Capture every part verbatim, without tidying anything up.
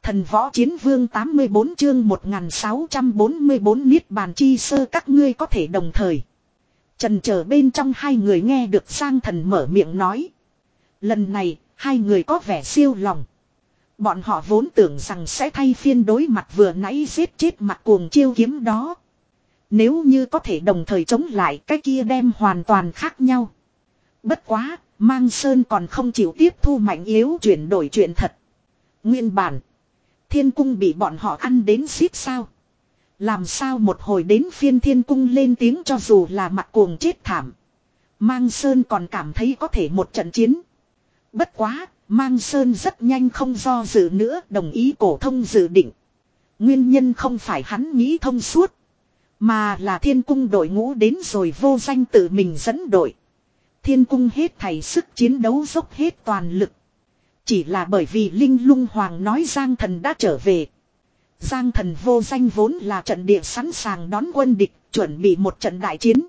Thần võ chiến vương tám mươi bốn chương một nghìn sáu trăm bốn mươi bốn Niết bàn chi sơ các ngươi có thể đồng thời. Trần chờ bên trong hai người nghe được Giang Thần mở miệng nói. Lần này, hai người có vẻ siêu lòng. Bọn họ vốn tưởng rằng sẽ thay phiên đối mặt vừa nãy giết chết mặt cuồng chiêu kiếm đó. Nếu như có thể đồng thời chống lại cái kia đem hoàn toàn khác nhau. Bất quá, Mang Sơn còn không chịu tiếp thu mạnh yếu chuyển đổi chuyện thật. Nguyên bản, Thiên Cung bị bọn họ ăn đến xít sao. Làm sao một hồi đến phiên Thiên Cung lên tiếng cho dù là mặt cuồng chết thảm. Mang Sơn còn cảm thấy có thể một trận chiến. Bất quá, Mang Sơn rất nhanh không do dự nữa đồng ý Cổ Thông dự định. Nguyên nhân không phải hắn nghĩ thông suốt. Mà là Thiên Cung đội ngũ đến rồi vô danh tự mình dẫn đội. Thiên Cung hết thảy sức chiến đấu dốc hết toàn lực. Chỉ là bởi vì Linh Lung Hoàng nói Giang Thần đã trở về. Giang Thần vô danh vốn là trận địa sẵn sàng đón quân địch, chuẩn bị một trận đại chiến.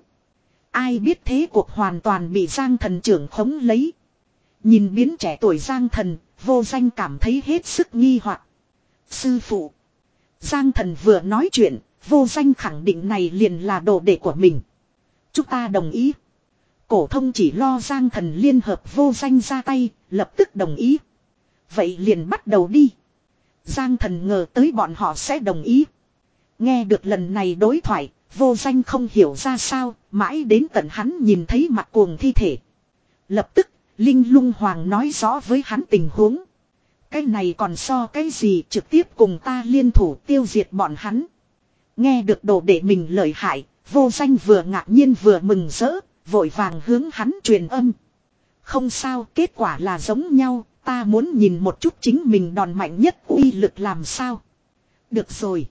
Ai biết thế cuộc hoàn toàn bị Giang Thần trưởng khống lấy. Nhìn biến trẻ tuổi Giang Thần, vô danh cảm thấy hết sức nghi hoặc. Sư phụ. Giang Thần vừa nói chuyện, vô danh khẳng định này liền là đồ đệ của mình. Chúng ta đồng ý. Cổ Thông chỉ lo Giang Thần liên hợp vô danh ra tay, lập tức đồng ý. Vậy liền bắt đầu đi. Giang Thần ngờ tới bọn họ sẽ đồng ý. Nghe được lần này đối thoại, vô danh không hiểu ra sao, mãi đến tận hắn nhìn thấy mặt cuồng thi thể. Lập tức, Linh Lung Hoàng nói rõ với hắn tình huống. Cái này còn so cái gì trực tiếp cùng ta liên thủ tiêu diệt bọn hắn. Nghe được đồ đệ mình lợi hại, vô danh vừa ngạc nhiên vừa mừng rỡ, vội vàng hướng hắn truyền âm. Không sao, kết quả là giống nhau, ta muốn nhìn một chút chính mình đòn mạnh nhất uy lực làm sao. Được rồi.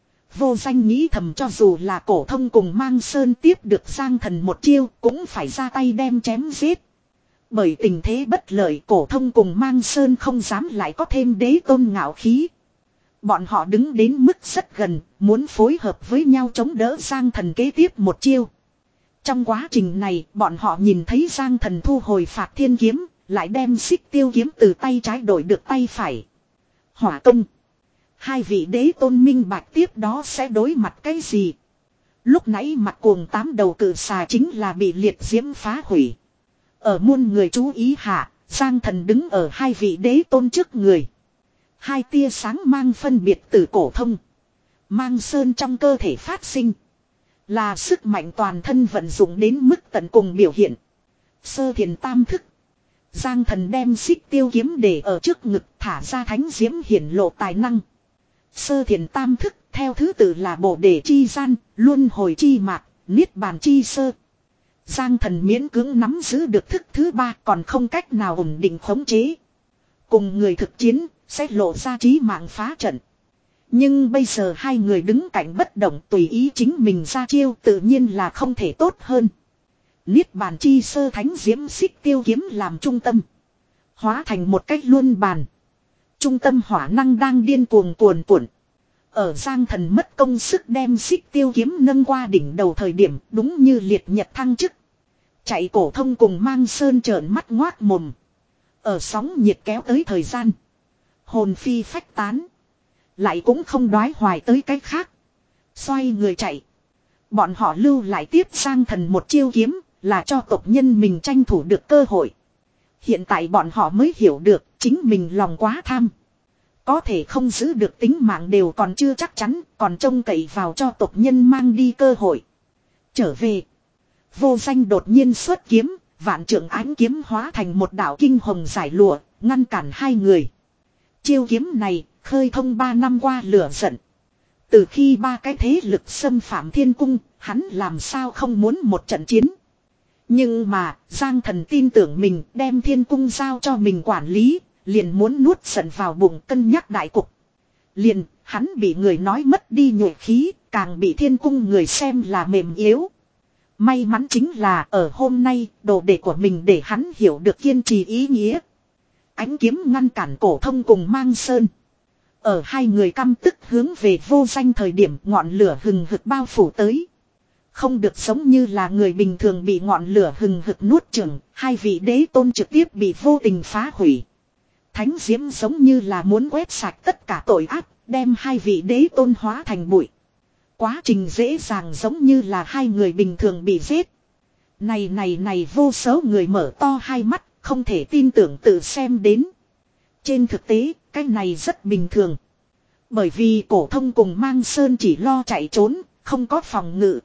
Vô danh nghĩ thầm cho dù là Cổ Thông cùng Mang Sơn tiếp được Giang Thần một chiêu cũng phải ra tay đem chém giết. Bởi tình thế bất lợi Cổ Thông cùng Mang Sơn không dám lại có thêm đế tôn ngạo khí. Bọn họ đứng đến mức rất gần, muốn phối hợp với nhau chống đỡ Giang Thần kế tiếp một chiêu. Trong quá trình này, bọn họ nhìn thấy Giang Thần thu hồi Phạt Thiên Kiếm, lại đem Xích Tiêu Kiếm từ tay trái đổi được tay phải. Hỏa công. Hai vị đế tôn minh bạch tiếp đó sẽ đối mặt cái gì? Lúc nãy mặt cuồng tám đầu cự xà chính là bị liệt diễm phá hủy. Ở muôn người chú ý hạ, Giang Thần đứng ở hai vị đế tôn trước người. Hai tia sáng mang phân biệt từ Cổ Thông, Mang Sơn trong cơ thể phát sinh. Là sức mạnh toàn thân vận dụng đến mức tận cùng biểu hiện. Sơ thiền tam thức. Giang Thần đem Xích Tiêu Kiếm để ở trước ngực thả ra thánh diễm hiển lộ tài năng. Sơ thiền tam thức theo thứ tự là bổ đề chi gian, luân hồi chi mạc, niết bàn chi sơ. Giang Thần miễn cưỡng nắm giữ được thức thứ ba còn không cách nào ổn định khống chế. Cùng người thực chiến sẽ lộ ra trí mạng phá trận. Nhưng bây giờ hai người đứng cạnh bất động tùy ý chính mình ra chiêu tự nhiên là không thể tốt hơn. Niết bàn chi sơ thánh diễm Xích Tiêu Kiếm làm trung tâm. Hóa thành một cách luân bàn. Trung tâm hỏa năng đang điên cuồng cuồn cuộn. Ở Giang Thần mất công sức đem Xích Tiêu Kiếm nâng qua đỉnh đầu thời điểm đúng như liệt nhật thăng chức. Chạy Cổ Thông cùng Mang Sơn trợn mắt ngoác mồm. Ở sóng nhiệt kéo tới thời gian. Hồn phi phách tán. Lại cũng không đoái hoài tới cái khác. Xoay người chạy. Bọn họ lưu lại tiếp Giang Thần một chiêu kiếm là cho tộc nhân mình tranh thủ được cơ hội. Hiện tại bọn họ mới hiểu được chính mình lòng quá tham. Có thể không giữ được tính mạng đều còn chưa chắc chắn, còn trông cậy vào cho tộc nhân mang đi cơ hội. Trở về. Vô danh đột nhiên xuất kiếm, vạn trượng ánh kiếm hóa thành một đạo kinh hồng giải lụa, ngăn cản hai người. Chiêu kiếm này, khơi thông ba năm qua lửa giận. Từ khi ba cái thế lực xâm phạm Thiên Cung, hắn làm sao không muốn một trận chiến. Nhưng mà, Giang Thần tin tưởng mình đem Thiên Cung giao cho mình quản lý, liền muốn nuốt giận vào bụng cân nhắc đại cục. Liền, hắn bị người nói mất đi nhuệ khí, càng bị Thiên Cung người xem là mềm yếu. May mắn chính là ở hôm nay, đồ đệ của mình để hắn hiểu được kiên trì ý nghĩa. Ánh kiếm ngăn cản Cổ Thông cùng Mang Sơn. Ở hai người căm tức hướng về vô danh thời điểm ngọn lửa hừng hực bao phủ tới. Không được giống như là người bình thường bị ngọn lửa hừng hực nuốt chửng, hai vị đế tôn trực tiếp bị vô tình phá hủy. Thánh diễm giống như là muốn quét sạch tất cả tội ác, đem hai vị đế tôn hóa thành bụi. Quá trình dễ dàng giống như là hai người bình thường bị giết. Này này này vô số người mở to hai mắt, không thể tin tưởng tự xem đến. Trên thực tế, cái này rất bình thường. Bởi vì cổ thông cùng Mang Sơn chỉ lo chạy trốn, không có phòng ngự.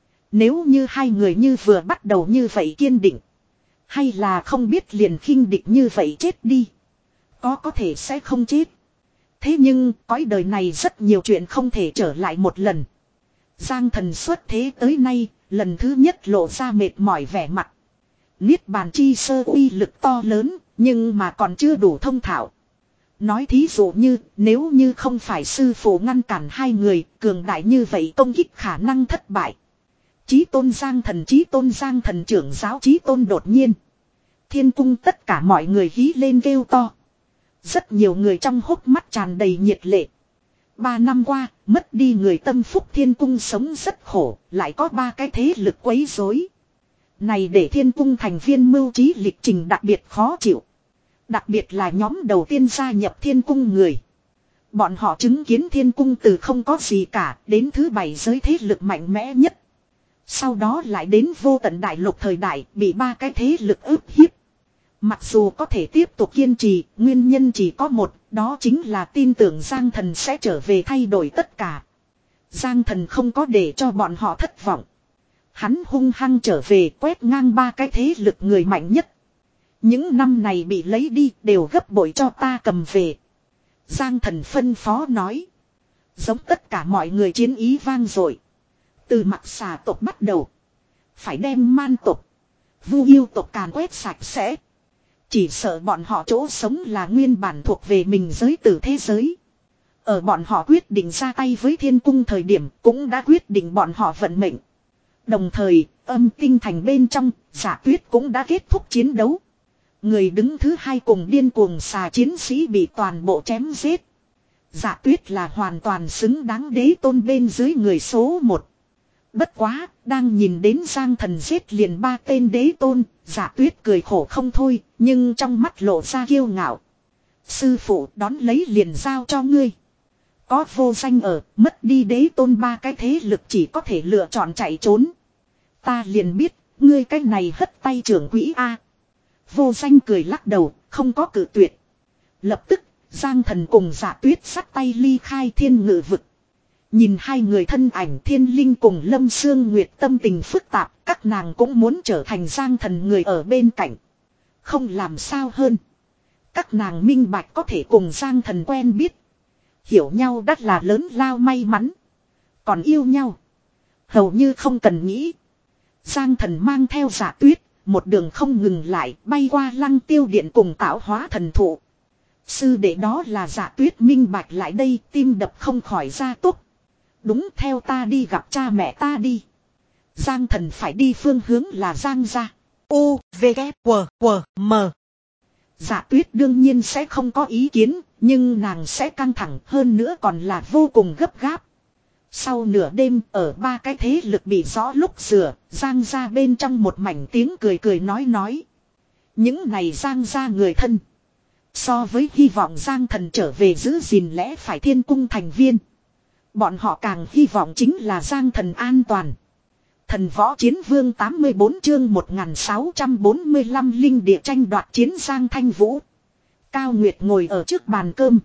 Nếu như hai người như vừa bắt đầu như vậy kiên định. Hay là không biết liền khinh địch như vậy chết đi. Có có thể sẽ không chết. Thế nhưng cõi đời này rất nhiều chuyện không thể trở lại một lần. Giang thần xuất thế tới nay, lần thứ nhất lộ ra mệt mỏi vẻ mặt. Niết bàn chi sơ uy lực to lớn, nhưng mà còn chưa đủ thông thạo. Nói thí dụ như, nếu như không phải sư phụ ngăn cản hai người, cường đại như vậy công kích khả năng thất bại. Chí tôn Giang thần chí tôn Giang thần trưởng giáo chí tôn đột nhiên. Thiên cung tất cả mọi người hí lên kêu to. Rất nhiều người trong hốc mắt tràn đầy nhiệt lệ. Ba năm qua, mất đi người tâm phúc thiên cung sống rất khổ, lại có ba cái thế lực quấy rối. Này để thiên cung thành viên mưu trí lịch trình đặc biệt khó chịu. Đặc biệt là nhóm đầu tiên gia nhập thiên cung người. Bọn họ chứng kiến thiên cung từ không có gì cả, đến thứ bảy giới thế lực mạnh mẽ nhất. Sau đó lại đến vô tận đại lục thời đại, bị ba cái thế lực ức hiếp. Mặc dù có thể tiếp tục kiên trì, nguyên nhân chỉ có một, đó chính là tin tưởng Giang thần sẽ trở về thay đổi tất cả. Giang thần không có để cho bọn họ thất vọng. Hắn hung hăng trở về quét ngang ba cái thế lực người mạnh nhất. Những năm này bị lấy đi đều gấp bội cho ta cầm về. Giang thần phân phó nói. Giống tất cả mọi người chiến ý vang dội. Từ mặt xà tộc bắt đầu. Phải đem man tộc, vu yêu tộc càn quét sạch sẽ. Chỉ sợ bọn họ chỗ sống là nguyên bản thuộc về mình giới tử thế giới. Ở bọn họ quyết định ra tay với thiên cung thời điểm cũng đã quyết định bọn họ vận mệnh. Đồng thời, âm tinh thành bên trong, Giả Tuyết cũng đã kết thúc chiến đấu. Người đứng thứ hai cùng điên cuồng xà chiến sĩ bị toàn bộ chém giết. Giả Tuyết là hoàn toàn xứng đáng đế tôn bên dưới người số một. Bất quá, đang nhìn đến Giang thần giết liền ba tên đế tôn, Giả Tuyết cười khổ không thôi, nhưng trong mắt lộ ra kiêu ngạo. Sư phụ đón lấy liền giao cho ngươi. Có vô danh ở, mất đi đế tôn ba cái thế lực chỉ có thể lựa chọn chạy trốn. Ta liền biết, ngươi cái này hất tay trưởng quỹ A. Vô danh cười lắc đầu, không có cự tuyệt. Lập tức, Giang thần cùng Giả Tuyết sắt tay ly khai thiên ngự vực. Nhìn hai người thân ảnh Thiên Linh cùng Lâm Sương Nguyệt tâm tình phức tạp, các nàng cũng muốn trở thành Giang thần người ở bên cạnh. Không làm sao hơn. Các nàng minh bạch có thể cùng Giang thần quen biết. Hiểu nhau đắt là lớn lao may mắn. Còn yêu nhau. Hầu như không cần nghĩ. Giang thần mang theo Giả Tuyết, một đường không ngừng lại bay qua Lăng Tiêu Điện cùng tạo hóa thần thụ. Sư đệ đó là Giả Tuyết minh bạch lại đây, tim đập không khỏi ra túc. Đúng, theo ta đi gặp cha mẹ ta đi. Giang thần phải đi phương hướng là Giang gia. U, V, K, W, W, M. Giả Tuyết đương nhiên sẽ không có ý kiến, nhưng nàng sẽ căng thẳng hơn nữa còn là vô cùng gấp gáp. Sau nửa đêm ở ba cái thế lực bị rõ lúc rửa, Giang gia bên trong một mảnh tiếng cười cười nói nói. Những này Giang gia người thân. So với hy vọng Giang thần trở về giữ gìn lẽ phải thiên cung thành viên. Bọn họ càng hy vọng chính là Giang thần an toàn. Thần võ chiến vương tám mươi bốn chương một nghìn sáu trăm bốn mươi lăm linh địa tranh đoạt chiến Giang Thanh Vũ. Cao Nguyệt ngồi ở trước bàn cơm.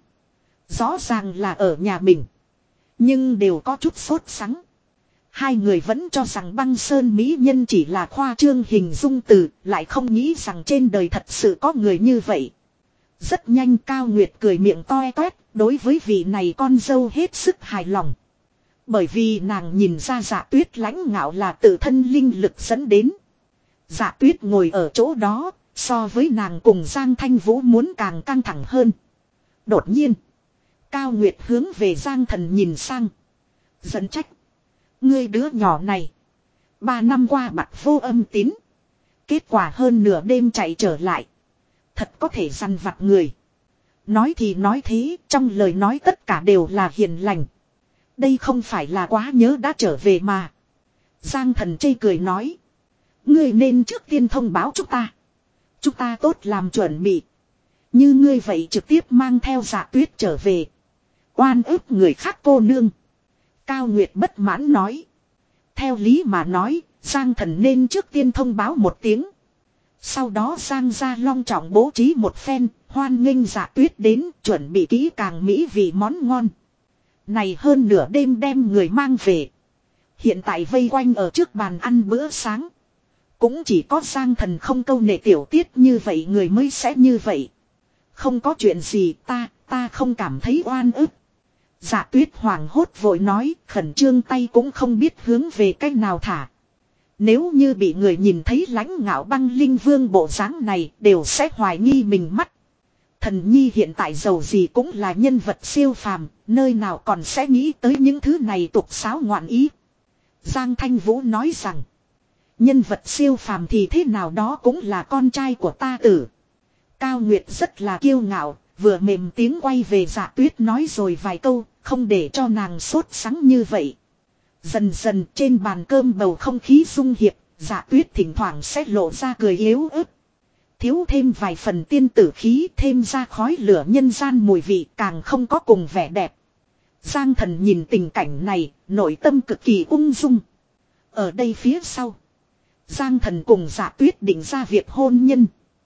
Rõ ràng là ở nhà mình. Nhưng đều có chút sốt sắng. Hai người vẫn cho rằng băng sơn mỹ nhân chỉ là khoa trương hình dung từ, lại không nghĩ rằng trên đời thật sự có người như vậy. Rất nhanh Cao Nguyệt cười miệng toe toét, đối với vị này con dâu hết sức hài lòng. Bởi vì nàng nhìn ra Giả Tuyết lãnh ngạo là tự thân linh lực dẫn đến. Giả Tuyết ngồi ở chỗ đó, so với nàng cùng Giang Thanh Vũ muốn càng căng thẳng hơn. Đột nhiên, Cao Nguyệt hướng về Giang thần nhìn sang. Giận trách. Ngươi đứa nhỏ này. Ba năm qua mặt vô âm tín. Kết quả hơn nửa đêm chạy trở lại. Thật có thể dằn vặt người. Nói thì nói thế, trong lời nói tất cả đều là hiền lành. Đây không phải là quá nhớ đã trở về mà. Giang thần chê cười nói. Ngươi nên trước tiên thông báo chúng ta. Chúng ta tốt làm chuẩn bị. Như ngươi vậy trực tiếp mang theo Dạ Tuyết trở về. Oan ức người khác cô nương. Cao Nguyệt bất mãn nói. Theo lý mà nói, Giang Thần nên trước tiên thông báo một tiếng. Sau đó Giang gia long trọng bố trí một phen, hoan nghênh Dạ Tuyết đến, chuẩn bị kỹ càng mỹ vị món ngon. Này hơn nửa đêm đem người mang về. Hiện tại vây quanh ở trước bàn ăn bữa sáng. Cũng chỉ có Giang Thần không câu nệ tiểu tiết như vậy người mới sẽ như vậy. Không có chuyện gì ta, ta không cảm thấy oan ức. Dạ Tuyết hoảng hốt vội nói, khẩn trương tay cũng không biết hướng về cách nào thả. Nếu như bị người nhìn thấy lãnh ngạo băng linh vương bộ dáng này đều sẽ hoài nghi mình mắt. Thần nhi hiện tại giàu gì cũng là nhân vật siêu phàm, nơi nào còn sẽ nghĩ tới những thứ này tục sáo ngoạn ý. Giang Thanh Vũ nói rằng, nhân vật siêu phàm thì thế nào đó cũng là con trai của ta tử. Cao Nguyệt rất là kiêu ngạo, vừa mềm tiếng quay về Dạ Tuyết nói rồi vài câu, không để cho nàng sốt sắng như vậy. Dần dần trên bàn cơm bầu không khí dung hiệp, Dạ Tuyết thỉnh thoảng sẽ lộ ra cười yếu ớt. Thiếu thêm vài phần tiên tử khí, thêm ra khói lửa nhân gian mùi vị càng không có cùng vẻ đẹp. Giang Thần nhìn tình cảnh này, nội tâm cực kỳ ung dung. Ở đây phía sau, Giang Thần cùng Dạ Tuyết định ra việc hôn nhân.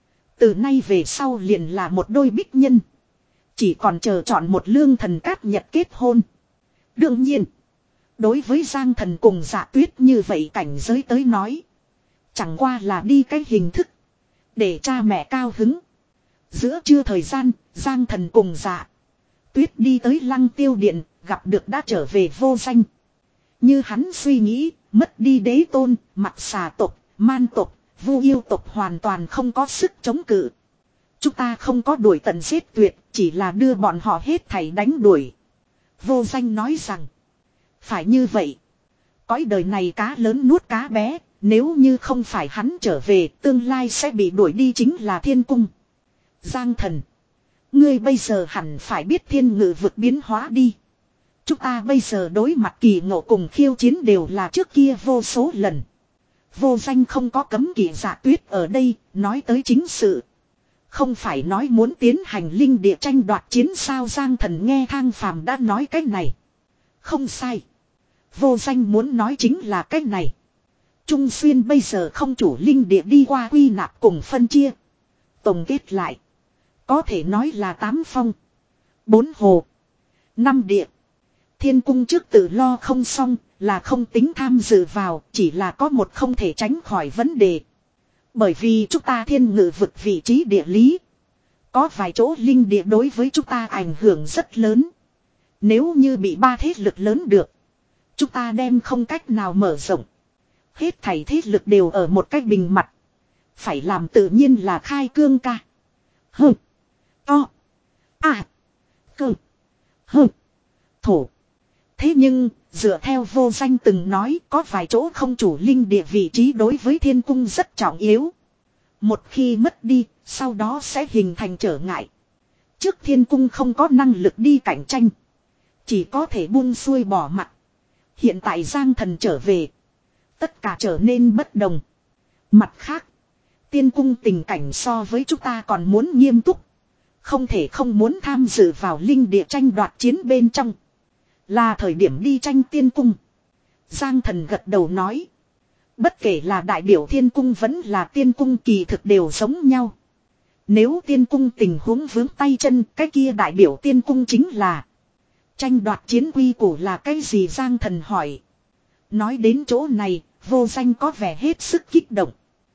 Từ nay về sau liền là một đôi bích nhân. Chỉ còn chờ chọn một lương thần cát nhật kết hôn. Đương nhiên, đối với Giang Thần cùng Dạ Tuyết như vậy cảnh giới tới nói, chẳng qua là đi cái hình thức, để cha mẹ cao hứng. Giữa trưa thời gian, Giang Thần cùng Dạ Tuyết đi tới Lăng Tiêu Điện, gặp được đã trở về Vô Danh. Như hắn suy nghĩ, mất đi đế tôn, mặt xà tộc, man tộc, Vu yêu tộc hoàn toàn không có sức chống cự. Chúng ta không có đuổi tận giết tuyệt, chỉ là đưa bọn họ hết thảy đánh đuổi. Vô Danh nói rằng, phải như vậy. Cõi đời này cá lớn nuốt cá bé, nếu như không phải hắn trở về, tương lai sẽ bị đuổi đi chính là thiên cung. Giang Thần, ngươi bây giờ hẳn phải biết thiên ngự vực biến hóa đi. Chúng ta bây giờ đối mặt kỳ ngộ cùng khiêu chiến đều là trước kia vô số lần. Vô Danh không có cấm kỵ Dạ Tuyết ở đây, nói tới chính sự. Không phải nói muốn tiến hành linh địa tranh đoạt chiến sao? Giang Thần nghe Thang Phàm đã nói cái này. Không sai. Vô Danh muốn nói chính là cái này. Trung Xuyên bây giờ không chủ linh địa đi qua quy nạp cùng phân chia. Tổng kết lại, có thể nói là tám phong, bốn hồ, năm địa. Thiên cung trước tự lo không xong, là không tính tham dự vào, chỉ là có một không thể tránh khỏi vấn đề. Bởi vì chúng ta thiên ngự vực vị trí địa lý, có vài chỗ linh địa đối với chúng ta ảnh hưởng rất lớn. Nếu như bị ba thế lực lớn được, chúng ta đem không cách nào mở rộng. Hết thảy thế lực đều ở một cách bình mặt. Phải làm tự nhiên là khai cương ca. Hơ. To. À. Cơ. Hơ. Thổ. Thế nhưng, dựa theo Vô Danh từng nói, có vài chỗ không chủ linh địa vị trí đối với thiên cung rất trọng yếu. Một khi mất đi, sau đó sẽ hình thành trở ngại. Trước thiên cung không có năng lực đi cạnh tranh, chỉ có thể buông xuôi bỏ mặt. Hiện tại Giang Thần trở về, tất cả trở nên bất đồng. Mặt khác, tiên cung tình cảnh so với chúng ta còn muốn nghiêm túc. Không thể không muốn tham dự vào linh địa tranh đoạt chiến bên trong. Là thời điểm đi tranh tiên cung. Giang Thần gật đầu nói. Bất kể là đại biểu thiên cung vẫn là tiên cung kỳ thực đều giống nhau. Nếu tiên cung tình huống vướng tay chân, cái kia đại biểu tiên cung chính là. Tranh đoạt chiến quy củ là cái gì? Giang Thần hỏi. Nói đến chỗ này, Vô Danh có vẻ hết sức kích động.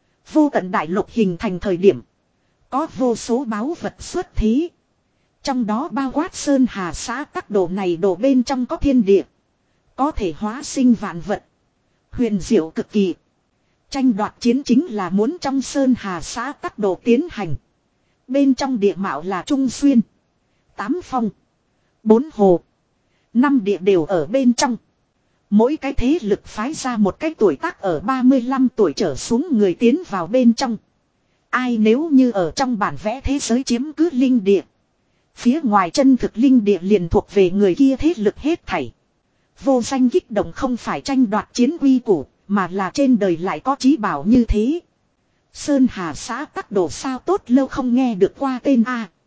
Vô tận đại lục hình thành thời điểm, có vô số báu vật xuất thế. Trong đó bao quát sơn hà xã các đồ này đồ bên trong có thiên địa, có thể hóa sinh vạn vật, huyền diệu cực kỳ. Tranh đoạt chiến chính là muốn trong sơn hà xã các đồ tiến hành. Bên trong địa mạo là Trung Xuyên, tám phong, bốn hồ, năm địa đều ở bên trong. Mỗi cái thế lực phái ra một cái tuổi tác ở ba mươi lăm tuổi trở xuống người tiến vào bên trong. Ai nếu như ở trong bản vẽ thế giới chiếm cứ linh địa, phía ngoài chân thực linh địa liền thuộc về người kia thế lực hết thảy. Vô Danh kích động không phải tranh đoạt chiến quy củ, mà là trên đời lại có trí bảo như thế. Sơn Hà xã tắc đồ sao tốt lâu không nghe được qua tên a.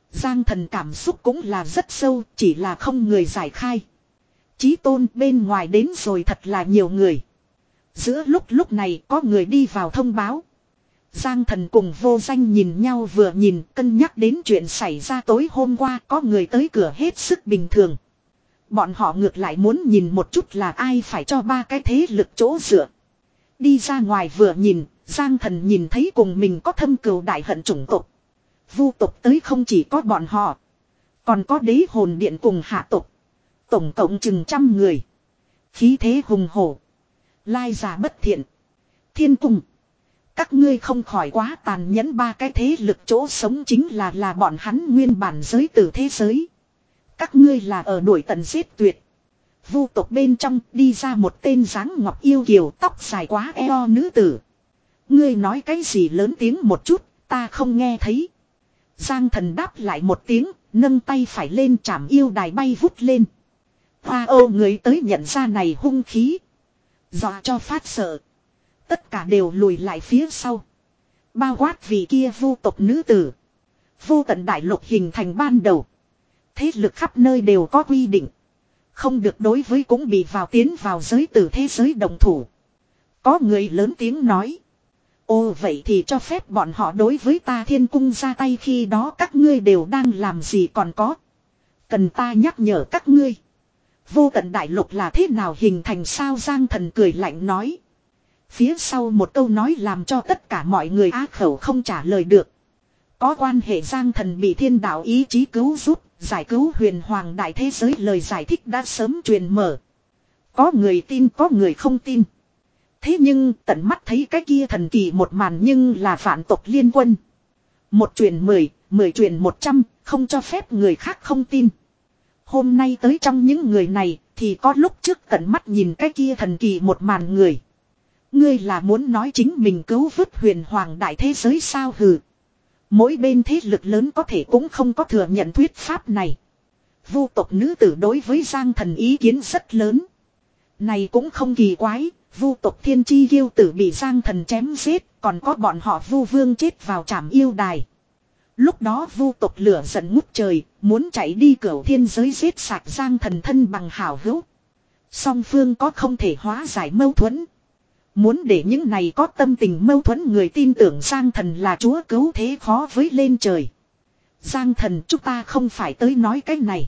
Giang Thần cảm xúc cũng là rất sâu, chỉ là không người giải khai. Chí tôn bên ngoài đến rồi thật là nhiều người. Giữa lúc lúc này có người đi vào thông báo. Giang Thần cùng Vô Danh nhìn nhau vừa nhìn, cân nhắc đến chuyện xảy ra tối hôm qua, có người tới cửa hết sức bình thường. Bọn họ ngược lại muốn nhìn một chút là ai phải cho ba cái thế lực chỗ dựa. Đi ra ngoài vừa nhìn, Giang Thần nhìn thấy cùng mình có thâm cừu đại hận chủng tộc. Vu tộc tới không chỉ có bọn họ, còn có đế hồn điện cùng hạ tộc. Tổng cộng chừng trăm người. Khí thế hùng hổ. Lai giả bất thiện. Thiên cung. Các ngươi không khỏi quá tàn nhẫn, ba cái thế lực chỗ sống chính là là bọn hắn nguyên bản giới tử thế giới. Các ngươi là ở đuổi tận giết tuyệt. Vu tộc bên trong đi ra một tên dáng ngọc yêu kiều, tóc dài quá eo nữ tử. Ngươi nói cái gì lớn tiếng một chút, ta không nghe thấy. Giang Thần đáp lại một tiếng, nâng tay phải lên chạm yêu đài bay vút lên. Hoa ô người tới nhận ra này hung khí. Dọa cho phát sợ. Tất cả đều lùi lại phía sau. Bao quát vì kia vu tộc nữ tử. Vô tận đại lục hình thành ban đầu. Thế lực khắp nơi đều có quy định. Không được đối với cũng bị vào tiến vào giới tử thế giới đồng thủ. Có người lớn tiếng nói. Ồ vậy thì cho phép bọn họ đối với ta thiên cung ra tay, khi đó các ngươi đều đang làm gì còn có. Cần ta nhắc nhở các ngươi. Vô tận đại lục là thế nào hình thành sao? Giang Thần cười lạnh nói. Phía sau một câu nói làm cho tất cả mọi người á khẩu không trả lời được. Có quan hệ Giang Thần bị thiên đạo ý chí cứu giúp, giải cứu huyền hoàng đại thế giới, lời giải thích đã sớm truyền mở. Có người tin có người không tin. Thế nhưng tận mắt thấy cái kia thần kỳ một màn nhưng là vạn tộc liên quân. Một truyền mười, mười truyền một trăm, không cho phép người khác không tin. Hôm nay tới trong những người này thì có lúc trước tận mắt nhìn cái kia thần kỳ một màn người. Ngươi là muốn nói chính mình cứu vớt huyền hoàng đại thế giới sao? Hừ. Mỗi bên thế lực lớn có thể cũng không có thừa nhận thuyết pháp này. Vu tộc nữ tử đối với Giang Thần ý kiến rất lớn. Này cũng không kỳ quái. Vu tộc thiên chi yêu tử bị Giang Thần chém giết, còn có bọn họ Vu vương chết vào trảm yêu đài. Lúc đó vu tộc lửa giận ngút trời, muốn chạy đi cửu thiên giới giết sạch Giang Thần thân bằng hảo hữu. Song phương có không thể hóa giải mâu thuẫn. Muốn để những này có tâm tình mâu thuẫn người tin tưởng Giang Thần là chúa cứu thế khó với lên trời. Giang Thần, chúng ta không phải tới nói cái này.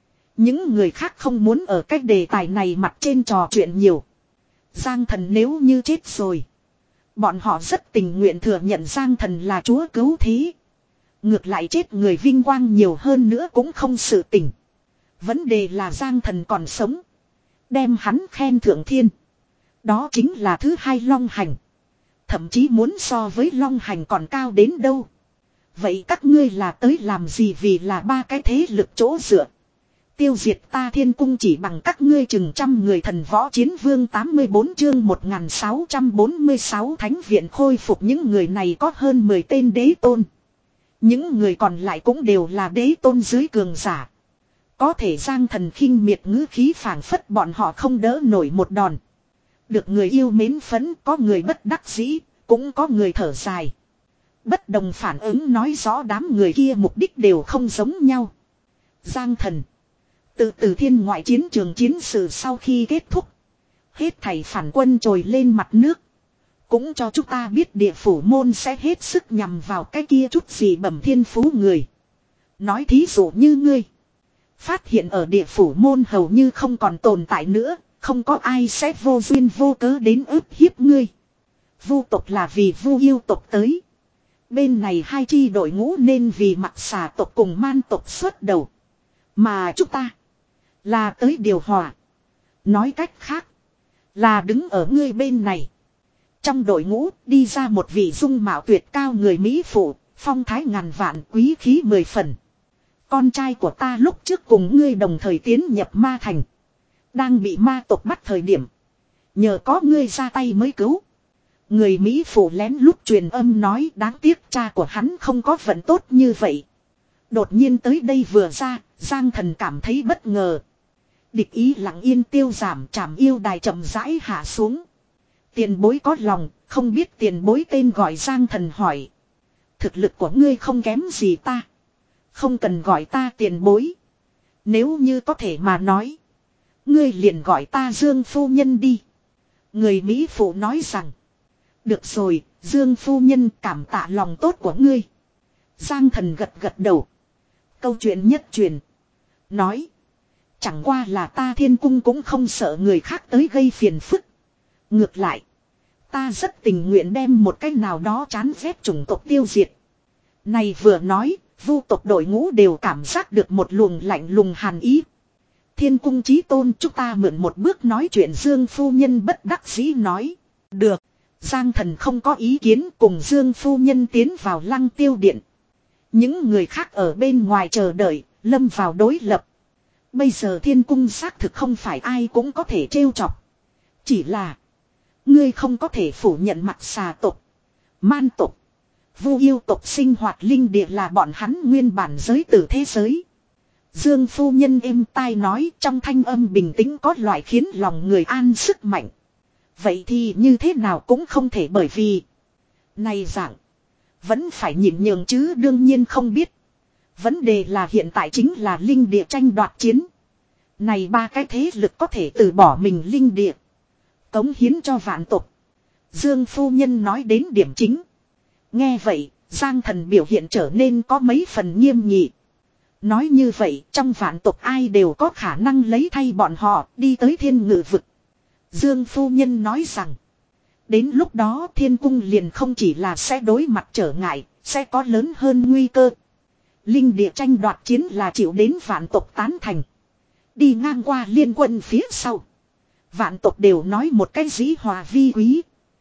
Những người khác không muốn ở cái đề tài này mặt trên trò chuyện nhiều. Giang Thần nếu như chết rồi, bọn họ rất tình nguyện thừa nhận Giang Thần là chúa cứu thế. Ngược lại chết người vinh quang nhiều hơn nữa cũng không sự tình. Vấn đề là Giang Thần còn sống, đem hắn khen thượng thiên. Đó chính là thứ hai long hành. Thậm chí muốn so với long hành còn cao đến đâu. Vậy các ngươi là tới làm gì? Vì là ba cái thế lực chỗ dựa. Tiêu diệt ta thiên cung chỉ bằng các ngươi chừng trăm người. Thần võ chiến vương tám mươi bốn chương một nghìn sáu trăm bốn mươi sáu thánh viện khôi phục. Những người này có hơn mười tên đế tôn. Những người còn lại cũng đều là đế tôn dưới cường giả. Có thể Giang Thần khinh miệt ngữ khí phảng phất bọn họ không đỡ nổi một đòn. Được người yêu mến phấn, có người bất đắc dĩ, cũng có người thở dài. Bất đồng phản ứng nói rõ đám người kia mục đích đều không giống nhau. Giang Thần. Từ từ thiên ngoại chiến trường chiến sự sau khi kết thúc, hết thảy phản quân trồi lên mặt nước. Cũng cho chúng ta biết địa phủ môn sẽ hết sức nhằm vào cái kia chút gì bẩm thiên phú người. Nói thí dụ như ngươi. Phát hiện ở địa phủ môn hầu như không còn tồn tại nữa. Không có ai sẽ vô duyên vô cớ đến ức hiếp ngươi. Vu tộc là vì vu yêu tộc tới. Bên này hai chi đội ngũ nên vì mặc xà tộc cùng man tộc xuất đầu. Mà chúng ta là tới điều hòa. Nói cách khác là đứng ở ngươi bên này. Trong đội ngũ đi ra một vị dung mạo tuyệt cao người Mỹ phụ, phong thái ngàn vạn, quý khí mười phần. Con trai của ta lúc trước cùng ngươi đồng thời tiến nhập ma thành. Đang bị ma tộc bắt thời điểm, nhờ có ngươi ra tay mới cứu. Người Mỹ phụ lén lút truyền âm nói, đáng tiếc cha của hắn không có vận tốt như vậy. Đột nhiên tới đây vừa ra, Giang Thần cảm thấy bất ngờ. Địch ý lặng yên tiêu giảm, trảm yêu đài chậm rãi hạ xuống. Tiền bối có lòng, không biết tiền bối tên gọi. Giang Thần hỏi. Thực lực của ngươi không kém gì ta. Không cần gọi ta tiền bối. Nếu như có thể mà nói. Ngươi liền gọi ta Dương phu nhân đi. Người Mỹ phụ nói rằng. Được rồi, Dương phu nhân cảm tạ lòng tốt của ngươi. Giang thần gật gật đầu. Câu chuyện nhất truyền. Nói. Chẳng qua là ta thiên cung cũng không sợ người khác tới gây phiền phức. Ngược lại. Ta rất tình nguyện đem một cái nào đó chán ghét chủng tộc tiêu diệt. Này vừa nói, vu tộc đội ngũ đều cảm giác được một luồng lạnh lùng hàn ý. Thiên cung chí tôn chúng ta mượn một bước nói chuyện Dương phu nhân bất đắc dĩ nói. Được. Giang thần không có ý kiến cùng Dương phu nhân tiến vào lăng tiêu điện. Những người khác ở bên ngoài chờ đợi, lâm vào đối lập. Bây giờ thiên cung xác thực không phải ai cũng có thể trêu chọc. Chỉ là, ngươi không có thể phủ nhận mặt xà tộc, man tộc, vu yêu tộc sinh hoạt linh địa là bọn hắn nguyên bản giới tử thế giới. Dương phu nhân êm tai nói trong thanh âm bình tĩnh có loại khiến lòng người an sức mạnh. Vậy thì như thế nào cũng không thể bởi vì này dạng vẫn phải nhịn nhường chứ đương nhiên không biết. Vấn đề là hiện tại chính là linh địa tranh đoạt chiến. Này ba cái thế lực có thể từ bỏ mình linh địa, cống hiến cho vạn tộc. Dương phu nhân nói đến điểm chính. Nghe vậy, Giang thần biểu hiện trở nên có mấy phần nghiêm nghị. Nói như vậy, trong vạn tộc ai đều có khả năng lấy thay bọn họ đi tới thiên ngự vực. Dương phu nhân nói rằng, đến lúc đó thiên cung liền không chỉ là sẽ đối mặt trở ngại, sẽ có lớn hơn nguy cơ. Linh địa tranh đoạt chiến là chịu đến vạn tộc tán thành. Đi ngang qua liên quân phía sau. Vạn tộc đều nói một cái dĩ hòa vi quý.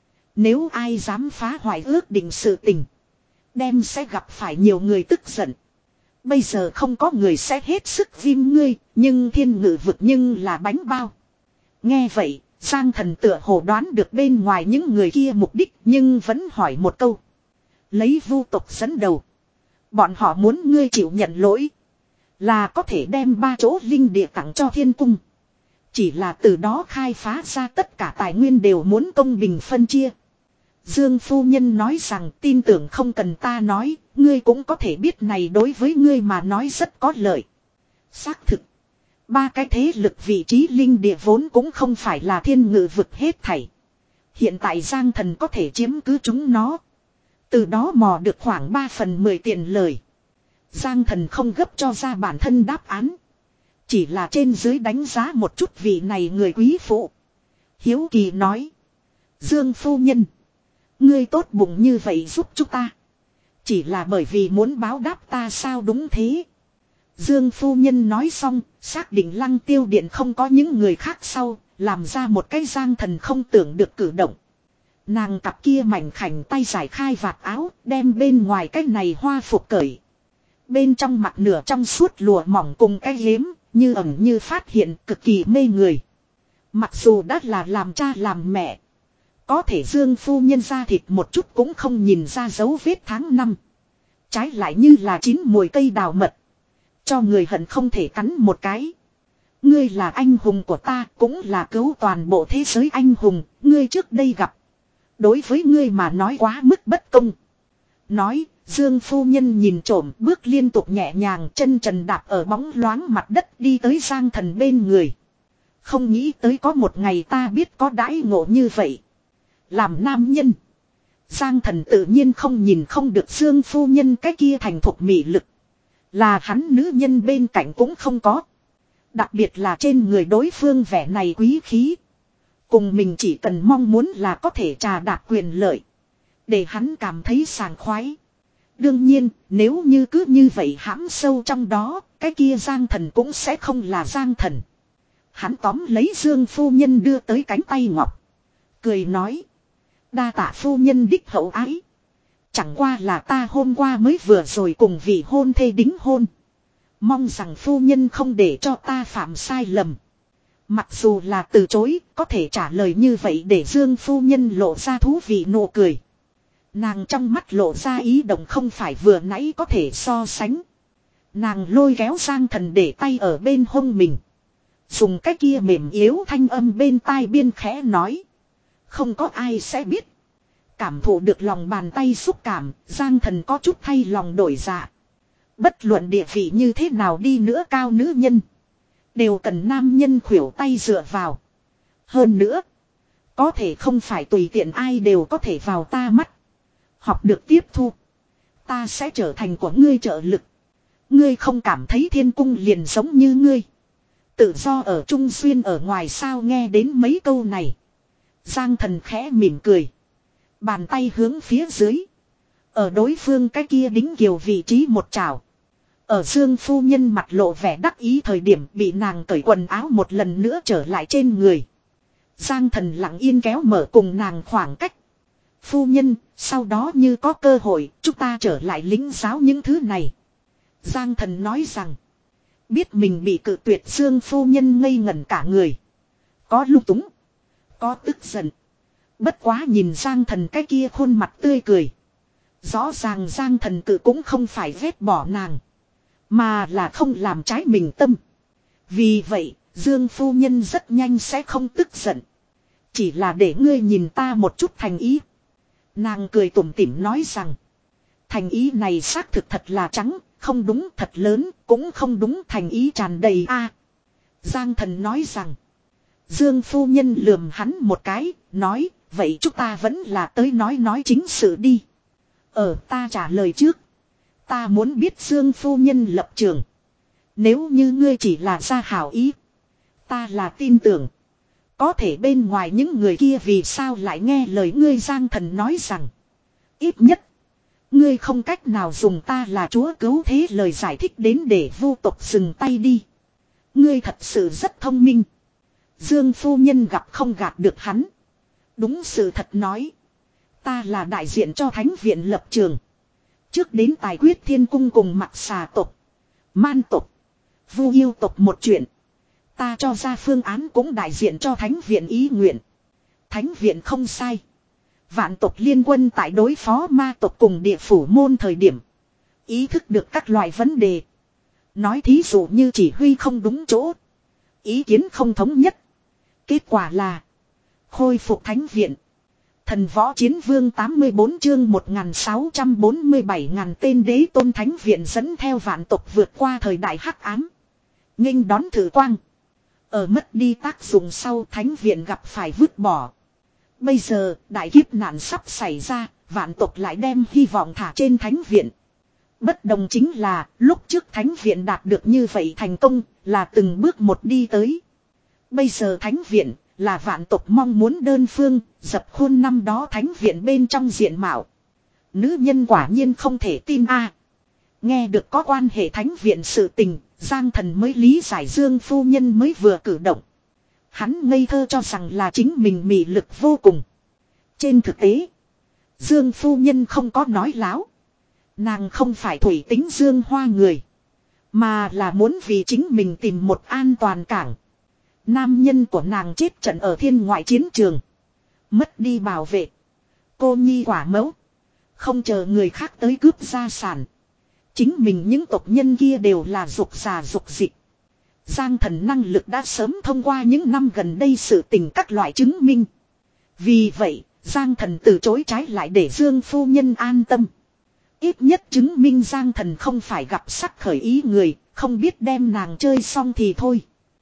Nếu ai dám phá hoại ước định sự tình, đem sẽ gặp phải nhiều người tức giận. Bây giờ không có người sẽ hết sức viêm ngươi, nhưng thiên ngự vực nhưng là bánh bao. Nghe vậy, Giang thần tựa hồ đoán được bên ngoài những người kia mục đích nhưng vẫn hỏi một câu. Lấy vu tộc dẫn đầu. Bọn họ muốn ngươi chịu nhận lỗi. Là có thể đem ba chỗ linh địa tặng cho thiên cung. Chỉ là từ đó khai phá ra tất cả tài nguyên đều muốn công bình phân chia. Dương phu nhân nói rằng tin tưởng không cần ta nói, ngươi cũng có thể biết này đối với ngươi mà nói rất có lợi. Xác thực. Ba cái thế lực vị trí linh địa vốn cũng không phải là thiên ngự vực hết thảy. Hiện tại Giang thần có thể chiếm cứ chúng nó. Từ đó mò được khoảng ba phần mười tiền lời. Giang thần không gấp cho ra bản thân đáp án. Chỉ là trên dưới đánh giá một chút vị này người quý phụ. Hiếu kỳ nói. Dương phu nhân. Ngươi tốt bụng như vậy giúp chúng ta. Chỉ là bởi vì muốn báo đáp ta sao đúng thế. Dương phu nhân nói xong, xác định lăng tiêu điện không có những người khác sau, làm ra một cái Giang thần không tưởng được cử động. Nàng cặp kia mảnh khảnh tay giải khai vạt áo, đem bên ngoài cái này hoa phục cởi. Bên trong mặt nửa trong suốt lụa mỏng cùng cái yếm, như ẩn như phát hiện cực kỳ mê người. Mặc dù đã là làm cha làm mẹ, có thể Dương phu nhân ra thịt một chút cũng không nhìn ra dấu vết tháng năm. Trái lại như là chín mùi cây đào mật. Cho người hận không thể cắn một cái. Ngươi là anh hùng của ta, cũng là cứu toàn bộ thế giới anh hùng, ngươi trước đây gặp. Đối với ngươi mà nói quá mức bất công. Nói, Dương phu nhân nhìn trộm bước liên tục nhẹ nhàng chân trần đạp ở bóng loáng mặt đất đi tới Giang thần bên người. Không nghĩ tới có một ngày ta biết có đãi ngộ như vậy. Làm nam nhân, Giang thần tự nhiên không nhìn không được Dương phu nhân cái kia thành thục mị lực. Là hắn nữ nhân bên cạnh cũng không có. Đặc biệt là trên người đối phương vẻ này quý khí. Cùng mình chỉ cần mong muốn là có thể trà đạp quyền lợi. Để hắn cảm thấy sảng khoái. Đương nhiên, nếu như cứ như vậy hãm sâu trong đó, cái kia Giang thần cũng sẽ không là Giang thần. Hắn tóm lấy Dương phu nhân đưa tới cánh tay ngọc. Cười nói. Đa tạ phu nhân đích hậu ái. Chẳng qua là ta hôm qua mới vừa rồi cùng vị hôn thê đính hôn. Mong rằng phu nhân không để cho ta phạm sai lầm. Mặc dù là từ chối, có thể trả lời như vậy để Dương phu nhân lộ ra thú vị nụ cười. Nàng trong mắt lộ ra ý động không phải vừa nãy có thể so sánh. Nàng lôi kéo Giang thần để tay ở bên hông mình. Dùng cái kia mềm yếu thanh âm bên tai biên khẽ nói. Không có ai sẽ biết. Cảm thụ được lòng bàn tay xúc cảm, Giang thần có chút thay lòng đổi dạ. Bất luận địa vị như thế nào đi nữa cao nữ nhân. Đều cần nam nhân khuỷu tay dựa vào. Hơn nữa. Có thể không phải tùy tiện ai đều có thể vào ta mắt. Học được tiếp thu. Ta sẽ trở thành của ngươi trợ lực. Ngươi không cảm thấy thiên cung liền giống như ngươi. Tự do ở trung xuyên ở ngoài sao nghe đến mấy câu này. Giang Thần khẽ mỉm cười. Bàn tay hướng phía dưới. Ở đối phương cái kia đính kiều vị trí một chảo. Ở Dương phu nhân mặt lộ vẻ đắc ý thời điểm bị nàng cởi quần áo một lần nữa trở lại trên người. Giang Thần lặng yên kéo mở cùng nàng khoảng cách. Phu nhân, sau đó như có cơ hội, chúng ta trở lại lĩnh giáo những thứ này. Giang Thần nói rằng, biết mình bị cự tuyệt Dương phu nhân ngây ngẩn cả người. Có lung túng, có tức giận. Bất quá nhìn Giang Thần cái kia khuôn mặt tươi cười. Rõ ràng Giang Thần cự cũng không phải ghét bỏ nàng. Mà là không làm trái mình tâm. Vì vậy, Dương phu nhân rất nhanh sẽ không tức giận. Chỉ là để ngươi nhìn ta một chút thành ý. Nàng cười tủm tỉm nói rằng. Thành ý này xác thực thật là trắng, không đúng thật lớn, cũng không đúng thành ý tràn đầy a. Giang Thần nói rằng. Dương phu nhân lườm hắn một cái, nói, vậy chúng ta vẫn là tới nói nói chính sự đi. Ở ta trả lời trước. Ta muốn biết Dương phu nhân lập trường. Nếu như ngươi chỉ là ra hảo ý. Ta là tin tưởng. Có thể bên ngoài những người kia vì sao lại nghe lời ngươi. Giang Thần nói rằng. Ít nhất. Ngươi không cách nào dùng ta là chúa cứu thế lời giải thích đến để vu tộc dừng tay đi. Ngươi thật sự rất thông minh. Dương phu nhân gặp không gạt được hắn. Đúng sự thật nói. Ta là đại diện cho thánh viện lập trường. Trước đến tài quyết thiên cung cùng mặc xà tộc. Man tộc. Vu yêu tộc một chuyện. Ta cho ra phương án cũng đại diện cho thánh viện ý nguyện. Thánh viện không sai. Vạn tộc liên quân tại đối phó ma tộc cùng địa phủ môn thời điểm. Ý thức được các loại vấn đề. Nói thí dụ như chỉ huy không đúng chỗ. Ý kiến không thống nhất. Kết quả là. Khôi phục thánh viện. Thần võ chiến vương tám mươi bốn chương một nghìn sáu trăm bốn mươi bảy ngàn tên đế tôn thánh viện dẫn theo vạn tộc vượt qua thời đại hắc ám. Nghênh đón thử quang. Ở mất đi tác dụng sau thánh viện gặp phải vứt bỏ. Bây giờ đại kiếp nạn sắp xảy ra, vạn tộc lại đem hy vọng thả trên thánh viện. Bất đồng chính là lúc trước thánh viện đạt được như vậy thành công là từng bước một đi tới. Bây giờ thánh viện là vạn tộc mong muốn đơn phương dập khuôn năm đó thánh viện bên trong diện mạo. Nữ nhân quả nhiên không thể tin a. Nghe được có quan hệ thánh viện sự tình, Giang Thần mới lý giải Dương phu nhân mới vừa cử động. Hắn ngây thơ cho rằng là chính mình mị lực vô cùng. Trên thực tế, Dương phu nhân không có nói láo. Nàng không phải thủy tính Dương Hoa người, mà là muốn vì chính mình tìm một an toàn cảng. Nam nhân của nàng chết trận ở thiên ngoại chiến trường. Mất đi bảo vệ. Cô nhi quả mẫu. Không chờ người khác tới cướp gia sản. Chính mình những tộc nhân kia đều là dục già dục dịch. Giang Thần năng lực đã sớm thông qua những năm gần đây sự tình các loại chứng minh. Vì vậy, Giang Thần từ chối trái lại để Dương phu nhân an tâm. Ít nhất chứng minh Giang Thần không phải gặp sắc khởi ý người, không biết đem nàng chơi xong thì thôi.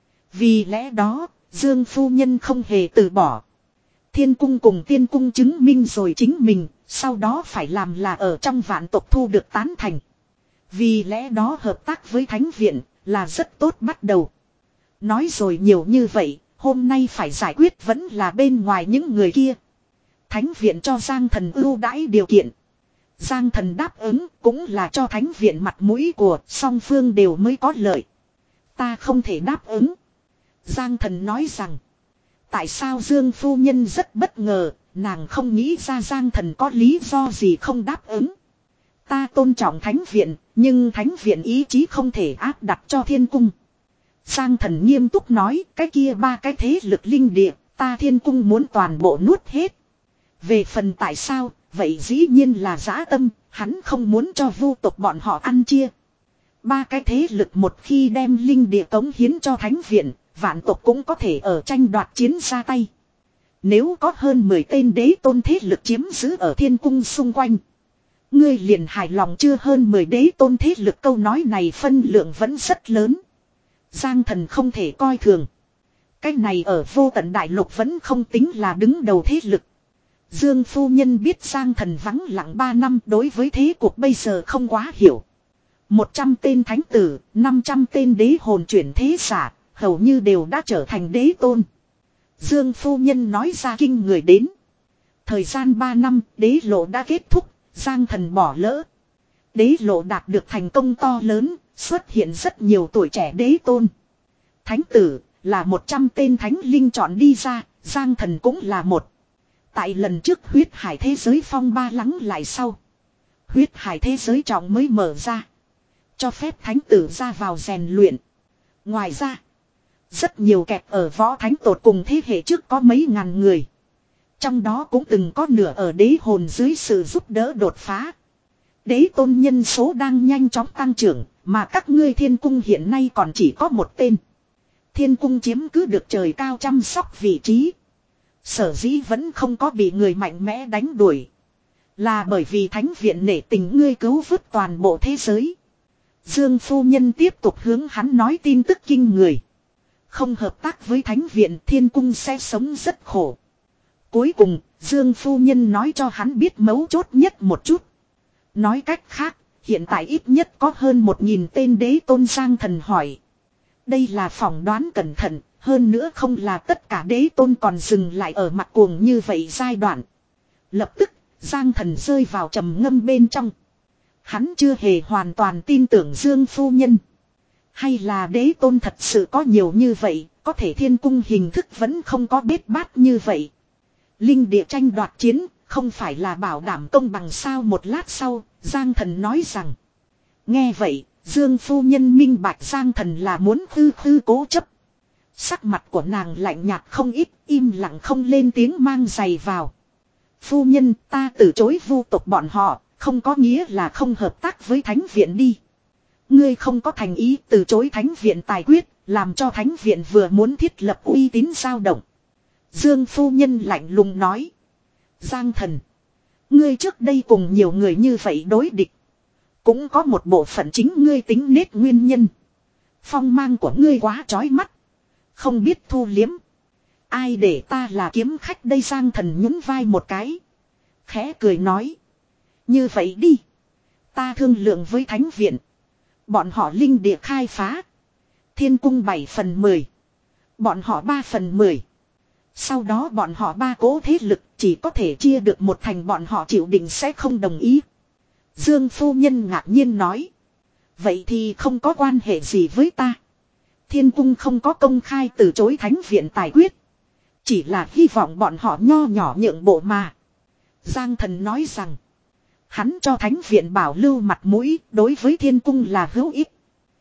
Vì lẽ đó, Dương phu nhân không hề từ bỏ. Thiên cung cùng tiên cung chứng minh rồi chính mình, sau đó phải làm là ở trong vạn tộc thu được tán thành. Vì lẽ đó hợp tác với thánh viện là rất tốt bắt đầu. Nói rồi nhiều như vậy, hôm nay phải giải quyết vẫn là bên ngoài những người kia. Thánh viện cho Giang Thần ưu đãi điều kiện. Giang Thần đáp ứng cũng là cho thánh viện mặt mũi của song phương đều mới có lợi. Ta không thể đáp ứng. Giang Thần nói rằng. Tại sao Dương phu nhân rất bất ngờ, nàng không nghĩ ra Giang Thần có lý do gì không đáp ứng. Ta tôn trọng thánh viện, nhưng thánh viện ý chí không thể áp đặt cho thiên cung. Giang Thần nghiêm túc nói, cái kia ba cái thế lực linh địa, ta thiên cung muốn toàn bộ nuốt hết. Về phần tại sao, vậy dĩ nhiên là dã tâm, hắn không muốn cho vu tộc bọn họ ăn chia. Ba cái thế lực một khi đem linh địa cống hiến cho thánh viện, vạn tộc cũng có thể ở tranh đoạt chiến ra tay. Nếu có hơn mười tên đế tôn thế lực chiếm giữ ở thiên cung xung quanh, Ngươi liền hài lòng chưa hơn mười đế tôn thế lực câu nói này phân lượng vẫn rất lớn. Giang thần không thể coi thường. Cái này ở vô tận đại lục vẫn không tính là đứng đầu thế lực. Dương phu nhân biết Giang thần vắng lặng ba năm đối với thế cuộc bây giờ không quá hiểu. Một trăm tên thánh tử, năm trăm tên đế hồn chuyển thế giả, hầu như đều đã trở thành đế tôn. Dương phu nhân nói ra kinh người đến. Thời gian ba năm, đế lộ đã kết thúc, Giang thần bỏ lỡ. Đế lộ đạt được thành công to lớn, xuất hiện rất nhiều tuổi trẻ đế tôn. Thánh tử, là một trăm tên thánh linh chọn đi ra, Giang thần cũng là một. Tại lần trước huyết hải thế giới phong ba lắng lại sau. Huyết hải thế giới trọng mới mở ra. Cho phép thánh tử ra vào rèn luyện. Ngoài ra, rất nhiều kẹp ở võ thánh tột cùng thế hệ trước có mấy ngàn người. Trong đó cũng từng có nửa ở đế hồn dưới sự giúp đỡ đột phá. Đế tôn nhân số đang nhanh chóng tăng trưởng, mà các ngươi thiên cung hiện nay còn chỉ có một tên. Thiên cung chiếm cứ được trời cao chăm sóc vị trí. Sở dĩ vẫn không có bị người mạnh mẽ đánh đuổi. Là bởi vì thánh viện nể tình ngươi cứu vớt toàn bộ thế giới. Dương phu nhân tiếp tục hướng hắn nói tin tức kinh người. Không hợp tác với thánh viện thiên cung sẽ sống rất khổ. Cuối cùng, Dương phu nhân nói cho hắn biết mấu chốt nhất một chút. Nói cách khác, hiện tại ít nhất có hơn một nghìn tên đế tôn. Giang thần hỏi. Đây là phỏng đoán cẩn thận, hơn nữa không là tất cả đế tôn còn dừng lại ở mặt cuồng như vậy giai đoạn. Lập tức, Giang thần rơi vào trầm ngâm bên trong. Hắn chưa hề hoàn toàn tin tưởng Dương phu nhân. Hay là đế tôn thật sự có nhiều như vậy, có thể thiên cung hình thức vẫn không có bết bát như vậy. Linh địa tranh đoạt chiến, không phải là bảo đảm công bằng sao. Một lát sau, Giang thần nói rằng. Nghe vậy, Dương phu nhân minh bạch Giang thần là muốn hư hư cố chấp. Sắc mặt của nàng lạnh nhạt không ít, im lặng không lên tiếng mang giày vào. Phu nhân, ta từ chối vu tộc bọn họ, không có nghĩa là không hợp tác với thánh viện đi. Ngươi không có thành ý từ chối thánh viện tài quyết, làm cho thánh viện vừa muốn thiết lập uy tín dao động. Dương phu nhân lạnh lùng nói. Giang thần, ngươi trước đây cùng nhiều người như vậy đối địch. Cũng có một bộ phận chính ngươi tính nết nguyên nhân. Phong mang của ngươi quá chói mắt. Không biết thu liếm. Ai để ta là kiếm khách đây. Giang thần nhún vai một cái. Khẽ cười nói. Như vậy đi. Ta thương lượng với thánh viện. Bọn họ linh địa khai phá. Thiên cung bảy phần mười. Bọn họ ba phần mười. Sau đó bọn họ ba cố thế lực chỉ có thể chia được một thành, bọn họ chịu định sẽ không đồng ý. Dương phu nhân ngạc nhiên nói. Vậy thì không có quan hệ gì với ta. Thiên cung không có công khai từ chối thánh viện tài quyết. Chỉ là hy vọng bọn họ nho nhỏ nhượng bộ mà. Giang thần nói rằng. Hắn cho thánh viện bảo lưu mặt mũi, đối với thiên cung là hữu ích.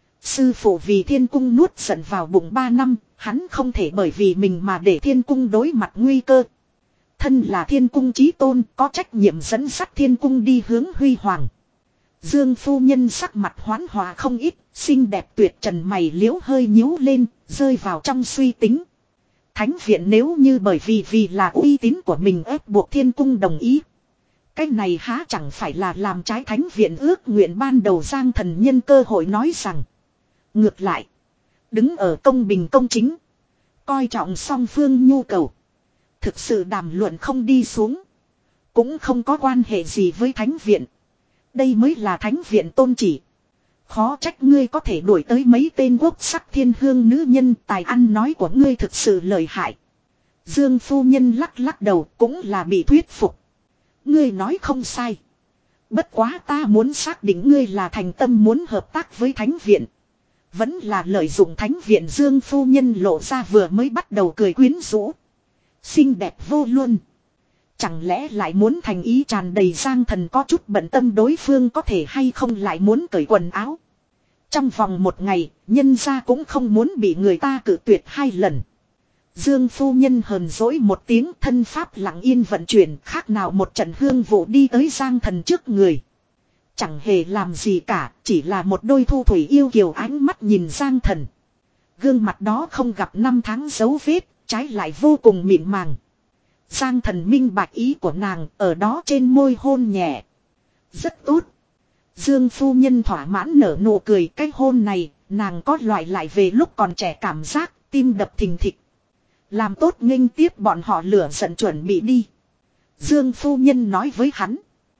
Sư phụ vì thiên cung nuốt giận vào bụng ba năm, hắn không thể bởi vì mình mà để thiên cung đối mặt nguy cơ. Thân là thiên cung chí tôn, có trách nhiệm dẫn dắt thiên cung đi hướng huy hoàng. Dương phu nhân sắc mặt hoán hòa không ít, xinh đẹp tuyệt trần mày liễu hơi nhíu lên, rơi vào trong suy tính. Thánh viện nếu như bởi vì vì là uy tín của mình ép buộc thiên cung đồng ý. Cái này há chẳng phải là làm trái thánh viện ước nguyện ban đầu. Giang thần nhân cơ hội nói rằng. Ngược lại, đứng ở công bình công chính, coi trọng song phương nhu cầu. Thực sự đàm luận không đi xuống, cũng không có quan hệ gì với thánh viện. Đây mới là thánh viện tôn chỉ. Khó trách ngươi có thể đuổi tới mấy tên quốc sắc thiên hương nữ nhân. Tài ăn nói của ngươi thực sự lợi hại. Dương phu nhân lắc lắc đầu, cũng là bị thuyết phục. Ngươi nói không sai. Bất quá ta muốn xác định ngươi là thành tâm muốn hợp tác với thánh viện, vẫn là lợi dụng thánh viện. Dương phu nhân lộ ra vừa mới bắt đầu cười quyến rũ, xinh đẹp vô luôn. Chẳng lẽ lại muốn thành ý tràn đầy. Giang thần có chút bận tâm đối phương có thể hay không lại muốn cởi quần áo. Trong vòng một ngày, nhân gia cũng không muốn bị người ta cự tuyệt hai lần. Dương phu nhân hờn dỗi một tiếng, thân pháp lặng yên vận chuyển, khác nào một trận hương vụ đi tới Giang thần trước người. Chẳng hề làm gì cả, chỉ là một đôi thu thủy yêu kiều ánh mắt nhìn Giang thần. Gương mặt đó không gặp năm tháng dấu vết, trái lại vô cùng mịn màng. Giang thần minh bạch ý của nàng, ở đó trên môi hôn nhẹ. Rất tốt. Dương phu nhân thỏa mãn nở nụ cười, cái hôn này, nàng có loại lại về lúc còn trẻ cảm giác, tim đập thình thịch. Làm tốt nghênh tiếp bọn họ lửa giận chuẩn bị đi. Dương phu nhân nói với hắn.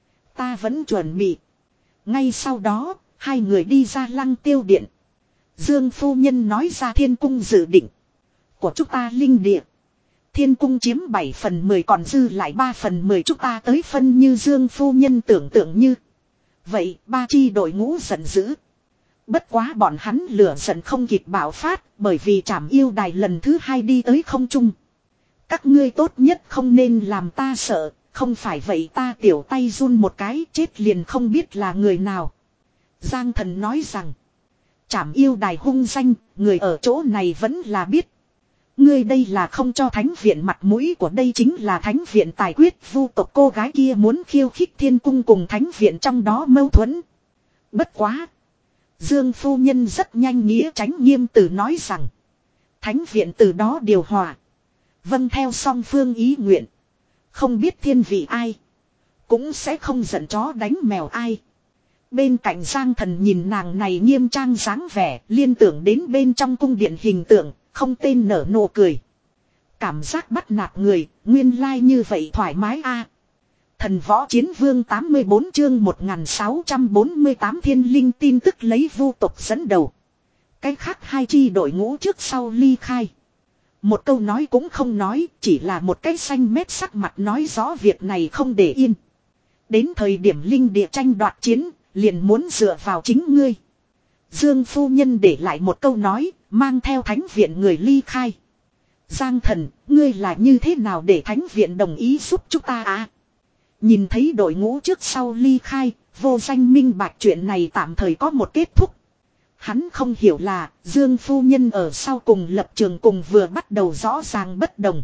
Ta vẫn chuẩn bị. Ngay sau đó, hai người đi ra Lăng Tiêu điện. Dương phu nhân nói ra thiên cung dự định của chúng ta linh địa. Thiên cung chiếm bảy phần mười còn dư lại ba phần mười chúng ta tới phân như Dương phu nhân tưởng tượng như. Vậy ba chi đội ngũ giận dữ. Bất quá bọn hắn lửa giận không kịp bạo phát bởi vì Trảm Yêu Đài lần thứ hai đi tới không trung. Các ngươi tốt nhất không nên làm ta sợ, không phải vậy ta tiểu tay run một cái chết liền không biết là người nào. Giang Thần nói rằng, Trảm Yêu Đài hung danh, người ở chỗ này vẫn là biết. Ngươi đây là không cho thánh viện mặt mũi của đây chính là thánh viện tài quyết vu tộc cô gái kia muốn khiêu khích thiên cung cùng thánh viện trong đó mâu thuẫn. Bất quá. Dương phu nhân rất nhanh nghĩa tránh nghiêm từ nói rằng. Thánh viện từ đó điều hòa. Vâng theo song phương ý nguyện. Không biết thiên vị ai. Cũng sẽ không giận chó đánh mèo ai. Bên cạnh Giang Thần nhìn nàng này nghiêm trang dáng vẻ liên tưởng đến bên trong cung điện hình tượng. Không tên nở nụ cười. Cảm giác bắt nạt người, nguyên lai like như vậy thoải mái a. À. Thần võ chiến vương tám mươi bốn chương một nghìn sáu trăm bốn mươi tám thiên linh tin tức lấy vu tộc dẫn đầu. Cái khác hai chi đội ngũ trước sau ly khai. Một câu nói cũng không nói, chỉ là một cái xanh mét sắc mặt nói rõ việc này không để yên. Đến thời điểm linh địa tranh đoạt chiến, liền muốn dựa vào chính ngươi. Dương phu nhân để lại một câu nói, mang theo thánh viện người ly khai. Giang Thần, ngươi là như thế nào để thánh viện đồng ý giúp chúng ta à? Nhìn thấy đội ngũ trước sau ly khai, vô danh minh bạch chuyện này tạm thời có một kết thúc. Hắn không hiểu là, Dương phu nhân ở sau cùng lập trường cùng vừa bắt đầu rõ ràng bất đồng.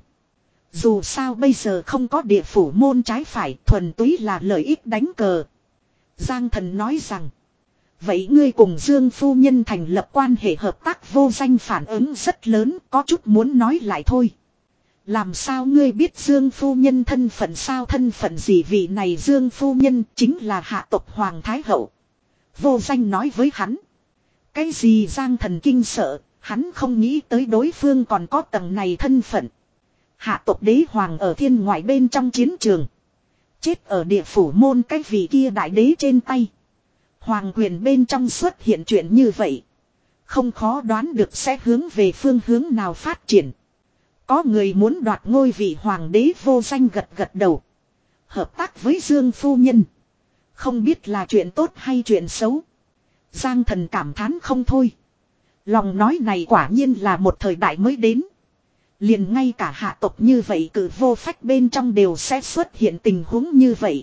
Dù sao bây giờ không có địa phủ môn trái phải, thuần túy là lợi ích đánh cờ. Giang Thần nói rằng, vậy ngươi cùng Dương phu nhân thành lập quan hệ hợp tác vô danh phản ứng rất lớn, có chút muốn nói lại thôi. Làm sao ngươi biết Dương phu nhân thân phận sao thân phận gì vị này Dương phu nhân chính là hạ tộc Hoàng Thái Hậu. Vô danh nói với hắn. Cái gì Giang Thần kinh sợ, hắn không nghĩ tới đối phương còn có tầng này thân phận. Hạ tộc đế hoàng ở thiên ngoại bên trong chiến trường. Chết ở địa phủ môn cái vị kia đại đế trên tay. Hoàng quyền bên trong xuất hiện chuyện như vậy. Không khó đoán được sẽ hướng về phương hướng nào phát triển. Có người muốn đoạt ngôi vị hoàng đế vô danh gật gật đầu. Hợp tác với Dương phu nhân. Không biết là chuyện tốt hay chuyện xấu. Giang Thần cảm thán không thôi. Lòng nói này quả nhiên là một thời đại mới đến. Liền ngay cả hạ tộc như vậy cử vô phách bên trong đều sẽ xuất hiện tình huống như vậy.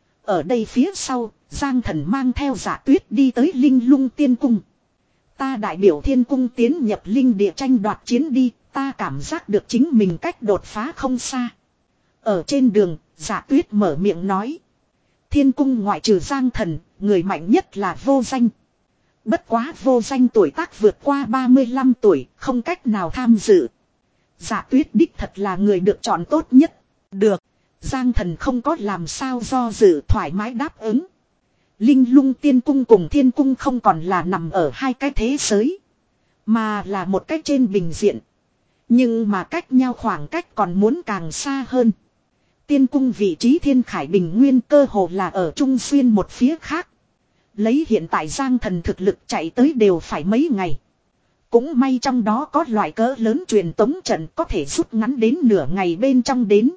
Ở đây phía sau, Giang Thần mang theo Dạ Tuyết đi tới Linh Lung Tiên Cung. Ta đại biểu thiên cung tiến nhập linh địa tranh đoạt chiến đi, ta cảm giác được chính mình cách đột phá không xa. Ở trên đường, Dạ Tuyết mở miệng nói. Thiên cung ngoại trừ Giang Thần, người mạnh nhất là vô danh. Bất quá vô danh tuổi tác vượt qua ba mươi lăm tuổi, không cách nào tham dự. Dạ Tuyết đích thật là người được chọn tốt nhất. Được, Giang Thần không có làm sao do dự thoải mái đáp ứng. Linh Lung Tiên Cung cùng Thiên Cung không còn là nằm ở hai cái thế giới. Mà là một cái trên bình diện. Nhưng mà cách nhau khoảng cách còn muốn càng xa hơn. Tiên Cung vị trí Thiên Khải Bình Nguyên cơ hồ là ở Trung Xuyên một phía khác. Lấy hiện tại Giang Thần thực lực chạy tới đều phải mấy ngày. Cũng may trong đó có loại cỡ lớn truyền tống trận có thể rút ngắn đến nửa ngày bên trong đến.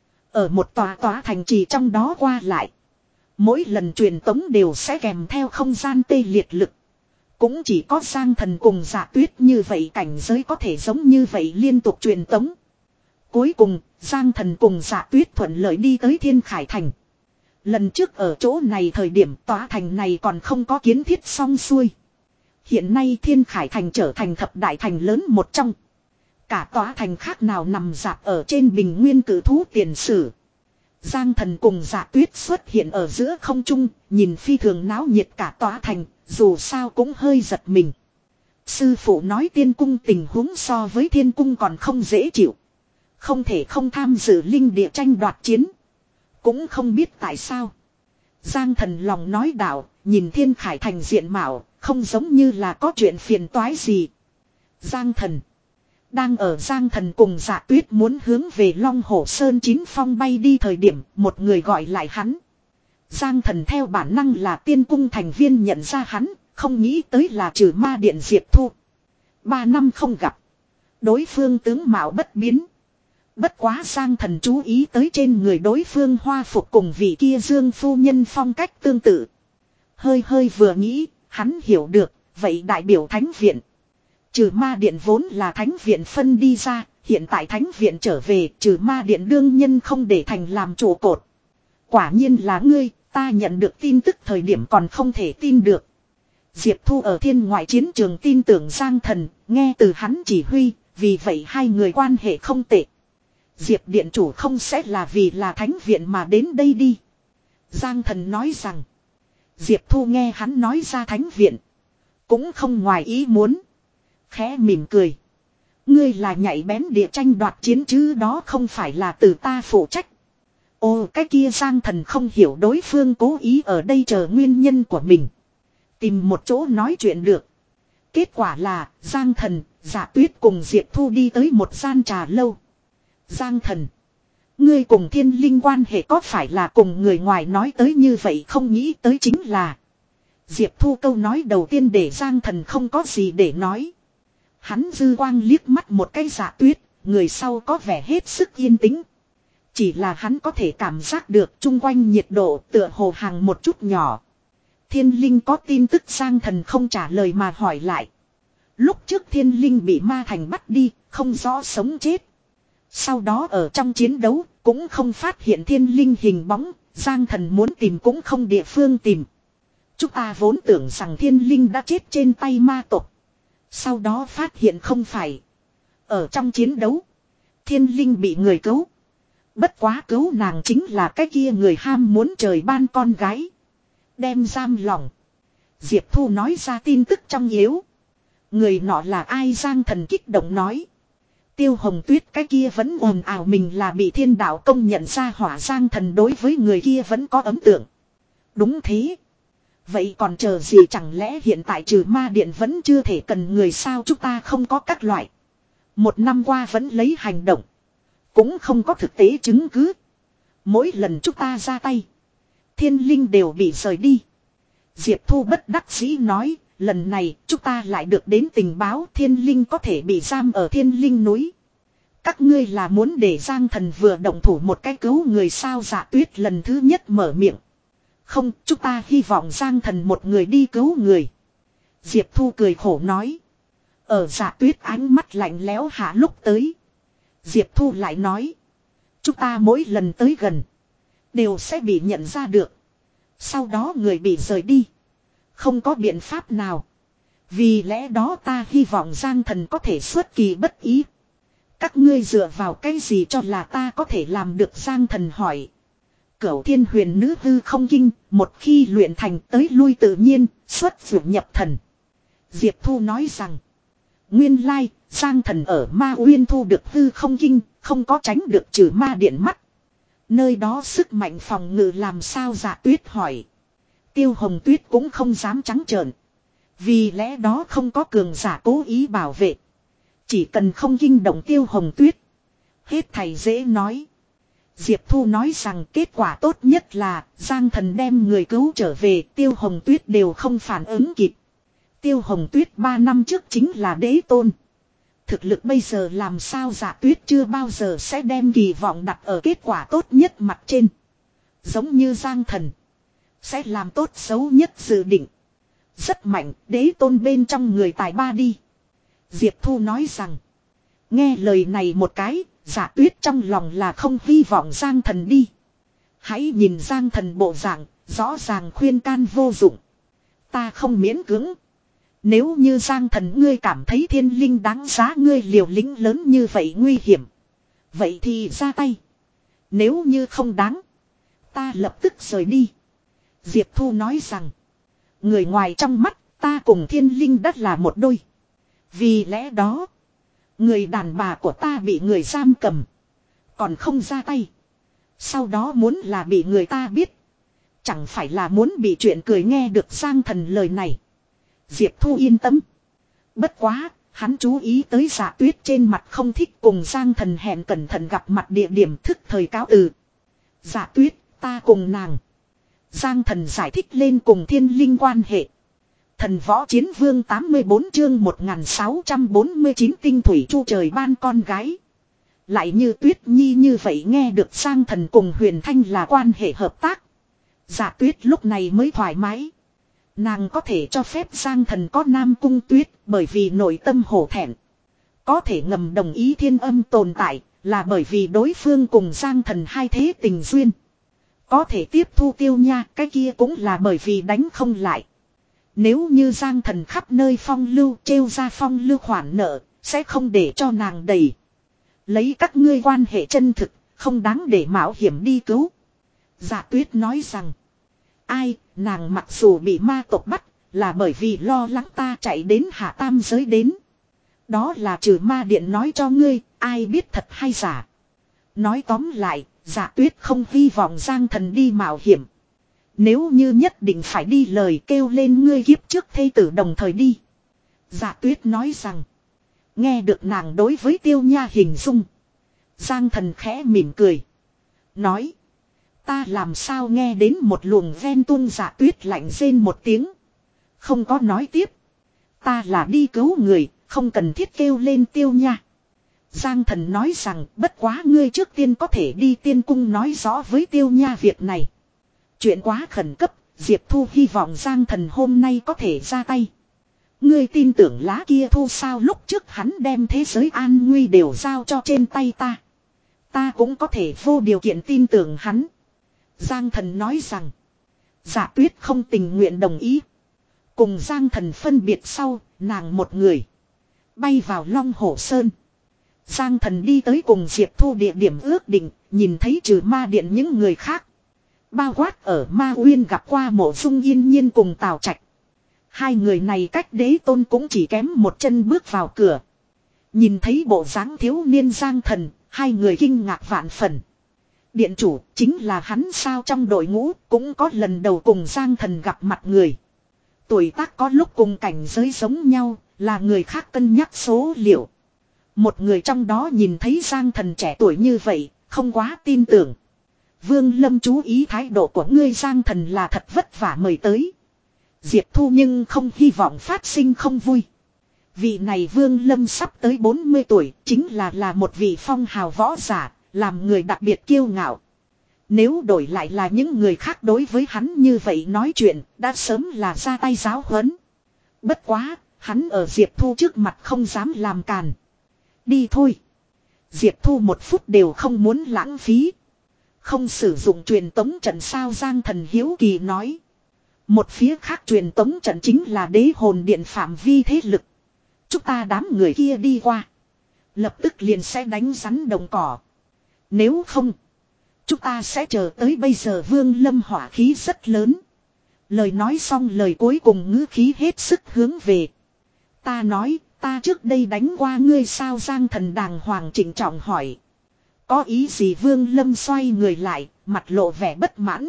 Ở một tòa tòa thành trì trong đó qua lại. Mỗi lần truyền tống đều sẽ kèm theo không gian tê liệt lực. Cũng chỉ có Giang Thần cùng Dạ Tuyết như vậy cảnh giới có thể giống như vậy liên tục truyền tống. Cuối cùng, Giang Thần cùng Dạ Tuyết thuận lợi đi tới Thiên Khải Thành. Lần trước ở chỗ này thời điểm tòa thành này còn không có kiến thiết xong xuôi. Hiện nay Thiên Khải Thành trở thành thập đại thành lớn một trong. Cả tòa thành khác nào nằm dạp ở trên bình nguyên cử thú tiền sử. Giang Thần cùng Dạ Tuyết xuất hiện ở giữa không trung, nhìn phi thường náo nhiệt cả tòa thành, dù sao cũng hơi giật mình. Sư phụ nói tiên cung tình huống so với thiên cung còn không dễ chịu. Không thể không tham dự linh địa tranh đoạt chiến. Cũng không biết tại sao. Giang Thần lòng nói đạo, nhìn Thiên Khải Thành diện mạo, không giống như là có chuyện phiền toái gì. Giang Thần. Đang ở Giang Thần cùng Dạ Tuyết muốn hướng về Long Hổ Sơn Chín Phong bay đi thời điểm, một người gọi lại hắn. Giang Thần theo bản năng là tiên cung thành viên nhận ra hắn, không nghĩ tới là Trừ Ma Điện Diệp Thu. Ba năm không gặp. Đối phương tướng mạo bất biến. Bất quá Giang Thần chú ý tới trên người đối phương hoa phục cùng vị kia Dương phu nhân phong cách tương tự. Hơi hơi vừa nghĩ, hắn hiểu được, vậy đại biểu Thánh Viện. Trừ Ma Điện vốn là Thánh Viện phân đi ra, hiện tại Thánh Viện trở về, Trừ Ma Điện đương nhân không để thành làm trụ cột. Quả nhiên là ngươi, ta nhận được tin tức thời điểm còn không thể tin được. Diệp Thu ở thiên ngoại chiến trường tin tưởng Giang Thần, nghe từ hắn chỉ huy, vì vậy hai người quan hệ không tệ. Diệp Điện Chủ không sẽ là vì là Thánh Viện mà đến đây đi. Giang Thần nói rằng, Diệp Thu nghe hắn nói ra Thánh Viện, cũng không ngoài ý muốn. Khẽ mỉm cười. Ngươi là nhạy bén địa tranh đoạt chiến chứ, đó không phải là từ ta phụ trách. Ồ, cái kia Giang Thần không hiểu đối phương cố ý ở đây chờ nguyên nhân của mình. Tìm một chỗ nói chuyện được. Kết quả là Giang Thần, Dạ Tuyết cùng Diệp Thu đi tới một gian trà lâu. Giang Thần, ngươi cùng Thiên Linh quan hệ có phải là cùng người ngoài nói tới như vậy, không nghĩ tới chính là. Diệp Thu câu nói đầu tiên để Giang Thần không có gì để nói. Hắn dư quang liếc mắt một cái Dạ Tuyết, người sau có vẻ hết sức yên tĩnh. Chỉ là hắn có thể cảm giác được chung quanh nhiệt độ tựa hồ hàng một chút nhỏ. Thiên Linh có tin tức, Giang Thần không trả lời mà hỏi lại. Lúc trước Thiên Linh bị ma thành bắt đi, không rõ sống chết. Sau đó ở trong chiến đấu, cũng không phát hiện Thiên Linh hình bóng, Giang Thần muốn tìm cũng không địa phương tìm. Chúng ta vốn tưởng rằng Thiên Linh đã chết trên tay ma tộc. Sau đó phát hiện không phải. Ở trong chiến đấu, Thiên Linh bị người cứu. Bất quá cứu nàng chính là cái kia người ham muốn trời ban con gái. Đem giam lòng. Diệp Thu nói ra tin tức trong yếu. Người nọ là ai? Giang Thần kích động nói. Tiêu Hồng Tuyết cái kia vẫn ồn ào mình là bị thiên đạo công nhận ra hỏa. Giang Thần đối với người kia vẫn có ấn tượng. Đúng thế. Vậy còn chờ gì, chẳng lẽ hiện tại Trừ Ma Điện vẫn chưa thể cần người sao? Chúng ta không có các loại. Một năm qua vẫn lấy hành động. Cũng không có thực tế chứng cứ. Mỗi lần chúng ta ra tay, Thiên Linh đều bị rời đi. Diệp Thu bất đắc dĩ nói, lần này chúng ta lại được đến tình báo Thiên Linh có thể bị giam ở Thiên Linh núi. Các ngươi là muốn để Giang Thần vừa động thủ một cái cứu người sao? Dạ Tuyết lần thứ nhất mở miệng. Không, chúng ta hy vọng Giang Thần một người đi cứu người. Diệp Thu cười khổ nói. Ở Dạ Tuyết ánh mắt lạnh lẽo hạ lúc tới, Diệp Thu lại nói. Chúng ta mỗi lần tới gần, đều sẽ bị nhận ra được. Sau đó người bị rời đi. Không có biện pháp nào. Vì lẽ đó ta hy vọng Giang Thần có thể xuất kỳ bất ý. Các ngươi dựa vào cái gì cho là ta có thể làm được? Giang Thần hỏi. Cửu Thiên Huyền Nữ Hư Không Kinh, một khi luyện thành tới lui tự nhiên, xuất phủ nhập thần. Diệp Thu nói rằng. Nguyên lai, Giang Thần ở Ma Uyên thu được hư không kinh, không có tránh được Trừ Ma Điện mắt. Nơi đó sức mạnh phòng ngự làm sao? Dạ Tuyết hỏi. Tiêu Hồng Tuyết cũng không dám trắng trợn. Vì lẽ đó không có cường giả cố ý bảo vệ. Chỉ cần không kinh động Tiêu Hồng Tuyết, hết thầy dễ nói. Diệp Thu nói rằng kết quả tốt nhất là Giang Thần đem người cứu trở về, Tiêu Hồng Tuyết đều không phản ứng kịp. Tiêu Hồng Tuyết ba năm trước chính là đế tôn. Thực lực bây giờ làm sao? Dạ Tuyết chưa bao giờ sẽ đem kỳ vọng đặt ở kết quả tốt nhất mặt trên. Giống như Giang Thần, sẽ làm tốt xấu nhất dự định. Rất mạnh, đế tôn bên trong người tài ba đi. Diệp Thu nói rằng. Nghe lời này một cái, Dạ Tuyết trong lòng là không hy vọng Giang Thần đi. Hãy nhìn Giang Thần bộ dạng, rõ ràng khuyên can vô dụng. Ta không miễn cưỡng. Nếu như Giang Thần ngươi cảm thấy Thiên Linh đáng giá ngươi liều lĩnh lớn như vậy nguy hiểm, vậy thì ra tay. Nếu như không đáng, ta lập tức rời đi. Diệp Thu nói rằng. Người ngoài trong mắt, ta cùng Thiên Linh đất là một đôi. Vì lẽ đó, người đàn bà của ta bị người giam cầm, còn không ra tay. Sau đó muốn là bị người ta biết, Chẳng phải là muốn bị chuyện cười nghe được Giang Thần lời này. Diệp Thu yên tâm. Bất quá, hắn chú ý tới Dạ Tuyết trên mặt không thích cùng Giang Thần hẹn cẩn thận gặp mặt địa điểm thức thời cáo từ. Dạ Tuyết, ta cùng nàng. Giang Thần giải thích lên cùng thiên linh quan hệ. Thần võ chiến vương tám mươi bốn chương một nghìn sáu trăm bốn mươi chín tinh thủy chu trời ban con gái. Lại như Tuyết Nhi như vậy nghe được Giang Thần cùng Huyền Thanh là quan hệ hợp tác. Dạ Tuyết lúc này mới thoải mái. Nàng có thể cho phép Giang Thần có Nam Cung Tuyết bởi vì nội tâm hổ thẹn. Có thể ngầm đồng ý thiên âm tồn tại là bởi vì đối phương cùng Giang Thần hai thế tình duyên. Có thể tiếp thu Tiêu Nha cái kia cũng là bởi vì đánh không lại. Nếu như Giang Thần khắp nơi phong lưu trêu ra phong lưu khoản nợ sẽ không để cho nàng đầy. Lấy các ngươi quan hệ chân thực không đáng để mạo hiểm đi cứu. Dạ Tuyết nói rằng. Ai, nàng mặc dù bị ma tộc bắt, là bởi vì lo lắng ta chạy đến hạ tam giới đến. Đó là trừ ma điện nói cho ngươi, ai biết thật hay giả. Nói tóm lại, Dạ Tuyết không hy vọng Giang Thần đi mạo hiểm. Nếu như nhất định phải đi lời kêu lên ngươi kiếp trước thê tử đồng thời đi. Dạ Tuyết nói rằng, nghe được nàng đối với Tiêu Nha hình dung. Giang Thần khẽ mỉm cười. Nói. Ta làm sao nghe đến một luồng ven tuôn. Dạ Tuyết lạnh rên một tiếng. Không có nói tiếp. Ta là đi cứu người, không cần thiết kêu lên Tiêu Nha. Giang Thần nói rằng bất quá ngươi trước tiên có thể đi tiên cung nói rõ với Tiêu Nha việc này. Chuyện quá khẩn cấp, Diệp Thu hy vọng Giang Thần hôm nay có thể ra tay. Ngươi tin tưởng lá kia thu sao lúc trước hắn đem thế giới an nguy đều giao cho trên tay ta. Ta cũng có thể vô điều kiện tin tưởng hắn. Giang Thần nói rằng. Dạ Tuyết không tình nguyện đồng ý. Cùng Giang Thần phân biệt sau, nàng một người. Bay vào Long Hổ Sơn. Giang Thần đi tới cùng Diệp Thu địa điểm ước định, nhìn thấy trừ ma điện những người khác. Bao quát ở Ma Uyên gặp qua Mộ Dung Yên Nhiên cùng Tào Trạch. Hai người này cách đế tôn cũng chỉ kém một chân bước vào cửa. Nhìn thấy bộ dáng thiếu niên Giang Thần, hai người kinh ngạc vạn phần. Điện chủ chính là hắn sao trong đội ngũ cũng có lần đầu cùng Giang Thần gặp mặt người. Tuổi tác có lúc cùng cảnh giới giống nhau, là người khác cân nhắc số liệu. Một người trong đó nhìn thấy Giang Thần trẻ tuổi như vậy, không quá tin tưởng. Vương Lâm chú ý thái độ của ngươi Giang Thần là thật vất vả mời tới. Diệp Thu nhưng không hy vọng phát sinh không vui. Vị này Vương Lâm sắp tới bốn mươi tuổi, chính là là một vị phong hào võ giả, làm người đặc biệt kiêu ngạo. Nếu đổi lại là những người khác đối với hắn như vậy nói chuyện, đã sớm là ra tay giáo huấn. Bất quá, hắn ở Diệp Thu trước mặt không dám làm càn. Đi thôi. Diệp Thu một phút đều không muốn lãng phí. Không sử dụng truyền tống trận sao Giang Thần hiếu kỳ nói. Một phía khác truyền tống trận chính là đế hồn điện phạm vi thế lực. Chúng ta đám người kia đi qua. Lập tức liền sẽ đánh rắn đồng cỏ. Nếu không. Chúng ta sẽ chờ tới bây giờ Vương Lâm hỏa khí rất lớn. Lời nói xong lời cuối cùng ngữ khí hết sức hướng về. Ta nói ta trước đây đánh qua ngươi sao Giang Thần đàng hoàng trịnh trọng hỏi. Có ý gì Vương Lâm xoay người lại, mặt lộ vẻ bất mãn.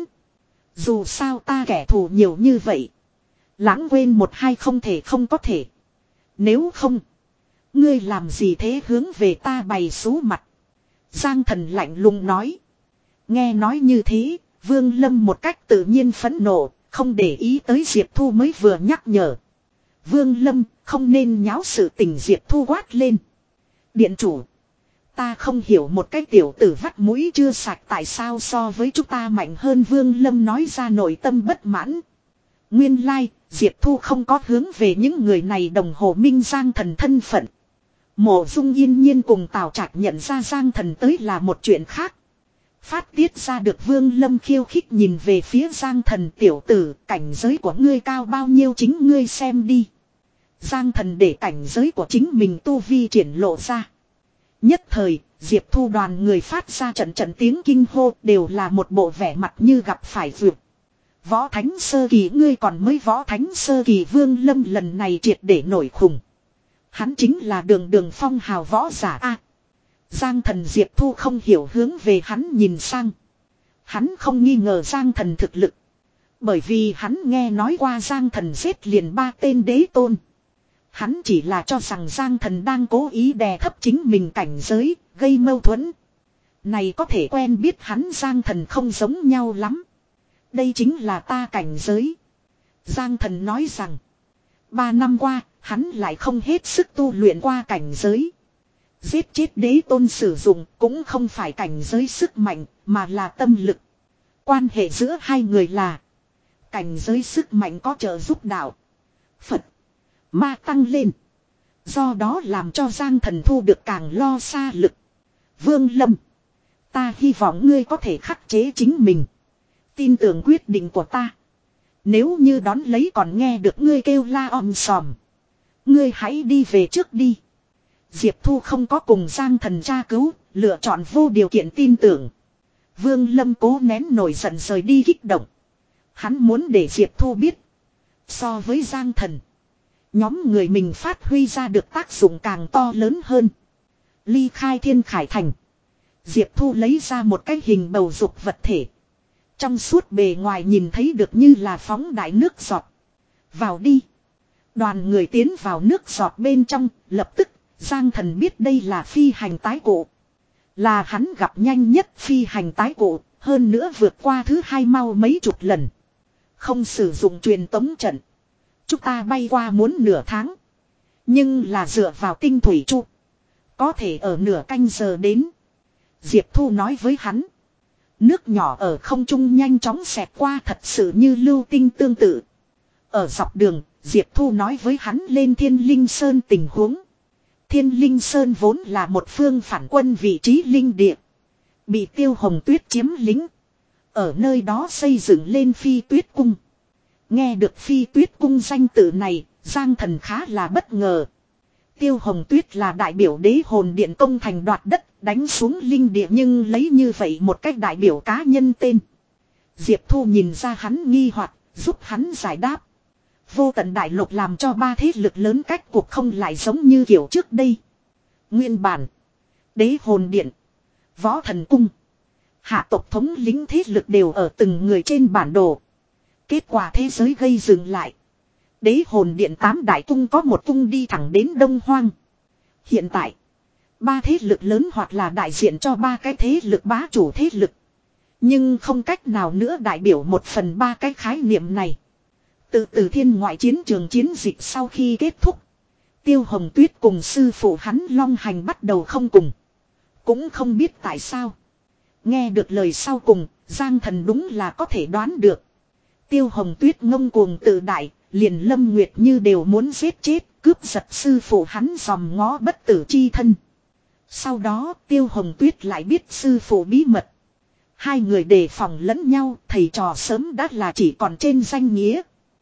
Dù sao ta kẻ thù nhiều như vậy. Lãng quên một hai không thể không có thể. Nếu không. Ngươi làm gì thế hướng về ta bày xú mặt. Giang Thần lạnh lùng nói. Nghe nói như thế, Vương Lâm một cách tự nhiên phẫn nộ, không để ý tới Diệp Thu mới vừa nhắc nhở. Vương Lâm không nên nháo sự tình Diệp Thu quát lên. Điện chủ. Ta không hiểu một cái tiểu tử vắt mũi chưa sạch tại sao so với chúng ta mạnh hơn Vương Lâm nói ra nội tâm bất mãn. Nguyên lai, like, Diệp Thu không có hướng về những người này đồng hồ minh Giang Thần thân phận. Mộ Dung Yên Nhiên cùng Tào Trạch nhận ra Giang Thần tới là một chuyện khác. Phát tiết ra được Vương Lâm khiêu khích nhìn về phía Giang Thần tiểu tử, cảnh giới của ngươi cao bao nhiêu chính ngươi xem đi. Giang Thần để cảnh giới của chính mình tu vi triển lộ ra. Nhất thời, Diệp Thu đoàn người phát ra trận trận tiếng kinh hô đều là một bộ vẻ mặt như gặp phải vượt. Võ Thánh Sơ Kỳ ngươi còn mới Võ Thánh Sơ Kỳ Vương Lâm lần này triệt để nổi khùng. Hắn chính là đường đường phong hào võ giả a. Giang Thần Diệp Thu không hiểu hướng về hắn nhìn sang. Hắn không nghi ngờ Giang Thần thực lực. Bởi vì hắn nghe nói qua Giang Thần giết liền ba tên đế tôn. Hắn chỉ là cho rằng Giang Thần đang cố ý đè thấp chính mình cảnh giới, gây mâu thuẫn. Này có thể quen biết hắn Giang Thần không giống nhau lắm. Đây chính là ta cảnh giới. Giang Thần nói rằng, ba năm qua, hắn lại không hết sức tu luyện qua cảnh giới. Giết chết đế tôn sử dụng cũng không phải cảnh giới sức mạnh, mà là tâm lực. Quan hệ giữa hai người là cảnh giới sức mạnh có trợ giúp đạo Phật ma tăng lên. Do đó làm cho Giang Thần thu được càng lo xa lực. Vương Lâm, ta hy vọng ngươi có thể khắc chế chính mình. Tin tưởng quyết định của ta. Nếu như đón lấy còn nghe được ngươi kêu la om sòm, ngươi hãy đi về trước đi. Diệp Thu không có cùng Giang Thần tra cứu, lựa chọn vô điều kiện tin tưởng. Vương Lâm cố nén nổi giận rời đi kích động. Hắn muốn để Diệp Thu biết, so với Giang Thần, nhóm người mình phát huy ra được tác dụng càng to lớn hơn. Ly khai Thiên Khải Thành, Diệp Thu lấy ra một cái hình bầu dục vật thể. Trong suốt bề ngoài nhìn thấy được như là phóng đại nước giọt. Vào đi. Đoàn người tiến vào nước giọt bên trong, lập tức Giang Thần biết đây là phi hành tái cụ. Là hắn gặp nhanh nhất phi hành tái cụ, hơn nữa vượt qua thứ hai mau mấy chục lần. Không sử dụng truyền tống trận. Chúng ta bay qua muốn nửa tháng. Nhưng là dựa vào tinh thủy trụ, có thể ở nửa canh giờ đến. Diệp Thu nói với hắn. Nước nhỏ ở không trung nhanh chóng xẹt qua thật sự như lưu tinh tương tự. Ở dọc đường, Diệp Thu nói với hắn lên Thiên Linh Sơn tình huống. Thiên Linh Sơn vốn là một phương phản quân vị trí linh địa. Bị Tiêu Hồng Tuyết chiếm lĩnh. Ở nơi đó xây dựng lên Phi Tuyết Cung. Nghe được Phi Tuyết Cung danh tự này, Giang Thần khá là bất ngờ. Tiêu Hồng Tuyết là đại biểu đế hồn điện công thành đoạt đất, đánh xuống linh địa nhưng lấy như vậy một cách đại biểu cá nhân tên. Diệp Thu nhìn ra hắn nghi hoặc, giúp hắn giải đáp. Vô tận đại lục làm cho ba thế lực lớn cách cuộc không lại giống như kiểu trước đây. Nguyên bản, đế hồn điện, võ thần cung, hạ tộc thống lĩnh thế lực đều ở từng người trên bản đồ. Kết quả thế giới gây dừng lại. Đế hồn điện tám đại cung có một cung đi thẳng đến Đông Hoang. Hiện tại, ba thế lực lớn hoặc là đại diện cho ba cái thế lực bá chủ thế lực. Nhưng không cách nào nữa đại biểu một phần ba cái khái niệm này. Từ từ thiên ngoại chiến trường chiến dịch sau khi kết thúc, Tiêu Hồng Tuyết cùng sư phụ hắn Long Hành bắt đầu không cùng. Cũng không biết tại sao. Nghe được lời sau cùng, Giang Thần đúng là có thể đoán được. Tiêu Hồng Tuyết ngông cuồng tự đại, liền Lâm Nguyệt Như đều muốn giết chết, cướp giật sư phụ hắn dòm ngó bất tử chi thân. Sau đó Tiêu Hồng Tuyết lại biết sư phụ bí mật. Hai người đề phòng lẫn nhau, thầy trò sớm đã là chỉ còn trên danh nghĩa.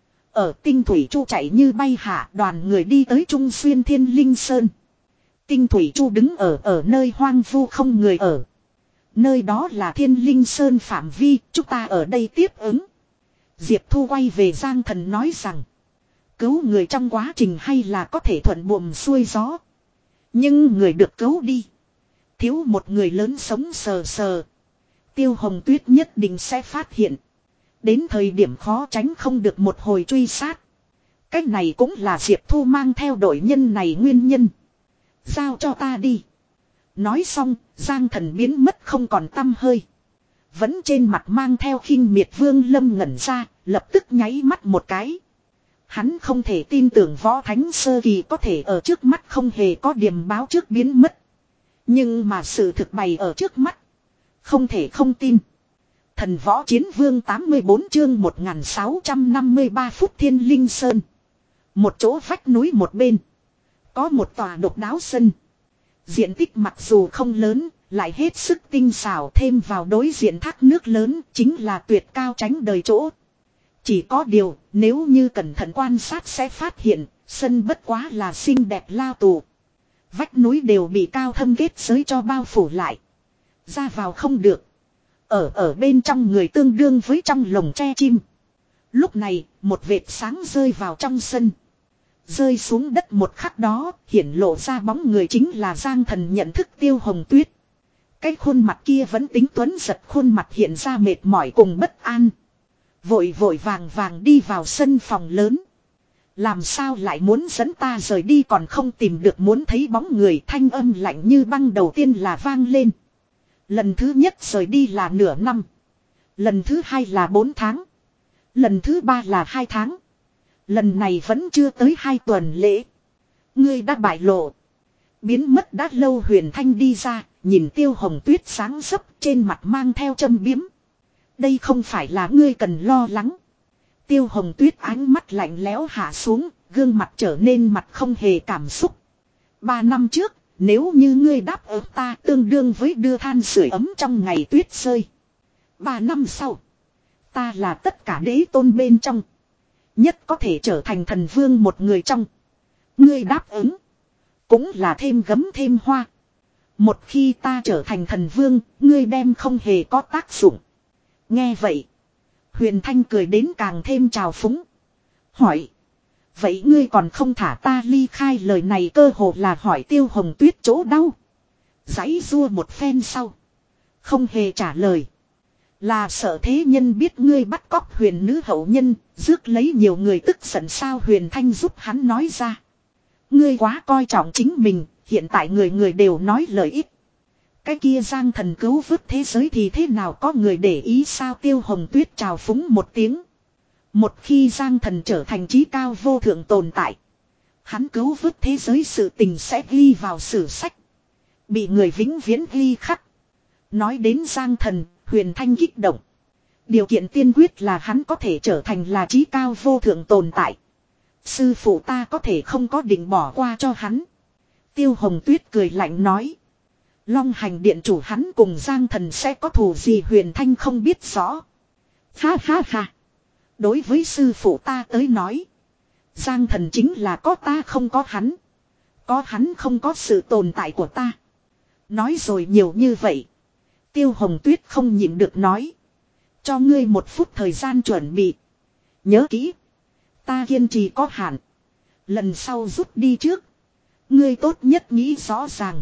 Ở Tinh Thủy Chu chạy như bay hạ, đoàn người đi tới Trung Xuyên Thiên Linh Sơn. Tinh Thủy Chu đứng ở ở nơi hoang vu không người ở. Nơi đó là Thiên Linh Sơn phạm vi, chúng ta ở đây tiếp ứng. Diệp Thu quay về Giang Thần nói rằng, cứu người trong quá trình hay là có thể thuận buồm xuôi gió. Nhưng người được cứu đi, thiếu một người lớn sống sờ sờ. Tiêu Hồng Tuyết nhất định sẽ phát hiện. Đến thời điểm khó tránh không được một hồi truy sát. Cách này cũng là Diệp Thu mang theo đội nhân này nguyên nhân. Giao cho ta đi. Nói xong, Giang Thần biến mất không còn tăm hơi. Vẫn trên mặt mang theo khinh miệt Vương Lâm ngẩn ra, lập tức nháy mắt một cái. Hắn không thể tin tưởng Võ Thánh Sơ Kỳ có thể ở trước mắt không hề có điểm báo trước biến mất. Nhưng mà sự thực bày ở trước mắt, không thể không tin. Thần Võ Chiến Vương tám mươi bốn chương một nghìn sáu trăm năm mươi ba phút Thiên Linh Sơn. Một chỗ vách núi một bên, có một tòa độc đáo sân. Diện tích mặc dù không lớn, lại hết sức tinh xảo, thêm vào đối diện thác nước lớn, chính là tuyệt cao tránh đời chỗ. Chỉ có điều, nếu như cẩn thận quan sát sẽ phát hiện, sân bất quá là xinh đẹp lao tù. Vách núi đều bị cao thâm kết giới cho bao phủ lại. Ra vào không được. Ở ở bên trong người tương đương với trong lồng tre chim. Lúc này, một vệt sáng rơi vào trong sân. Rơi xuống đất một khắc đó, hiển lộ ra bóng người chính là Giang Thần nhận thức Tiêu Hồng Tuyết. Cái khuôn mặt kia vẫn tính tuấn giật, khuôn mặt hiện ra mệt mỏi cùng bất an. Vội vội vàng vàng đi vào sân phòng lớn. Làm sao lại muốn dẫn ta rời đi còn không tìm được muốn thấy bóng người, thanh âm lạnh như băng đầu tiên là vang lên. Lần thứ nhất rời đi là nửa năm. Lần thứ hai là bốn tháng. Lần thứ ba là hai tháng. Lần này vẫn chưa tới hai tuần lễ. Ngươi đã bại lộ. Biến mất đã lâu Huyền Thanh đi ra, nhìn Tiêu Hồng Tuyết sáng sấp trên mặt mang theo châm biếm. Đây không phải là ngươi cần lo lắng. Tiêu Hồng Tuyết ánh mắt lạnh lẽo hạ xuống, gương mặt trở nên mặt không hề cảm xúc. Ba năm trước, nếu như ngươi đáp ứng ta tương đương với đưa than sưởi ấm trong ngày tuyết rơi. Ba năm sau, ta là tất cả đế tôn bên trong. Nhất có thể trở thành thần vương một người trong. Ngươi đáp ứng. Cũng là thêm gấm thêm hoa. Một khi ta trở thành thần vương, ngươi đem không hề có tác dụng. Nghe vậy. Huyền Thanh cười đến càng thêm trào phúng. Hỏi. Vậy ngươi còn không thả ta ly khai, lời này cơ hồ là hỏi Tiêu Hồng Tuyết chỗ đau. Giãy rua một phen sau. Không hề trả lời. Là sợ thế nhân biết ngươi bắt cóc huyền nữ hậu nhân, rước lấy nhiều người tức giận sao? Huyền Thanh giúp hắn nói ra. Ngươi quá coi trọng chính mình, hiện tại người người đều nói lời ít. Cái kia Giang Thần cứu vớt thế giới thì thế nào có người để ý sao? Tiêu Hồng Tuyết trào phúng một tiếng. Một khi Giang Thần trở thành trí cao vô thượng tồn tại, hắn cứu vớt thế giới sự tình sẽ ghi vào sử sách. Bị người vĩnh viễn ghi khắc. Nói đến Giang Thần, Huyền Thanh kích động. Điều kiện tiên quyết là hắn có thể trở thành là trí cao vô thượng tồn tại. Sư phụ ta có thể không có định bỏ qua cho hắn. Tiêu Hồng Tuyết cười lạnh nói. Long Hành điện chủ hắn cùng Giang Thần sẽ có thù gì? Huyền Thanh không biết rõ. Ha ha ha. Đối với sư phụ ta tới nói, Giang Thần chính là có ta không có hắn. Có hắn không có sự tồn tại của ta. Nói rồi nhiều như vậy. Tiêu Hồng Tuyết không nhịn được nói. Cho ngươi một phút thời gian chuẩn bị. Nhớ kỹ. Ta kiên trì có hạn. Lần sau rút đi trước. Ngươi tốt nhất nghĩ rõ ràng.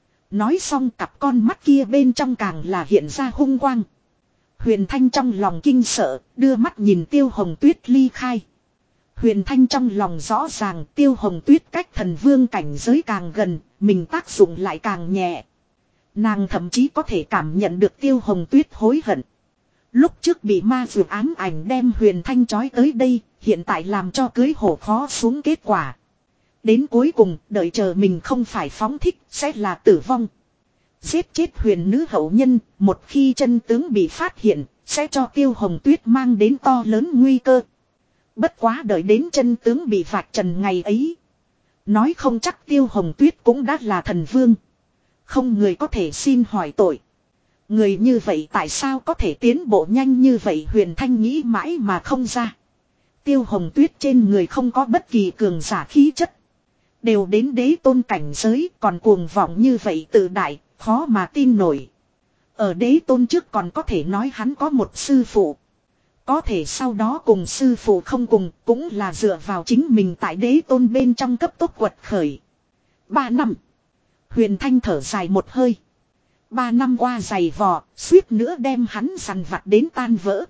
Nói xong cặp con mắt kia bên trong càng là hiện ra hung quang. Huyền Thanh trong lòng kinh sợ, đưa mắt nhìn Tiêu Hồng Tuyết ly khai. Huyền Thanh trong lòng rõ ràng Tiêu Hồng Tuyết cách thần vương cảnh giới càng gần, mình tác dụng lại càng nhẹ. Nàng thậm chí có thể cảm nhận được Tiêu Hồng Tuyết hối hận. Lúc trước bị ma dược ám ảnh đem Huyền Thanh trói tới đây, hiện tại làm cho cưới hổ khó xuống kết quả. Đến cuối cùng, đợi chờ mình không phải phóng thích, sẽ là tử vong. Giết chết huyền nữ hậu nhân, một khi chân tướng bị phát hiện, sẽ cho Tiêu Hồng Tuyết mang đến to lớn nguy cơ. Bất quá đợi đến chân tướng bị vạch trần ngày ấy. Nói không chắc Tiêu Hồng Tuyết cũng đã là thần vương. Không người có thể xin hỏi tội. Người như vậy tại sao có thể tiến bộ nhanh như vậy? Huyền Thanh nghĩ mãi mà không ra. Tiêu Hồng Tuyết trên người không có bất kỳ cường giả khí chất. Đều đến đế tôn cảnh giới còn cuồng vọng như vậy tự đại, khó mà tin nổi. Ở đế tôn trước còn có thể nói hắn có một sư phụ. Có thể sau đó cùng sư phụ không cùng cũng là dựa vào chính mình tại đế tôn bên trong cấp tốc quật khởi. Ba năm. Huyền Thanh thở dài một hơi. Ba năm qua dày vò, suýt nữa đem hắn sằn vặt đến tan vỡ.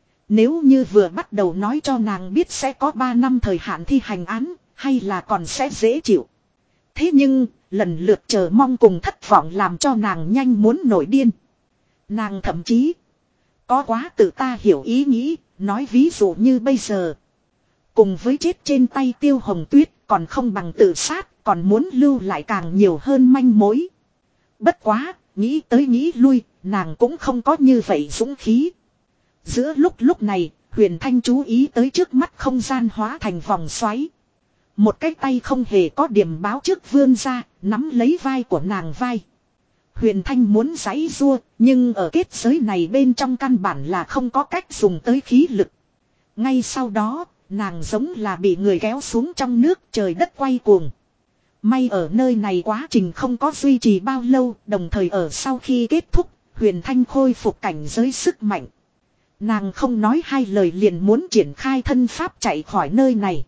Nếu như vừa bắt đầu nói cho nàng biết sẽ có ba năm thời hạn thi hành án, hay là còn sẽ dễ chịu. Thế nhưng, lần lượt chờ mong cùng thất vọng làm cho nàng nhanh muốn nổi điên. Nàng thậm chí có quá tự ta hiểu ý nghĩ, nói ví dụ như bây giờ. Cùng với chết trên tay Tiêu Hồng Tuyết còn không bằng tự sát, còn muốn lưu lại càng nhiều hơn manh mối. Bất quá, nghĩ tới nghĩ lui, nàng cũng không có như vậy dũng khí. Giữa lúc lúc này, Huyền Thanh chú ý tới trước mắt không gian hóa thành vòng xoáy. Một cái tay không hề có điểm báo trước vươn ra, nắm lấy vai của nàng vai. Huyền Thanh muốn giãy giụa, nhưng ở kết giới này bên trong căn bản là không có cách dùng tới khí lực. Ngay sau đó, nàng giống là bị người kéo xuống trong nước, trời đất quay cuồng. May ở nơi này quá trình không có duy trì bao lâu, đồng thời ở sau khi kết thúc, Huyền Thanh khôi phục cảnh giới sức mạnh. Nàng không nói hai lời liền muốn triển khai thân pháp chạy khỏi nơi này.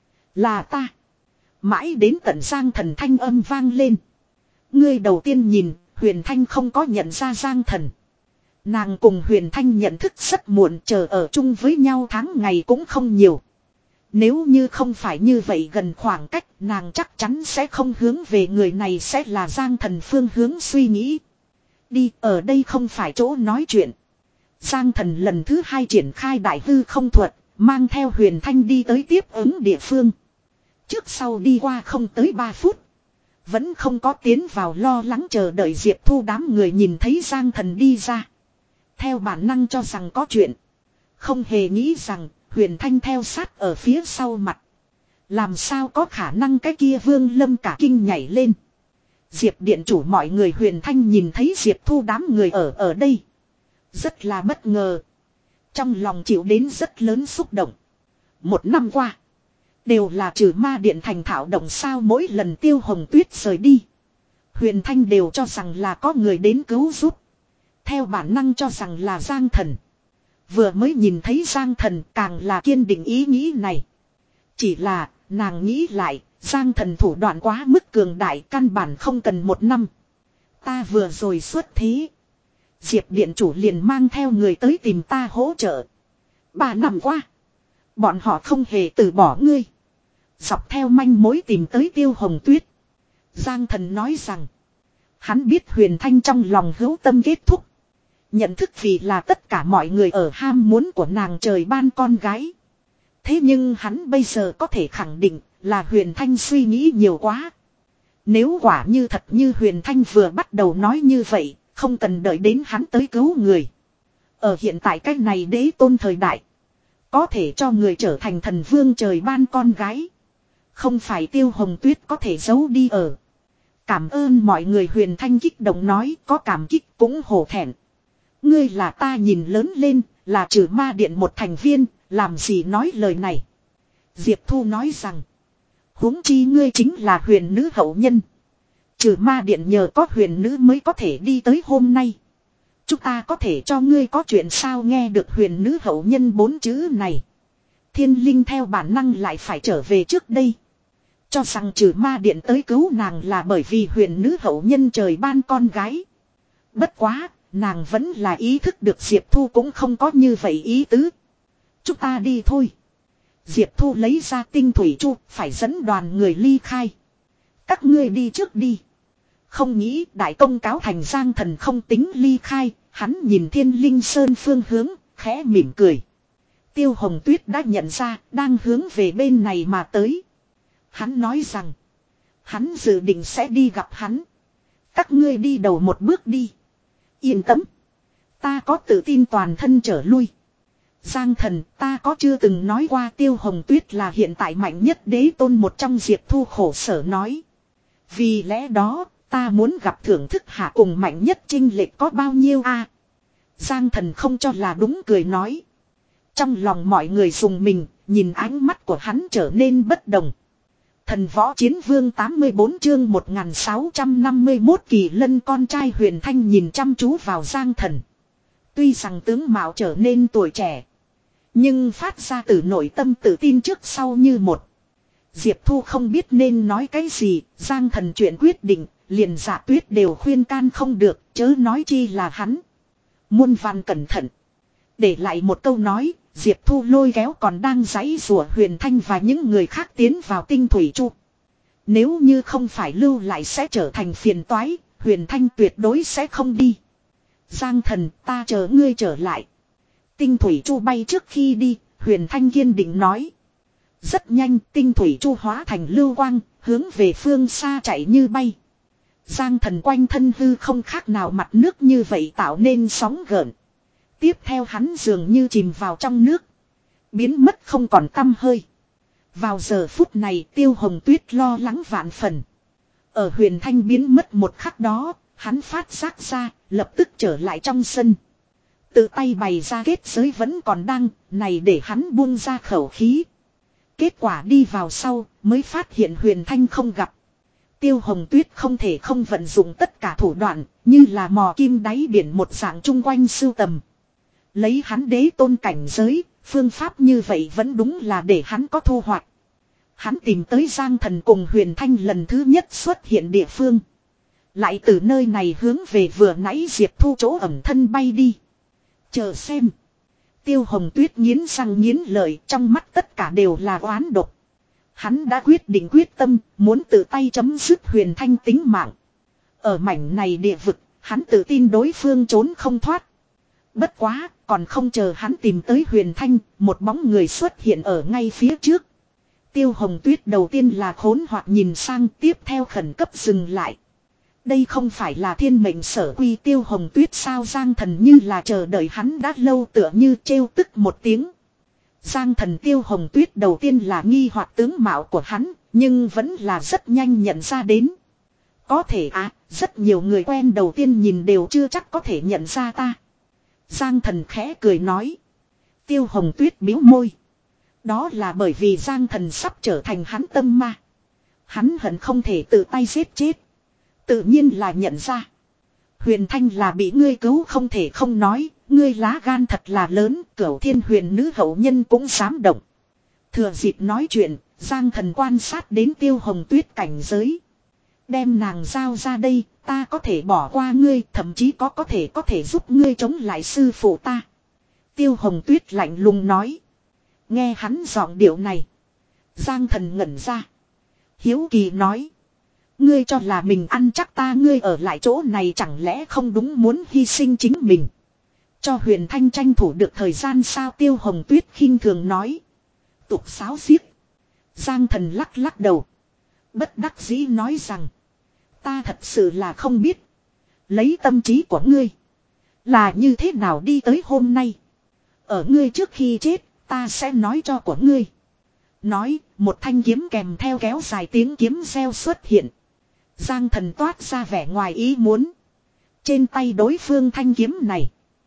Là ta. Mãi đến tận Giang Thần thanh âm vang lên. Ngươi đầu tiên nhìn, Huyền Thanh không có nhận ra Giang Thần. Nàng cùng Huyền Thanh nhận thức rất muộn, chờ ở chung với nhau tháng ngày cũng không nhiều. Nếu như không phải như vậy gần khoảng cách, nàng chắc chắn sẽ không hướng về người này sẽ là Giang Thần phương hướng suy nghĩ. Đi, ở đây không phải chỗ nói chuyện. Giang Thần lần thứ hai triển khai đại hư không thuật, mang theo Huyền Thanh đi tới tiếp ứng địa phương. Trước sau đi qua không tới ba phút. Vẫn không có tiến vào, lo lắng chờ đợi Diệp Thu đám người nhìn thấy Giang Thần đi ra. Theo bản năng cho rằng có chuyện. Không hề nghĩ rằng Huyền Thanh theo sát ở phía sau mặt. Làm sao có khả năng, cái kia Vương Lâm cả kinh nhảy lên. Diệp điện chủ mọi người, Huyền Thanh nhìn thấy Diệp Thu đám người ở ở đây. Rất là bất ngờ. Trong lòng chịu đến rất lớn xúc động. Một năm qua. Đều là trừ ma điện thành thảo động sao, mỗi lần Tiêu Hồng Tuyết rời đi. Huyền Thanh đều cho rằng là có người đến cứu giúp. Theo bản năng cho rằng là Giang Thần. Vừa mới nhìn thấy Giang Thần càng là kiên định ý nghĩ này. Chỉ là nàng nghĩ lại, Giang Thần thủ đoạn quá mức cường đại, căn bản không cần một năm. Ta vừa rồi xuất thế. Diệp điện chủ liền mang theo người tới tìm ta hỗ trợ. Ba năm qua. Bọn họ không hề từ bỏ ngươi. Dọc theo manh mối tìm tới Tiêu Hồng Tuyết. Giang Thần nói rằng. Hắn biết Huyền Thanh trong lòng hữu tâm kết thúc. Nhận thức vì là tất cả mọi người ở ham muốn của nàng trời ban con gái. Thế nhưng hắn bây giờ có thể khẳng định là Huyền Thanh suy nghĩ nhiều quá. Nếu quả như thật như Huyền Thanh vừa bắt đầu nói như vậy, không cần đợi đến hắn tới cứu người. Ở hiện tại cách này đế tôn thời đại. Có thể cho người trở thành thần vương trời ban con gái. Không phải Tiêu Hồng Tuyết có thể giấu đi ở. Cảm ơn mọi người, Huyền Thanh kích động nói, có cảm kích cũng hổ thẹn. Ngươi là ta nhìn lớn lên, là trừ ma điện một thành viên, làm gì nói lời này. Diệp Thu nói rằng. Huống chi ngươi chính là huyền nữ hậu nhân. Trừ ma điện nhờ có huyền nữ mới có thể đi tới hôm nay. Chúng ta có thể cho ngươi có chuyện sao, nghe được huyền nữ hậu nhân bốn chữ này. Thiên linh theo bản năng lại phải trở về trước đây. Cho rằng trừ ma điện tới cứu nàng là bởi vì huyền nữ hậu nhân trời ban con gái. Bất quá, nàng vẫn là ý thức được Diệp Thu cũng không có như vậy ý tứ. Chúng ta đi thôi. Diệp Thu lấy ra tinh thủy chu, phải dẫn đoàn người ly khai. Các ngươi đi trước đi. Không nghĩ đại công cáo thành, Giang Thần không tính ly khai, hắn nhìn Thiên Linh Sơn phương hướng, khẽ mỉm cười. Tiêu Hồng Tuyết đã nhận ra, đang hướng về bên này mà tới. Hắn nói rằng, hắn dự định sẽ đi gặp hắn. Các ngươi đi đầu một bước đi. Yên tâm. Ta có tự tin toàn thân trở lui. Giang Thần, ta có chưa từng nói qua Tiêu Hồng Tuyết là hiện tại mạnh nhất đế tôn một trong, Diệp Thu khổ sở nói. Vì lẽ đó, ta muốn gặp thưởng thức hạ cùng mạnh nhất chênh lệch có bao nhiêu a? Giang Thần không cho là đúng cười nói. Trong lòng mọi người dùng mình, nhìn ánh mắt của hắn trở nên bất đồng. Thần Võ Chiến Vương tám mươi bốn chương một nghìn sáu trăm năm mươi mốt Kỳ Lân con trai Huyền Thanh nhìn chăm chú vào Giang Thần. Tuy rằng tướng mạo trở nên tuổi trẻ, nhưng phát ra từ nội tâm tự tin trước sau như một. Diệp Thu không biết nên nói cái gì, Giang Thần chuyện quyết định, liền Dạ Tuyết đều khuyên can không được, chớ nói chi là hắn. Muôn vàn cẩn thận. Để lại một câu nói, Diệp Thu lôi kéo còn đang giãy giụa Huyền Thanh và những người khác tiến vào tinh thủy chu. Nếu như không phải lưu lại sẽ trở thành phiền toái, Huyền Thanh tuyệt đối sẽ không đi. Giang Thần, ta chờ ngươi trở lại. Tinh thủy chu bay trước khi đi, Huyền Thanh kiên định nói. Rất nhanh, tinh thủy chu hóa thành lưu quang, hướng về phương xa chạy như bay. Giang Thần quanh thân hư không khác nào mặt nước như vậy tạo nên sóng gợn. Tiếp theo hắn dường như chìm vào trong nước, biến mất không còn tăm hơi. Vào giờ phút này Tiêu Hồng Tuyết lo lắng vạn phần. Ở Huyền Thanh biến mất một khắc đó, hắn phát giác ra, lập tức trở lại trong sân. Tự tay bày ra kết giới vẫn còn đang, này để hắn buông ra khẩu khí. Kết quả đi vào sau, mới phát hiện Huyền Thanh không gặp. Tiêu Hồng Tuyết không thể không vận dụng tất cả thủ đoạn, như là mò kim đáy biển một dạng chung quanh sưu tầm. Lấy hắn đế tôn cảnh giới, phương pháp như vậy vẫn đúng là để hắn có thu hoạch. Hắn tìm tới Giang Thần cùng Huyền Thanh lần thứ nhất xuất hiện địa phương. Lại từ nơi này hướng về vừa nãy Diệp Thu chỗ ẩm thân bay đi. Chờ xem. Tiêu Hồng Tuyết nghiến răng nghiến lợi, trong mắt tất cả đều là oán độc. Hắn đã quyết định quyết tâm, muốn tự tay chấm dứt Huyền Thanh tính mạng. Ở mảnh này địa vực, hắn tự tin đối phương trốn không thoát. Bất quá, còn không chờ hắn tìm tới Huyền Thanh, một bóng người xuất hiện ở ngay phía trước. Tiêu Hồng Tuyết đầu tiên là khốn hoặc nhìn sang, tiếp theo khẩn cấp dừng lại. Đây không phải là thiên mệnh sở quy Tiêu Hồng Tuyết sao? Giang Thần như là chờ đợi hắn đã lâu, tựa như trêu tức một tiếng. Giang Thần Tiêu Hồng Tuyết đầu tiên là nghi hoặc tướng mạo của hắn, nhưng vẫn là rất nhanh nhận ra đến. Có thể à, rất nhiều người quen đầu tiên nhìn đều chưa chắc có thể nhận ra ta. Giang Thần khẽ cười nói. Tiêu Hồng Tuyết bĩu môi. Đó là bởi vì Giang Thần sắp trở thành hắn tâm ma. Hắn hận không thể tự tay giết chết. Tự nhiên là nhận ra. Huyền Thanh là bị ngươi cứu không thể không nói. Ngươi lá gan thật là lớn. Cửu Thiên Huyền Nữ hậu nhân cũng dám động. Thừa dịp nói chuyện, Giang Thần quan sát đến Tiêu Hồng Tuyết cảnh giới. Đem nàng giao ra đây, ta có thể bỏ qua ngươi, thậm chí có có thể có thể giúp ngươi chống lại sư phụ ta. Tiêu Hồng Tuyết lạnh lùng nói. Nghe hắn giọng điệu này. Giang Thần ngẩn ra. Hiếu kỳ nói. Ngươi cho là mình ăn chắc ta, ngươi ở lại chỗ này chẳng lẽ không đúng muốn hy sinh chính mình. Cho Huyền Thanh tranh thủ được thời gian sao? Tiêu Hồng Tuyết khinh thường nói. Tục xáo xiếc. Giang Thần lắc lắc đầu. Bất đắc dĩ nói rằng. Ta thật sự là không biết. Lấy tâm trí của ngươi. Là như thế nào đi tới hôm nay. Ở ngươi trước khi chết. Ta sẽ nói cho của ngươi. Nói, một thanh kiếm kèm theo kéo dài tiếng kiếm reo xuất hiện. Giang Thần toát ra vẻ ngoài ý muốn. Trên tay đối phương thanh kiếm này.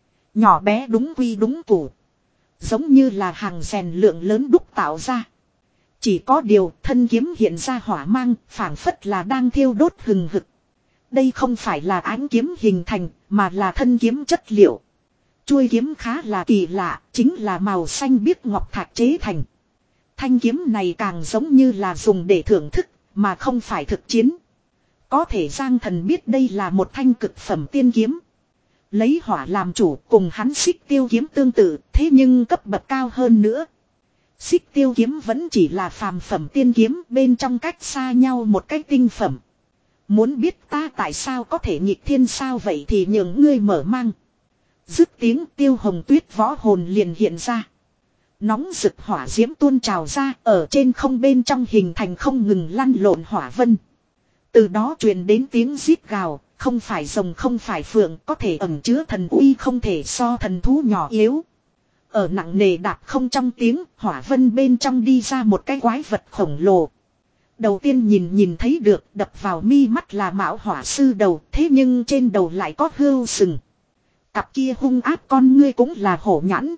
Nhỏ bé đúng quy đúng củ. Giống như là hàng rèn lượng lớn đúc tạo ra. Chỉ có điều thân kiếm hiện ra hỏa mang, phảng phất là đang thiêu đốt hừng hực. Đây không phải là ánh kiếm hình thành, mà là thân kiếm chất liệu. Chuôi kiếm khá là kỳ lạ, chính là màu xanh biếc ngọc thạch chế thành. Thanh kiếm này càng giống như là dùng để thưởng thức, mà không phải thực chiến. Có thể Giang Thần biết đây là một thanh cực phẩm tiên kiếm. Lấy hỏa làm chủ, cùng hắn Xích Tiêu kiếm tương tự, thế nhưng cấp bậc cao hơn nữa. Xích Tiêu kiếm vẫn chỉ là phàm phẩm tiên kiếm, bên trong cách xa nhau một cách tinh phẩm. Muốn biết ta tại sao có thể nghịch thiên sao? Vậy thì nhường ngươi mở mang. Dứt tiếng, Tiêu Hồng Tuyết võ hồn liền hiện ra. Nóng rực hỏa diễm tuôn trào ra, ở trên không bên trong hình thành không ngừng lăn lộn hỏa vân. Từ đó truyền đến tiếng rít gào, không phải rồng không phải phượng, có thể ẩn chứa thần uy không thể so thần thú nhỏ yếu. Ở nặng nề đạp không trong tiếng, hỏa vân bên trong đi ra một cái quái vật khổng lồ. Đầu tiên nhìn nhìn thấy được, đập vào mi mắt là mão hỏa sư đầu, thế nhưng trên đầu lại có hươu sừng. Cặp kia hung ác con ngươi cũng là hổ nhãn.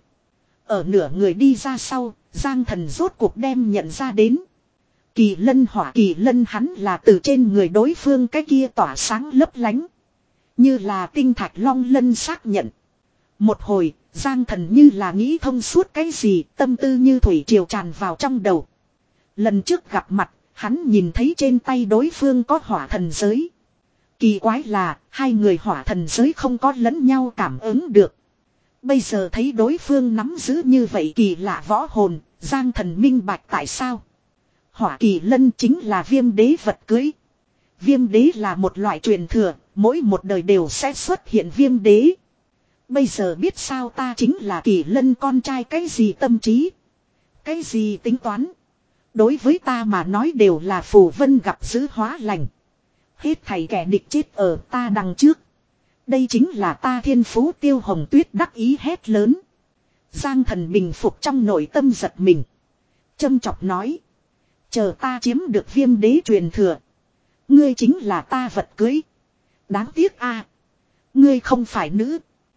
Ở nửa người đi ra sau, Giang Thần rốt cuộc đem nhận ra đến. Kỳ lân hỏa kỳ lân, hắn là từ trên người đối phương cái kia tỏa sáng lấp lánh. Như là tinh thạch long lân xác nhận. Một hồi, Giang Thần như là nghĩ thông suốt cái gì, tâm tư như thủy triều tràn vào trong đầu. Lần trước gặp mặt, hắn nhìn thấy trên tay đối phương có hỏa thần giới. Kỳ quái là, hai người hỏa thần giới không có lẫn nhau cảm ứng được. Bây giờ thấy đối phương nắm giữ như vậy kỳ lạ võ hồn, Giang Thần minh bạch tại sao. Hỏa kỳ lân chính là Viêm Đế vật cưới. Viêm Đế là một loại truyền thừa, mỗi một đời đều sẽ xuất hiện Viêm Đế. Bây giờ biết sao ta chính là kỳ lân con trai, cái gì tâm trí, cái gì tính toán. Đối với ta mà nói đều là phù vân gặp dữ hóa lành. Hết thảy kẻ địch chết ở ta đằng trước. Đây chính là ta thiên phú. Tiêu Hồng Tuyết đắc ý hét lớn. Giang Thần bình phục trong nội tâm giật mình. Châm chọc nói. Chờ ta chiếm được Viêm Đế truyền thừa. Ngươi chính là ta vật cưới. Đáng tiếc a, ngươi không phải nữ.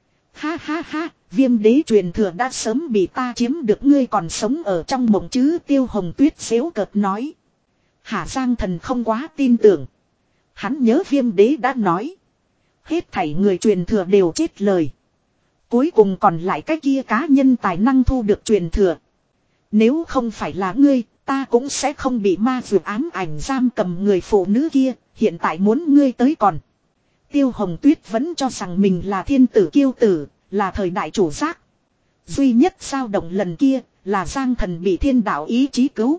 Ha ha ha, Viêm Đế truyền thừa đã sớm bị ta chiếm được, ngươi còn sống ở trong mộng chứ? Tiêu Hồng Tuyết xéo cợt nói. Hả? Giang Thần không quá tin tưởng. Hắn nhớ Viêm Đế đã nói. Hết thảy người truyền thừa đều chết lời. Cuối cùng còn lại cái kia cá nhân tài năng thu được truyền thừa. Nếu không phải là ngươi, ta cũng sẽ không bị ma dược ám ảnh giam cầm người phụ nữ kia. Hiện tại muốn ngươi tới còn. Tiêu Hồng Tuyết vẫn cho rằng mình là thiên tử kiêu tử, là thời đại chủ giác. Duy nhất dao động lần kia là Giang Thần bị thiên đạo ý chí cứu.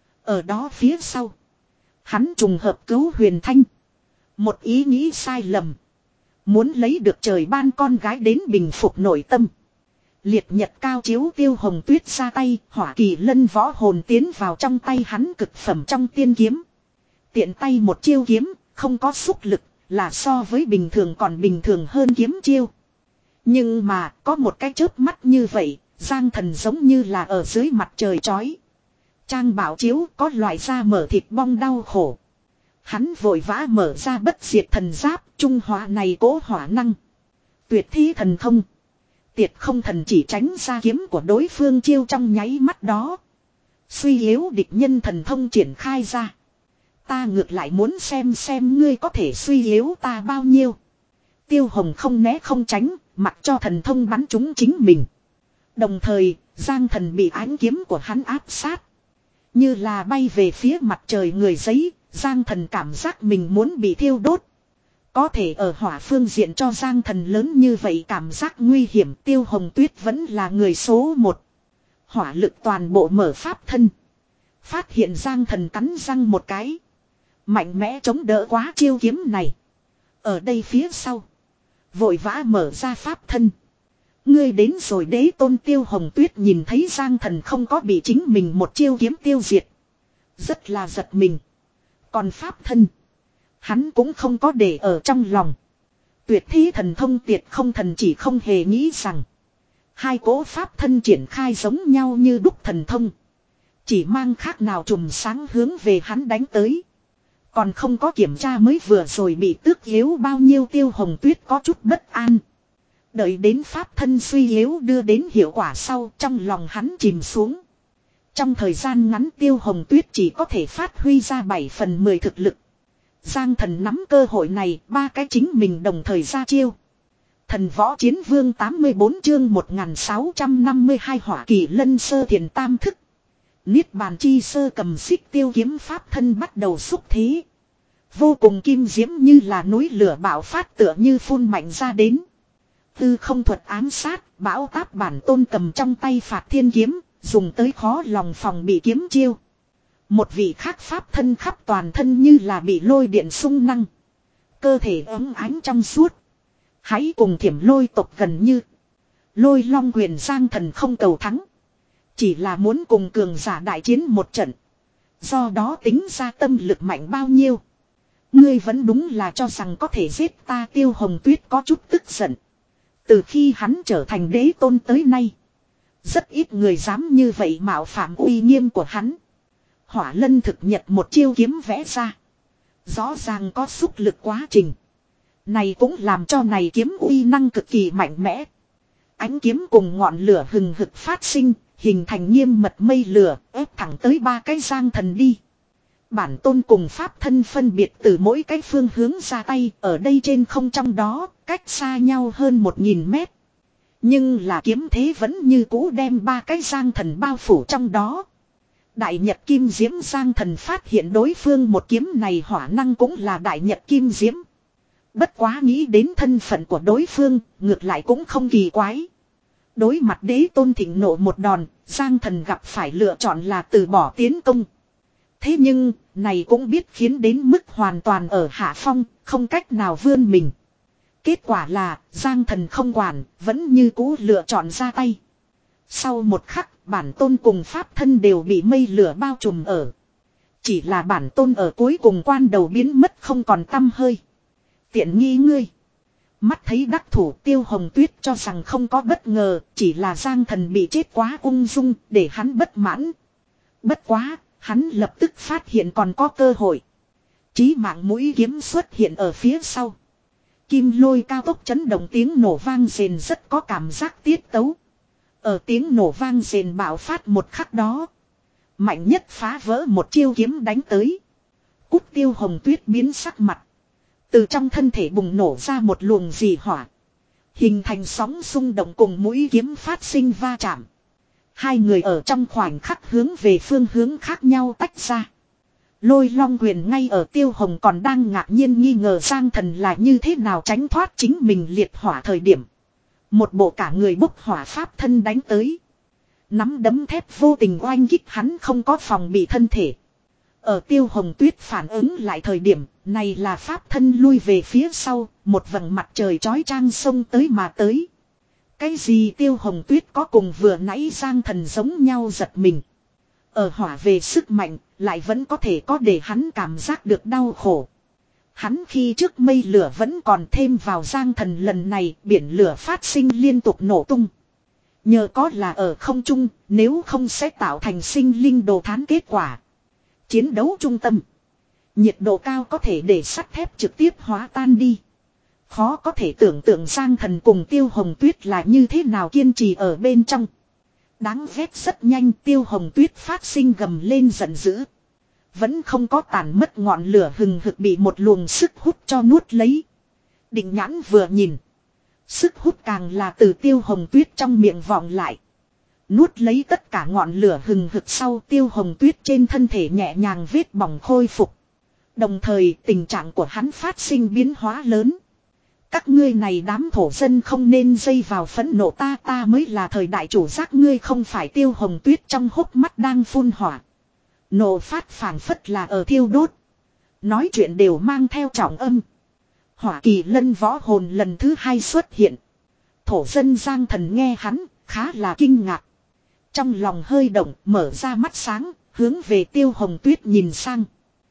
Ở đó phía sau, hắn trùng hợp cứu Huyền Thanh. Một ý nghĩ sai lầm, muốn lấy được trời ban con gái đến bình phục nội tâm. Liệt nhật cao chiếu Tiêu Hồng Tuyết ra tay, hỏa kỳ lân võ hồn tiến vào trong tay hắn cực phẩm trong tiên kiếm. Tiện tay một chiêu kiếm, không có xúc lực, là so với bình thường còn bình thường hơn kiếm chiêu. Nhưng mà, có một cái chớp mắt như vậy, Giang Thần giống như là ở dưới mặt trời chói. Trang bảo chiếu có loại da mở thịt bong đau khổ. Hắn vội vã mở ra bất diệt thần giáp, trung hóa này cố hỏa năng. Tuyệt thi thần thông. Tiệt không thần chỉ tránh ra kiếm của đối phương chiêu trong nháy mắt đó. Suy yếu địch nhân thần thông triển khai ra. Ta ngược lại muốn xem xem ngươi có thể suy yếu ta bao nhiêu. Tiêu Hồng không né không tránh, mặc cho thần thông bắn trúng chính mình. Đồng thời, Giang Thần bị ánh kiếm của hắn áp sát. Như là bay về phía mặt trời người giấy, Giang Thần cảm giác mình muốn bị thiêu đốt. Có thể ở hỏa phương diện cho Giang Thần lớn như vậy cảm giác nguy hiểm, Tiêu Hồng Tuyết vẫn là người số một. Hỏa lực toàn bộ mở pháp thân. Phát hiện Giang Thần cắn răng một cái. Mạnh mẽ chống đỡ quá chiêu kiếm này. Ở đây phía sau, vội vã mở ra pháp thân. Ngươi đến rồi Đế Tôn. Tiêu Hồng Tuyết nhìn thấy Giang Thần không có bị chính mình một chiêu kiếm tiêu diệt, rất là giật mình. Còn pháp thân, hắn cũng không có để ở trong lòng. Tuyệt thi thần thông tiệt không thần chỉ không hề nghĩ rằng hai cỗ pháp thân triển khai giống nhau như đúc thần thông, chỉ mang khác nào chùm sáng hướng về hắn đánh tới. Còn không có kiểm tra mới vừa rồi bị tước yếu bao nhiêu, Tiêu Hồng Tuyết có chút bất an. Đợi đến pháp thân suy yếu đưa đến hiệu quả sau, trong lòng hắn chìm xuống. Trong thời gian ngắn Tiêu Hồng Tuyết chỉ có thể phát huy ra bảy phần mười thực lực. Giang Thần nắm cơ hội này, ba cái chính mình đồng thời ra chiêu. Thần Võ Chiến Vương tám mươi bốn chương một nghìn sáu trăm năm mươi hai hỏa kỳ lân sơ thiền tam thức. Niết bàn chi sơ cầm xích tiêu kiếm pháp thân bắt đầu xúc thế. Vô cùng kim diễm như là núi lửa bạo phát tựa như phun mạnh ra đến. Tư không thuật ám sát, bão táp bản tôn cầm trong tay phạt thiên kiếm, dùng tới khó lòng phòng bị kiếm chiêu. Một vị khác pháp thân khắp toàn thân như là bị lôi điện sung năng. Cơ thể ấm ánh trong suốt. Hãy cùng thiểm lôi tộc gần như. Lôi long quyền Giang Thần không cầu thắng. Chỉ là muốn cùng cường giả đại chiến một trận. Do đó tính ra tâm lực mạnh bao nhiêu. Ngươi vẫn đúng là cho rằng có thể giết ta. Tiêu Hồng Tuyết có chút tức giận. Từ khi hắn trở thành Đế Tôn tới nay, rất ít người dám như vậy mạo phạm uy nghiêm của hắn. Hỏa lân thực nhật một chiêu kiếm vẽ ra. Rõ ràng có xúc lực quá trình. Này cũng làm cho này kiếm uy năng cực kỳ mạnh mẽ. Ánh kiếm cùng ngọn lửa hừng hực phát sinh, hình thành nghiêm mật mây lửa, ép thẳng tới ba cái Giang Thần đi. Bản tôn cùng pháp thân phân biệt từ mỗi cái phương hướng ra tay, ở đây trên không trong đó, cách xa nhau hơn một nghìn mét. Nhưng là kiếm thế vẫn như cũ đem ba cái Giang Thần bao phủ trong đó. Đại Nhật Kim Diễm Giang Thần phát hiện đối phương một kiếm này hỏa năng cũng là Đại Nhật Kim Diễm. Bất quá nghĩ đến thân phận của đối phương, ngược lại cũng không kỳ quái. Đối mặt Đế Tôn thịnh nộ một đòn, Giang Thần gặp phải lựa chọn là từ bỏ tiến công. Thế nhưng, này cũng biết khiến đến mức hoàn toàn ở hạ phong, không cách nào vươn mình. Kết quả là, Giang Thần không quản, vẫn như cũ lựa chọn ra tay. Sau một khắc, bản tôn cùng pháp thân đều bị mây lửa bao trùm ở. Chỉ là bản tôn ở cuối cùng quan đầu biến mất không còn tăm hơi. Tiện nghi ngươi. Mắt thấy đắc thủ Tiêu Hồng Tuyết cho rằng không có bất ngờ, chỉ là Giang Thần bị chết quá ung dung, để hắn bất mãn. Bất quá, hắn lập tức phát hiện còn có cơ hội. Chí mạng mũi kiếm xuất hiện ở phía sau. Kim lôi cao tốc chấn động tiếng nổ vang rền rất có cảm giác tiết tấu. Ở tiếng nổ vang rền bạo phát một khắc đó, mạnh nhất phá vỡ một chiêu kiếm đánh tới. Cút. Tiêu Hồng Tuyết biến sắc mặt. Từ trong thân thể bùng nổ ra một luồng dị hỏa. Hình thành sóng xung động cùng mũi kiếm phát sinh va chạm. Hai người ở trong khoảnh khắc hướng về phương hướng khác nhau tách ra. Lôi long quyền ngay ở Tiêu Hồng còn đang ngạc nhiên nghi ngờ Giang Thần là như thế nào tránh thoát chính mình liệt hỏa thời điểm. Một bộ cả người bốc hỏa pháp thân đánh tới. Nắm đấm thép vô tình oanh kích hắn không có phòng bị thân thể. Ở Tiêu Hồng Tuyết phản ứng lại thời điểm, này là pháp thân lui về phía sau, một vầng mặt trời chói chang xông tới mà tới. Cái gì Tiêu Hồng Tuyết có cùng vừa nãy Giang Thần giống nhau giật mình. Ở hỏa về sức mạnh, lại vẫn có thể có để hắn cảm giác được đau khổ. Hắn khi trước mây lửa vẫn còn thêm vào Giang Thần lần này, biển lửa phát sinh liên tục nổ tung. Nhờ có là ở không trung, nếu không sẽ tạo thành sinh linh đồ thán kết quả. Chiến đấu trung tâm. Nhiệt độ cao có thể để sắt thép trực tiếp hóa tan đi. Khó có thể tưởng tượng Giang Thần cùng Tiêu Hồng Tuyết là như thế nào kiên trì ở bên trong. Đáng ghét rất nhanh Tiêu Hồng Tuyết phát sinh gầm lên giận dữ. Vẫn không có tàn mất ngọn lửa hừng hực bị một luồng sức hút cho nuốt lấy. Định nhãn vừa nhìn. Sức hút càng là từ Tiêu Hồng Tuyết trong miệng vọng lại. Nuốt lấy tất cả ngọn lửa hừng hực sau Tiêu Hồng Tuyết trên thân thể nhẹ nhàng vết bỏng khôi phục. Đồng thời tình trạng của hắn phát sinh biến hóa lớn. Các ngươi này đám thổ dân không nên dây vào phẫn nộ ta ta mới là thời đại chủ giác ngươi không phải Tiêu Hồng Tuyết trong hốc mắt đang phun hỏa. Nộ phát phảng phất là ở thiêu đốt. Nói chuyện đều mang theo trọng âm. Hỏa Kỳ Lân võ hồn lần thứ hai xuất hiện. Thổ dân Giang Thần nghe hắn khá là kinh ngạc. Trong lòng hơi động mở ra mắt sáng hướng về Tiêu Hồng Tuyết nhìn sang.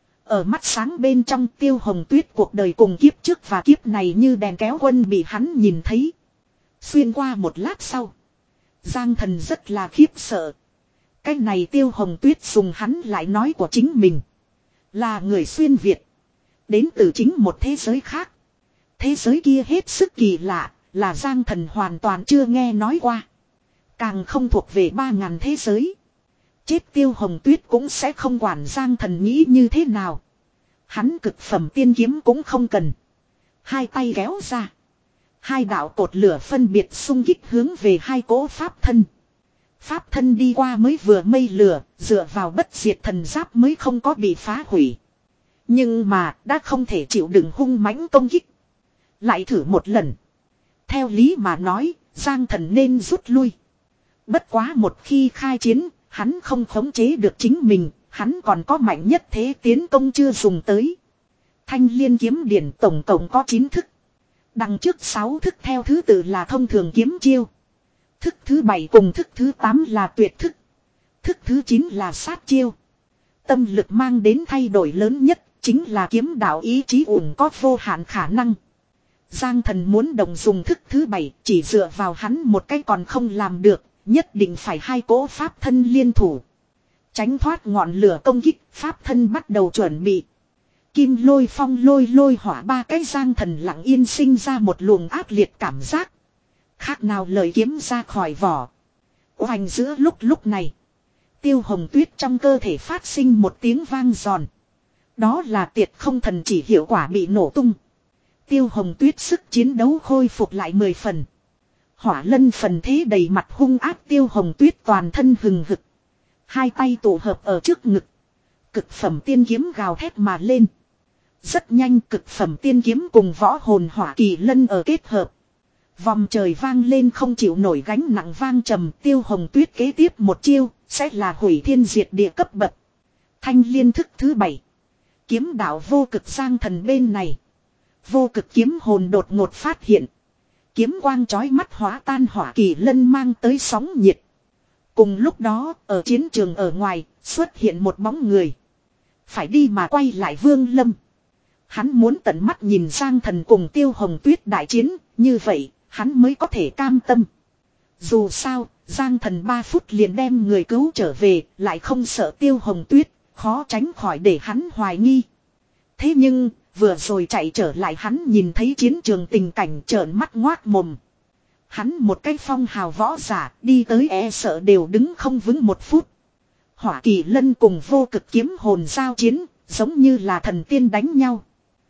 Ở mắt sáng bên trong Tiêu Hồng Tuyết cuộc đời cùng kiếp trước và kiếp này như đèn kéo quân bị hắn nhìn thấy. Xuyên qua một lát sau. Giang Thần rất là khiếp sợ. Cái này Tiêu Hồng Tuyết dùng hắn lại nói của chính mình. Là người xuyên Việt. Đến từ chính một thế giới khác. Thế giới kia hết sức kỳ lạ. Là Giang Thần hoàn toàn chưa nghe nói qua. Càng không thuộc về ba ngàn thế giới. Chết Tiêu Hồng Tuyết cũng sẽ không quản Giang Thần nghĩ như thế nào. Hắn cực phẩm tiên kiếm cũng không cần. Hai tay kéo ra. Hai đạo cột lửa phân biệt xung kích hướng về hai cỗ pháp thân. Pháp thân đi qua mới vừa mây lửa, dựa vào bất diệt thần giáp mới không có bị phá hủy. Nhưng mà đã không thể chịu đựng hung mãnh công kích. Lại thử một lần. Theo lý mà nói, Giang Thần nên rút lui. Bất quá một khi khai chiến, hắn không khống chế được chính mình, hắn còn có mạnh nhất thế tiến công chưa dùng tới. Thanh Liên kiếm điển tổng cộng có chín thức. Đằng trước sáu thức theo thứ tự là thông thường kiếm chiêu. Thức thứ bảy cùng thức thứ tám là tuyệt thức. Thức thứ chín là sát chiêu. Tâm lực mang đến thay đổi lớn nhất chính là kiếm đạo ý chí ủng có vô hạn khả năng. Giang Thần muốn đồng dùng thức thứ bảy chỉ dựa vào hắn một cái còn không làm được. Nhất định phải hai cỗ pháp thân liên thủ. Tránh thoát ngọn lửa công kích, pháp thân bắt đầu chuẩn bị. Kim lôi phong lôi lôi hỏa ba cái Giang Thần lặng yên sinh ra một luồng ác liệt cảm giác. Khác nào lời kiếm ra khỏi vỏ. Oanh giữa lúc lúc này. Tiêu Hồng Tuyết trong cơ thể phát sinh một tiếng vang giòn. Đó là tiệt không thần chỉ hiệu quả bị nổ tung. Tiêu Hồng Tuyết sức chiến đấu khôi phục lại mười phần. Hỏa Lân phần thế đầy mặt hung ác Tiêu Hồng Tuyết toàn thân hừng hực. Hai tay tụ hợp ở trước ngực. Cực phẩm tiên kiếm gào thét mà lên. Rất nhanh cực phẩm tiên kiếm cùng võ hồn Hỏa Kỳ Lân ở kết hợp. Vòng trời vang lên không chịu nổi gánh nặng vang trầm. Tiêu Hồng Tuyết kế tiếp một chiêu sẽ là hủy thiên diệt địa cấp bậc. Thanh Liên thức thứ bảy. Kiếm đạo vô cực Giang Thần bên này. Vô cực kiếm hồn đột ngột phát hiện. Kiếm quang chói mắt hóa tan Hỏa Kỳ Lân mang tới sóng nhiệt. Cùng lúc đó, ở chiến trường ở ngoài, xuất hiện một bóng người. Phải đi mà quay lại Vương Lâm. Hắn muốn tận mắt nhìn Giang Thần cùng Tiêu Hồng Tuyết đại chiến, như vậy, hắn mới có thể cam tâm. Dù sao, Giang Thần ba phút liền đem người cứu trở về, lại không sợ Tiêu Hồng Tuyết, khó tránh khỏi để hắn hoài nghi. Thế nhưng, vừa rồi chạy trở lại hắn nhìn thấy chiến trường tình cảnh trợn mắt ngoác mồm. Hắn một cái phong hào võ giả đi tới e sợ đều đứng không vững một phút. Hỏa Kỳ Lân cùng vô cực kiếm hồn giao chiến, giống như là thần tiên đánh nhau.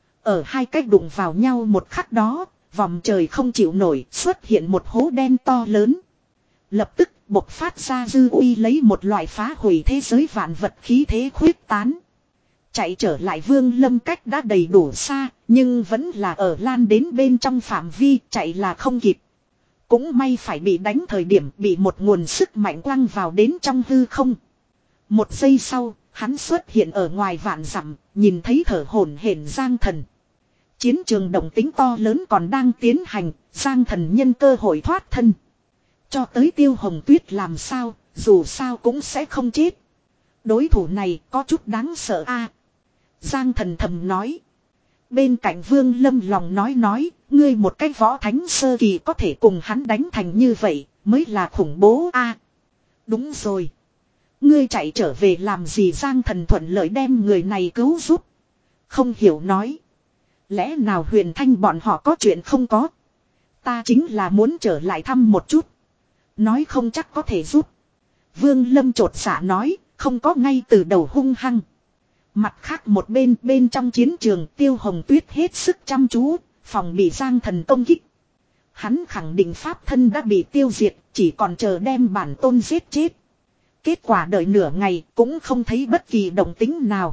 Ở hai cách đụng vào nhau một khắc đó, vòng trời không chịu nổi xuất hiện một hố đen to lớn. Lập tức bộc phát ra dư uy lấy một loại phá hủy thế giới vạn vật khí thế khuyết tán. Chạy trở lại Vương Lâm cách đã đầy đủ xa, nhưng vẫn là ở lan đến bên trong phạm vi chạy là không kịp. Cũng may phải bị đánh thời điểm bị một nguồn sức mạnh quăng vào đến trong hư không. Một giây sau, hắn xuất hiện ở ngoài vạn dặm, nhìn thấy thở hổn hển Giang Thần. Chiến trường động tính to lớn còn đang tiến hành, Giang Thần nhân cơ hội thoát thân. Cho tới Tiêu Hồng Tuyết làm sao, dù sao cũng sẽ không chết. Đối thủ này có chút đáng sợ a. Giang Thần thầm nói. Bên cạnh Vương Lâm lòng nói nói, ngươi một cái võ thánh sơ kỳ có thể cùng hắn đánh thành như vậy, mới là khủng bố a. Đúng rồi. Ngươi chạy trở về làm gì? Giang Thần thuận lợi đem người này cứu giúp. Không hiểu nói. Lẽ nào Huyền Thanh bọn họ có chuyện không có? Ta chính là muốn trở lại thăm một chút. Nói không chắc có thể giúp. Vương Lâm chột dạ nói, không có ngay từ đầu hung hăng. Mặt khác một bên bên trong chiến trường Tiêu Hồng Tuyết hết sức chăm chú, phòng bị Giang Thần công kích. Hắn khẳng định pháp thân đã bị tiêu diệt, chỉ còn chờ đem bản tôn giết chết. Kết quả đợi nửa ngày cũng không thấy bất kỳ động tĩnh nào.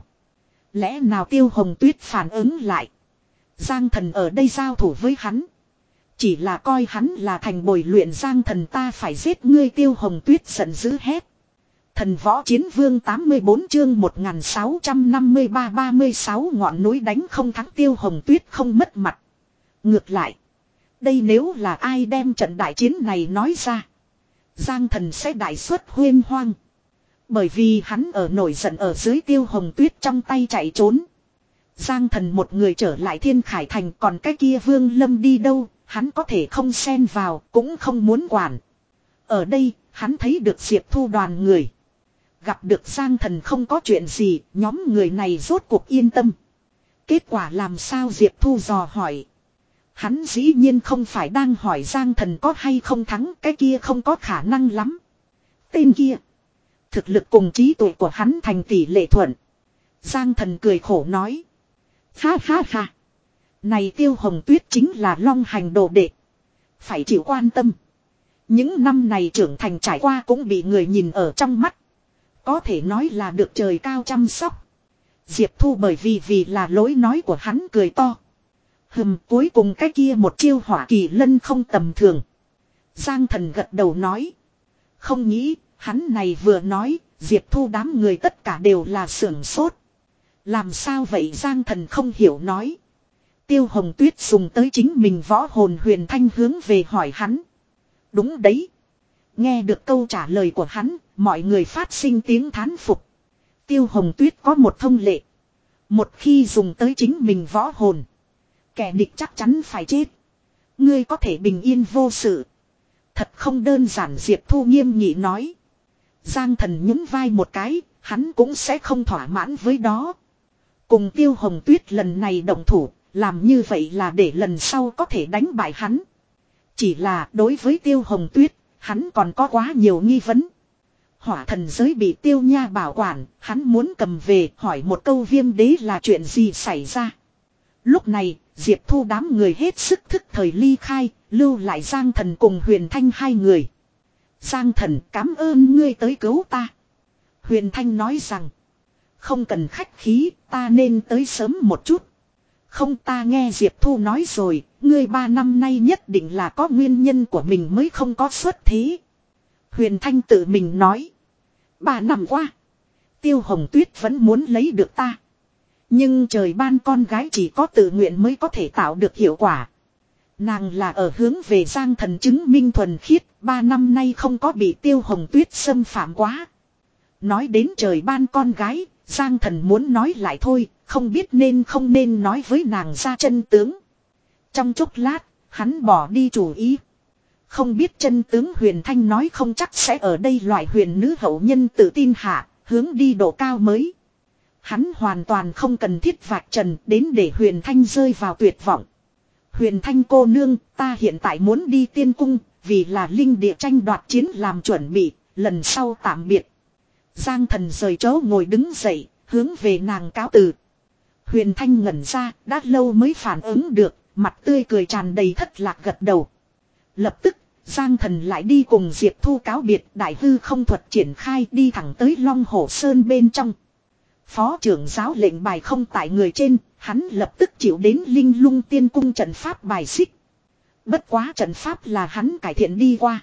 Lẽ nào Tiêu Hồng Tuyết phản ứng lại? Giang Thần ở đây giao thủ với hắn. Chỉ là coi hắn là thành bồi luyện. Giang Thần ta phải giết ngươi. Tiêu Hồng Tuyết giận dữ hét. Thần võ chiến vương tám mươi bốn chương một nghìn sáu trăm năm mươi ba ba mươi sáu ngọn núi đánh không thắng. Tiêu Hồng Tuyết không mất mặt. Ngược lại. Đây nếu là ai đem trận đại chiến này nói ra. Giang Thần sẽ đại xuất huyên hoang. Bởi vì hắn ở nổi giận ở dưới Tiêu Hồng Tuyết trong tay chạy trốn. Giang Thần một người trở lại Thiên Khải Thành, còn cái kia Vương Lâm đi đâu, hắn có thể không xen vào, cũng không muốn quản. Ở đây, hắn thấy được Diệp Thu đoàn người. Gặp được Giang Thần không có chuyện gì, nhóm người này rốt cuộc yên tâm. Kết quả làm sao? Diệp Thu dò hỏi. Hắn dĩ nhiên không phải đang hỏi Giang Thần có hay không thắng, cái kia không có khả năng lắm. Tên kia, thực lực cùng trí tuệ của hắn thành tỷ lệ thuận. Giang Thần cười khổ nói. Ha ha ha. Này Tiêu Hồng Tuyết chính là Long Hành đồ đệ. Phải chịu quan tâm. Những năm này trưởng thành trải qua cũng bị người nhìn ở trong mắt. Có thể nói là được trời cao chăm sóc. Diệp Thu bởi vì vì là lối nói của hắn cười to. Hừm, cuối cùng cái kia một chiêu hỏa kỳ lân không tầm thường. Giang Thần gật đầu nói. Không nghĩ, hắn này vừa nói, Diệp Thu đám người tất cả đều là sưởng sốt. Làm sao vậy? Giang Thần không hiểu nói. Tiêu Hồng Tuyết dùng tới chính mình võ hồn Huyền Thanh hướng về hỏi hắn. Đúng đấy. Nghe được câu trả lời của hắn, mọi người phát sinh tiếng thán phục. Tiêu Hồng Tuyết có một thông lệ. Một khi dùng tới chính mình võ hồn, kẻ địch chắc chắn phải chết. Ngươi có thể bình yên vô sự. Thật không đơn giản. Diệp Thu nghiêm nghị nói. Giang Thần nhún vai một cái, hắn cũng sẽ không thỏa mãn với đó. Cùng Tiêu Hồng Tuyết lần này động thủ, làm như vậy là để lần sau có thể đánh bại hắn. Chỉ là đối với Tiêu Hồng Tuyết, hắn còn có quá nhiều nghi vấn. Hỏa thần giới bị Tiêu Nha bảo quản, hắn muốn cầm về hỏi một câu Viêm Đế là chuyện gì xảy ra. Lúc này, Diệp Thu đám người hết sức thức thời ly khai, lưu lại Giang Thần cùng Huyền Thanh hai người. Giang Thần, cảm ơn ngươi tới cứu ta. Huyền Thanh nói rằng, không cần khách khí, ta nên tới sớm một chút. Không, ta nghe Diệp Thu nói rồi, ngươi ba năm nay nhất định là có nguyên nhân của mình mới không có xuất thế. Huyền Thanh tự mình nói. Ba năm qua, Tiêu Hồng Tuyết vẫn muốn lấy được ta. Nhưng trời ban con gái chỉ có tự nguyện mới có thể tạo được hiệu quả. Nàng là ở hướng về Giang Thần chứng minh thuần khiết, ba năm nay không có bị Tiêu Hồng Tuyết xâm phạm quá. Nói đến trời ban con gái, Giang Thần muốn nói lại thôi, không biết nên không nên nói với nàng ra chân tướng. Trong chốc lát, hắn bỏ đi chủ ý. Không biết chân tướng Huyền Thanh nói không chắc sẽ ở đây loại huyền nữ hậu nhân tự tin hạ, hướng đi độ cao mới. Hắn hoàn toàn không cần thiết vạch trần đến để Huyền Thanh rơi vào tuyệt vọng. Huyền Thanh cô nương, ta hiện tại muốn đi tiên cung, vì là linh địa tranh đoạt chiến làm chuẩn bị, lần sau tạm biệt. Giang Thần rời chỗ ngồi đứng dậy, hướng về nàng cáo từ. Huyền Thanh ngẩn ra, đã lâu mới phản ứng được, mặt tươi cười tràn đầy thất lạc gật đầu. Lập tức, Giang Thần lại đi cùng Diệp Thu cáo biệt, đại hư không thuật triển khai đi thẳng tới Long Hổ Sơn bên trong. Phó trưởng giáo lệnh bài không tại người trên, hắn lập tức chịu đến Linh Lung Tiên Cung trận pháp bài xích. Bất quá trận pháp là hắn cải thiện đi qua.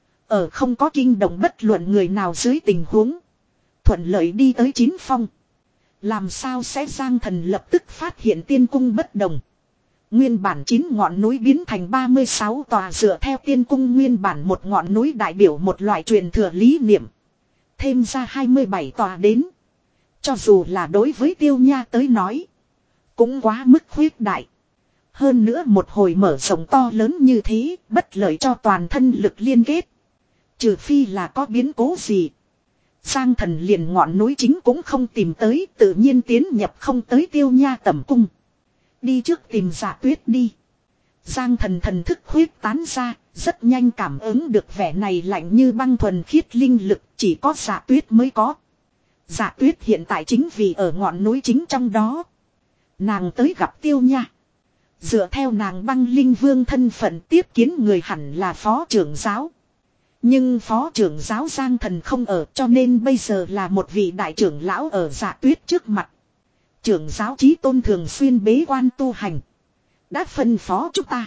Ở không có kinh động bất luận người nào dưới tình huống. Thuận lợi đi tới chín phong. Làm sao sẽ Giang Thần lập tức phát hiện tiên cung bất đồng. Nguyên bản chín ngọn núi biến thành ba mươi sáu tòa dựa theo tiên cung nguyên bản một ngọn núi đại biểu một loại truyền thừa lý niệm. Thêm ra hai mươi bảy tòa đến. Cho dù là đối với Tiêu Nha tới nói. Cũng quá mức khuyết đại. Hơn nữa một hồi mở rộng to lớn như thế, bất lợi cho toàn thân lực liên kết. Trừ phi là có biến cố gì. Giang Thần liền ngọn núi chính cũng không tìm tới, tự nhiên tiến nhập không tới Tiêu Nha tẩm cung. Đi trước tìm Dạ Tuyết đi. Giang Thần thần thức huyết tán ra, rất nhanh cảm ứng được vẻ này lạnh như băng thuần khiết linh lực, chỉ có Dạ Tuyết mới có. Dạ Tuyết hiện tại chính vì ở ngọn núi chính trong đó. Nàng tới gặp Tiêu Nha. Dựa theo nàng băng linh vương thân phận tiếp kiến người hẳn là phó trưởng giáo. Nhưng phó trưởng giáo Giang Thần không ở, cho nên bây giờ là một vị đại trưởng lão ở Dạ Tuyết trước mặt. Trưởng giáo Chí Tôn thường xuyên bế quan tu hành. Đã phân phó chúng ta.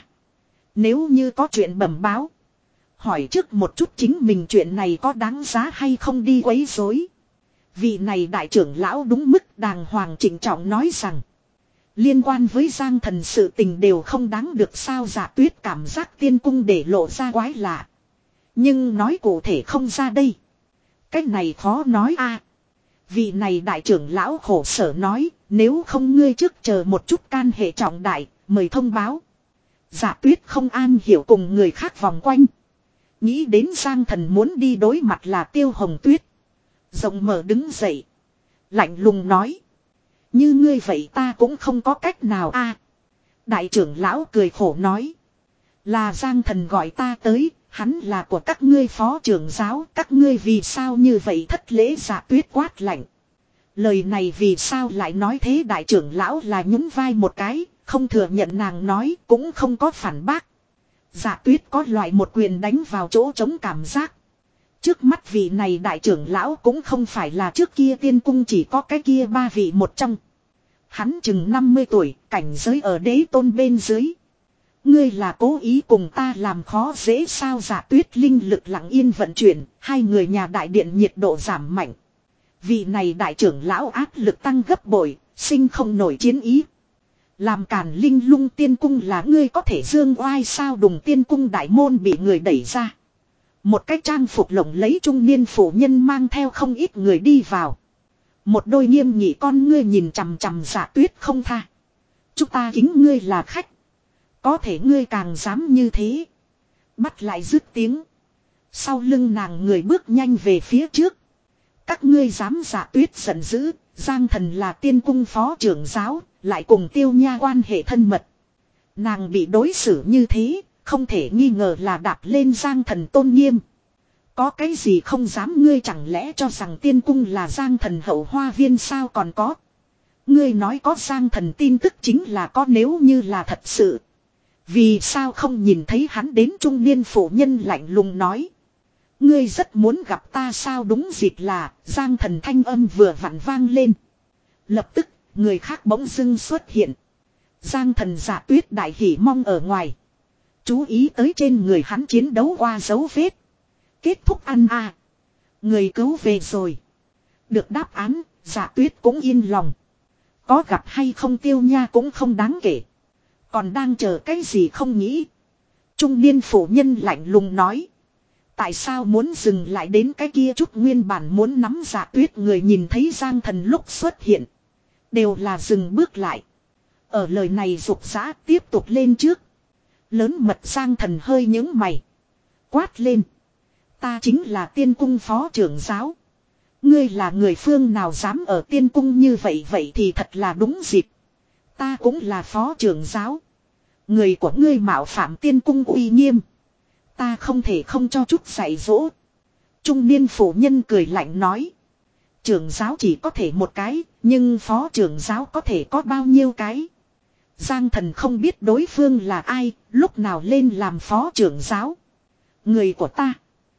Nếu như có chuyện bẩm báo. Hỏi trước một chút chính mình chuyện này có đáng giá hay không đi quấy rối. Vị này đại trưởng lão đúng mức đàng hoàng trịnh trọng nói rằng. Liên quan với Giang Thần sự tình đều không đáng được sao. Dạ Tuyết cảm giác tiên cung để lộ ra quái lạ. Nhưng nói cụ thể không ra đây. Cái này khó nói a. Vị này đại trưởng lão khổ sở nói. Nếu không ngươi trước chờ một chút can hệ trọng đại. Mời thông báo. Dạ Tuyết không an hiểu cùng người khác vòng quanh. Nghĩ đến Giang Thần muốn đi đối mặt là Tiêu Hồng Tuyết. Rộng mở đứng dậy. Lạnh lùng nói. Như ngươi vậy ta cũng không có cách nào a. Đại trưởng lão cười khổ nói. Là Giang Thần gọi ta tới. Hắn là của các ngươi phó trưởng giáo. Các ngươi vì sao như vậy thất lễ. Dạ Tuyết quát lạnh. Lời này vì sao lại nói thế. Đại trưởng lão là nhún vai một cái. Không thừa nhận nàng nói. Cũng không có phản bác. Dạ Tuyết có loại một quyền đánh vào chỗ trống cảm giác. Trước mắt vị này đại trưởng lão cũng không phải là trước kia tiên cung chỉ có cái kia ba vị một trong. Hắn chừng năm mươi tuổi, cảnh giới ở đế tôn bên dưới. Ngươi là cố ý cùng ta làm khó dễ sao. Dạ Tuyết linh lực lặng yên vận chuyển, hai người nhà đại điện nhiệt độ giảm mạnh. Vị này đại trưởng lão áp lực tăng gấp bội, sinh không nổi chiến ý. Làm càn linh lung tiên cung là ngươi có thể dương oai sao. Đùng tiên cung đại môn bị người đẩy ra. Một cái trang phục lộng lấy trung niên phụ nhân mang theo không ít người đi vào. Một đôi nghiêm nghị con ngươi nhìn chằm chằm Dạ Tuyết không tha. Chúng ta kính ngươi là khách. Có thể ngươi càng dám như thế. Bắt lại dứt tiếng. Sau lưng nàng người bước nhanh về phía trước. Các ngươi dám. Dạ Tuyết giận dữ. Giang Thần là tiên cung phó trưởng giáo. Lại cùng Tiêu Nha quan hệ thân mật. Nàng bị đối xử như thế. Không thể nghi ngờ là đạp lên Giang Thần tôn nghiêm. Có cái gì không dám. Ngươi chẳng lẽ cho rằng tiên cung là Giang Thần hậu hoa viên sao. Còn có. Ngươi nói có Giang Thần tin tức chính là có. Nếu như là thật sự. Vì sao không nhìn thấy hắn đến. Trung niên phụ nhân lạnh lùng nói. Ngươi rất muốn gặp ta sao. Đúng dịp là Giang Thần thanh âm vừa vặn vang lên. Lập tức người khác bỗng dưng xuất hiện. Giang Thần Dạ Tuyết đại hỉ mong ở ngoài. Chú ý tới trên người hắn chiến đấu qua dấu vết. Kết thúc ăn à. Người cứu về rồi. Được đáp án, Dạ Tuyết cũng yên lòng. Có gặp hay không Tiêu Nha cũng không đáng kể. Còn đang chờ cái gì không nghĩ. Trung niên phụ nhân lạnh lùng nói. Tại sao muốn dừng lại đến cái kia chút. Nguyên bản muốn nắm Dạ Tuyết người nhìn thấy Giang Thần lúc xuất hiện. Đều là dừng bước lại. Ở lời này rục rã tiếp tục lên trước. Lớn mật Giang Thần hơi nhướng mày. Quát lên. Ta chính là tiên cung phó trưởng giáo. Ngươi là người phương nào dám ở tiên cung như vậy. Vậy thì thật là đúng dịp. Ta cũng là phó trưởng giáo. Người của ngươi mạo phạm tiên cung uy nghiêm. Ta không thể không cho chút dạy dỗ. Trung niên phụ nhân cười lạnh nói. Trưởng giáo chỉ có thể một cái. Nhưng phó trưởng giáo có thể có bao nhiêu cái. Giang Thần không biết đối phương là ai. Lúc nào lên làm phó trưởng giáo. Người của ta.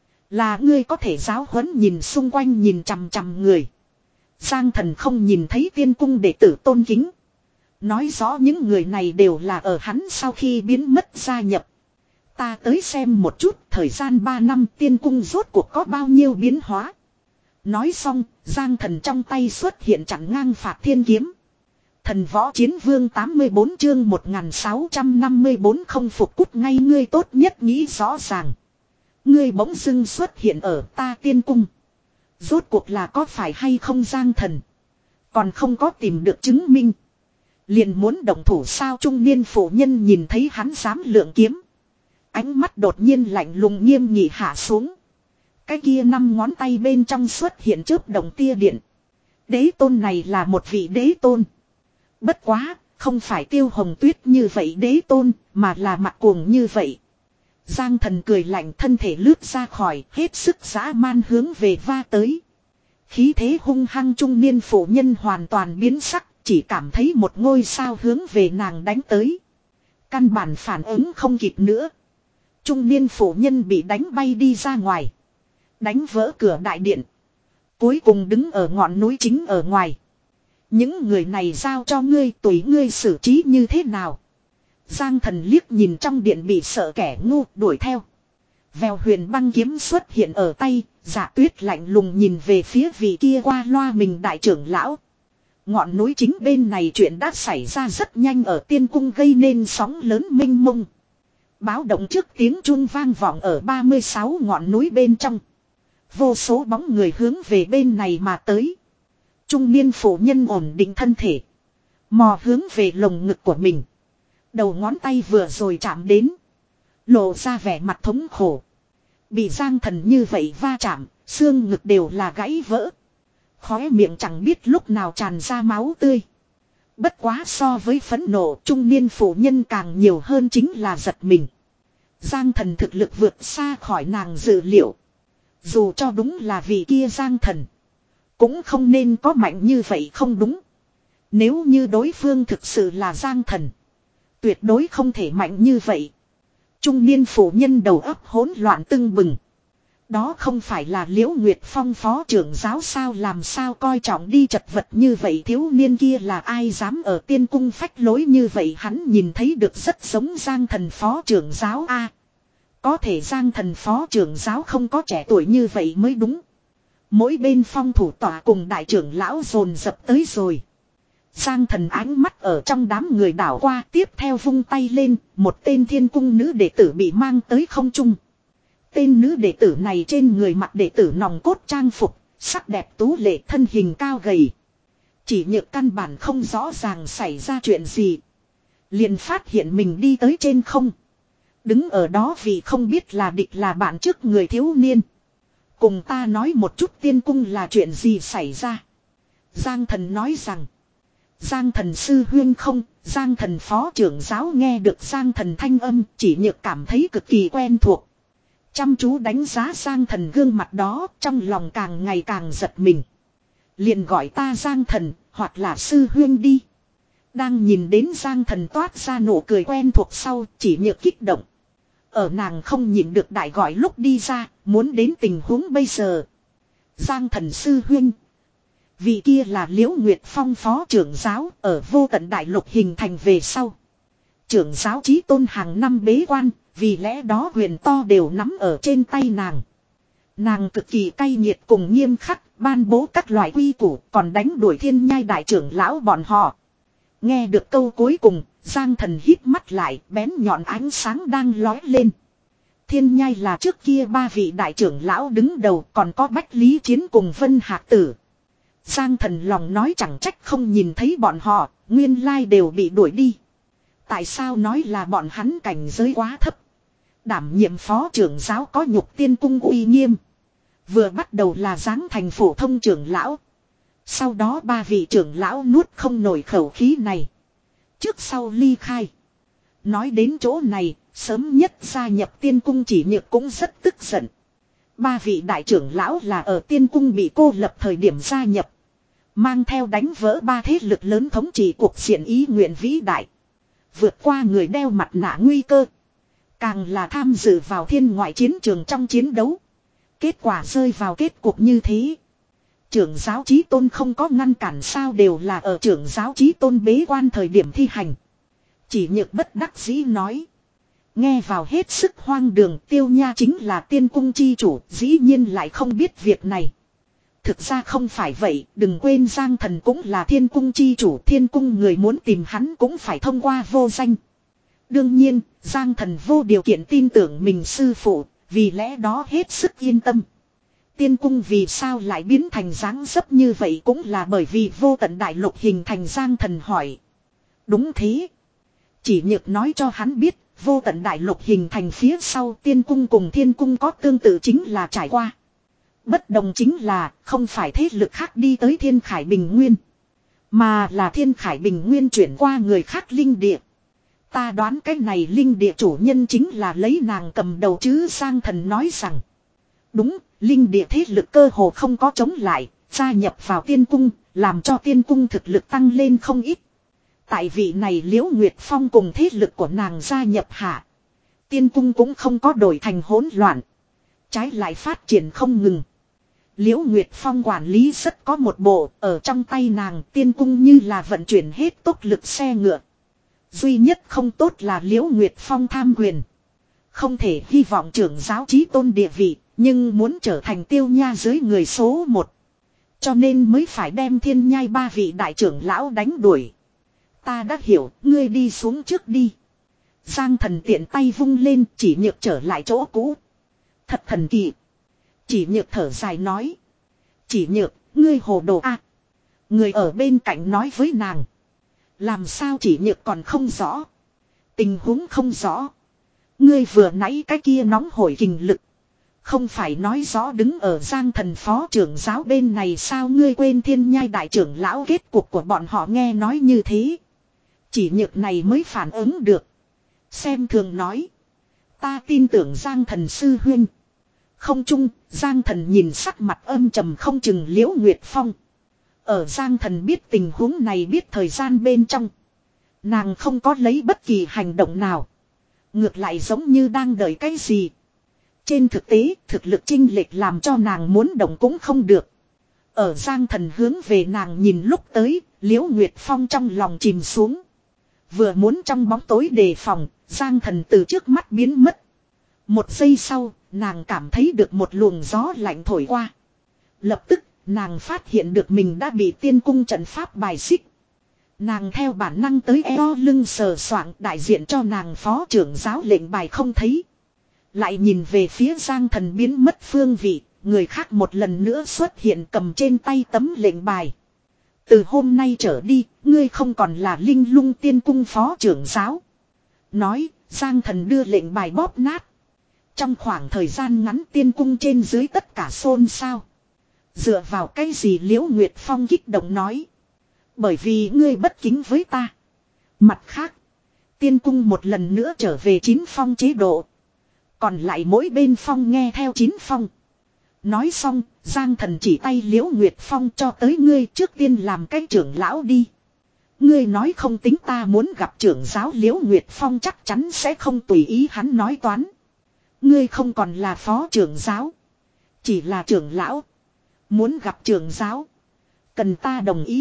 Là ngươi có thể giáo huấn. Nhìn xung quanh nhìn chằm chằm người. Giang Thần không nhìn thấy tiên cung đệ tử tôn kính. Nói rõ những người này đều là ở hắn sau khi biến mất gia nhập. Ta tới xem một chút, thời gian ba năm tiên cung rốt cuộc có bao nhiêu biến hóa. Nói xong, Giang Thần trong tay xuất hiện chặn ngang phạt thiên kiếm. Thần võ chiến vương tám mươi bốn chương một nghìn sáu trăm năm mươi bốn không phục cút ngay, ngươi tốt nhất nghĩ rõ ràng. Ngươi bỗng dưng xuất hiện ở ta tiên cung. Rốt cuộc là có phải hay không Giang Thần. Còn không có tìm được chứng minh. Liền muốn động thủ sao? Trung niên phụ nhân nhìn thấy hắn dám lượng kiếm. Ánh mắt đột nhiên lạnh lùng nghiêm nghị hạ xuống. Cái kia năm ngón tay bên trong xuất hiện chớp động tia điện. Đế tôn này là một vị đế tôn. Bất quá, không phải Tiêu Hồng Tuyết như vậy đế tôn, mà là mặt cuồng như vậy. Giang Thần cười lạnh, thân thể lướt ra khỏi, hết sức dã man hướng về va tới. Khí thế hung hăng, trung niên phụ nhân hoàn toàn biến sắc, chỉ cảm thấy một ngôi sao hướng về nàng đánh tới. Căn bản phản ứng không kịp nữa. Trung niên phụ nhân bị đánh bay đi ra ngoài. Đánh vỡ cửa đại điện. Cuối cùng đứng ở ngọn núi chính ở ngoài. Những người này giao cho ngươi, tùy ngươi xử trí như thế nào. Giang Thần liếc nhìn trong điện bị sợ kẻ ngu, đuổi theo. Vèo huyền băng kiếm xuất hiện ở tay, Dạ Tuyết lạnh lùng nhìn về phía vị kia qua loa mình đại trưởng lão. Ngọn núi chính bên này chuyện đã xảy ra rất nhanh ở tiên cung, gây nên sóng lớn mênh mông. Báo động trước tiếng chuông vang vọng ở ba mươi sáu ngọn núi bên trong. Vô số bóng người hướng về bên này mà tới. Trung niên phụ nhân ổn định thân thể. Mò hướng về lồng ngực của mình. Đầu ngón tay vừa rồi chạm đến. Lộ ra vẻ mặt thống khổ. Bị Giang Thần như vậy va chạm, xương ngực đều là gãy vỡ. Khóe miệng chẳng biết lúc nào tràn ra máu tươi. Bất quá so với phẫn nộ, trung niên phụ nhân càng nhiều hơn chính là giật mình. Giang Thần thực lực vượt xa khỏi nàng dự liệu. Dù cho đúng là vì kia Giang Thần, cũng không nên có mạnh như vậy không đúng. Nếu như đối phương thực sự là Giang Thần, tuyệt đối không thể mạnh như vậy. Trung niên phụ nhân đầu óc hỗn loạn tưng bừng. Đó không phải là Liễu Nguyệt Phong phó trưởng giáo sao, làm sao coi trọng đi chật vật như vậy. Thiếu niên kia là ai dám ở tiên cung phách lối như vậy, hắn nhìn thấy được rất giống Giang Thần phó trưởng giáo a. À, có thể Giang Thần phó trưởng giáo không có trẻ tuổi như vậy mới đúng. Mỗi bên phong thủ tỏa cùng đại trưởng lão dồn dập tới rồi. Giang Thần ánh mắt ở trong đám người đảo qua, tiếp theo vung tay lên, một tên thiên cung nữ đệ tử bị mang tới không trung. Tên nữ đệ tử này trên người mặc đệ tử nòng cốt trang phục, sắc đẹp tú lệ, thân hình cao gầy. Chỉ nhược căn bản không rõ ràng xảy ra chuyện gì. Liền phát hiện mình đi tới trên không. Đứng ở đó vì không biết là địch là bạn trước người thiếu niên. Cùng ta nói một chút tiên cung là chuyện gì xảy ra. Giang Thần nói rằng. Giang Thần sư huyên không, Giang Thần phó trưởng giáo nghe được Giang Thần thanh âm, chỉ nhược cảm thấy cực kỳ quen thuộc. Chăm chú đánh giá Giang Thần gương mặt đó, trong lòng càng ngày càng giật mình. Liền gọi ta Giang Thần, hoặc là sư huyên đi. Đang nhìn đến Giang Thần toát ra nụ cười quen thuộc sau, chỉ nhược kích động. Ở nàng không nhịn được đại gọi lúc đi ra, muốn đến tình huống bây giờ. Giang Thần sư huyên. Vị kia là Liễu Nguyệt Phong phó trưởng giáo, ở vô tận đại lục hình thành về sau. Trưởng giáo chí tôn hàng năm bế quan, vì lẽ đó quyền to đều nắm ở trên tay nàng. Nàng cực kỳ cay nghiệt cùng nghiêm khắc, ban bố các loại quy củ, còn đánh đuổi thiên nhai đại trưởng lão bọn họ. Nghe được câu cuối cùng, Giang Thần hít mắt lại, bén nhọn ánh sáng đang lói lên. Thiên nhai là trước kia ba vị đại trưởng lão đứng đầu, còn có Bách Lý Chiến cùng Vân Hạc Tử. Giang Thần lòng nói chẳng trách không nhìn thấy bọn họ, nguyên lai đều bị đuổi đi. Tại sao nói là bọn hắn cảnh giới quá thấp? Đảm nhiệm phó trưởng giáo có nhục tiên cung uy nghiêm. Vừa bắt đầu là giáng thành phổ thông trưởng lão. Sau đó ba vị trưởng lão nuốt không nổi khẩu khí này. Trước sau ly khai. Nói đến chỗ này, sớm nhất gia nhập tiên cung chỉ nhược cũng rất tức giận. Ba vị đại trưởng lão là ở tiên cung bị cô lập thời điểm gia nhập. Mang theo đánh vỡ ba thế lực lớn thống trị cuộc diện ý nguyện vĩ đại. Vượt qua người đeo mặt nạ nguy cơ. Càng là tham dự vào thiên ngoại chiến trường trong chiến đấu. Kết quả rơi vào kết cục như thế. Trưởng giáo chí tôn không có ngăn cản sao, đều là ở trưởng giáo chí tôn bế quan thời điểm thi hành. Chỉ nhược bất đắc dĩ nói. Nghe vào hết sức hoang đường, Tiêu Nha chính là tiên cung chi chủ, dĩ nhiên lại không biết việc này. Thực ra không phải vậy, đừng quên Giang Thần cũng là thiên cung chi chủ, thiên cung người muốn tìm hắn cũng phải thông qua vô danh. Đương nhiên, Giang Thần vô điều kiện tin tưởng mình sư phụ, vì lẽ đó hết sức yên tâm. Tiên cung vì sao lại biến thành dáng dấp như vậy cũng là bởi vì vô tận đại lục hình thành. Giang Thần hỏi. Đúng thế. Chỉ Nhược nói cho hắn biết, vô tận đại lục hình thành phía sau tiên cung cùng thiên cung có tương tự chính là trải qua. Bất đồng chính là không phải thế lực khác đi tới Thiên Khải Bình Nguyên, mà là Thiên Khải Bình Nguyên chuyển qua người khác linh địa. Ta đoán cái này linh địa chủ nhân chính là lấy nàng cầm đầu chứ. Giang Thần nói rằng. Đúng, linh địa thế lực cơ hồ không có chống lại, gia nhập vào tiên cung, làm cho tiên cung thực lực tăng lên không ít. Tại vị này Liễu Nguyệt Phong cùng thế lực của nàng gia nhập hạ, tiên cung cũng không có đổi thành hỗn loạn, trái lại phát triển không ngừng. Liễu Nguyệt Phong quản lý rất có một bộ, ở trong tay nàng tiên cung như là vận chuyển hết tốc lực xe ngựa. Duy nhất không tốt là Liễu Nguyệt Phong tham quyền. Không thể hy vọng trưởng giáo chí tôn địa vị, nhưng muốn trở thành Tiêu Nha dưới người số một. Cho nên mới phải đem Thiên Nhai ba vị đại trưởng lão đánh đuổi. Ta đã hiểu, ngươi đi xuống trước đi. Giang Thần tiện tay vung lên, Chỉ Nhược trở lại chỗ cũ. Thật thần kỳ. Chỉ Nhược thở dài nói. Chỉ Nhược, ngươi hồ đồ a. Người ở bên cạnh nói với nàng. Làm sao Chỉ Nhược còn không rõ. Tình huống không rõ. Ngươi vừa nãy cái kia nóng hổi kình lực. Không phải nói rõ đứng ở Giang Thần phó trưởng giáo bên này sao? Ngươi quên Thiên Nhai đại trưởng lão kết cục của bọn họ nghe nói như thế. Chỉ Nhược này mới phản ứng được. Xem thường nói. Ta tin tưởng Giang Thần sư huynh. Không chung, Giang Thần nhìn sắc mặt âm trầm không chừng Liễu Nguyệt Phong. Ở Giang Thần biết tình huống này biết thời gian bên trong. Nàng không có lấy bất kỳ hành động nào. Ngược lại giống như đang đợi cái gì. Trên thực tế, thực lực chênh lệch làm cho nàng muốn động cũng không được. Ở Giang Thần hướng về nàng nhìn lúc tới, Liễu Nguyệt Phong trong lòng chìm xuống. Vừa muốn trong bóng tối đề phòng, Giang Thần từ trước mắt biến mất. Một giây sau, nàng cảm thấy được một luồng gió lạnh thổi qua. Lập tức, nàng phát hiện được mình đã bị tiên cung trận pháp bài xích. Nàng theo bản năng tới eo lưng sờ soạng, đại diện cho nàng phó trưởng giáo lệnh bài không thấy. Lại nhìn về phía Giang Thần biến mất phương vị, người khác một lần nữa xuất hiện cầm trên tay tấm lệnh bài. Từ hôm nay trở đi, ngươi không còn là Linh Lung tiên cung phó trưởng giáo. Nói, Giang Thần đưa lệnh bài bóp nát. Trong khoảng thời gian ngắn tiên cung trên dưới tất cả xôn xao. Dựa vào cái gì? Liễu Nguyệt Phong kích động nói. Bởi vì ngươi bất kính với ta. Mặt khác, tiên cung một lần nữa trở về chín phong chế độ. Còn lại mỗi bên phong nghe theo chín phong. Nói xong, Giang Thần chỉ tay Liễu Nguyệt Phong cho tới ngươi trước tiên làm cái trưởng lão đi. Ngươi nói không tính ta muốn gặp trưởng giáo Liễu Nguyệt Phong chắc chắn sẽ không tùy ý hắn nói toán. Ngươi không còn là phó trưởng giáo. Chỉ là trưởng lão. Muốn gặp trưởng giáo. Cần ta đồng ý.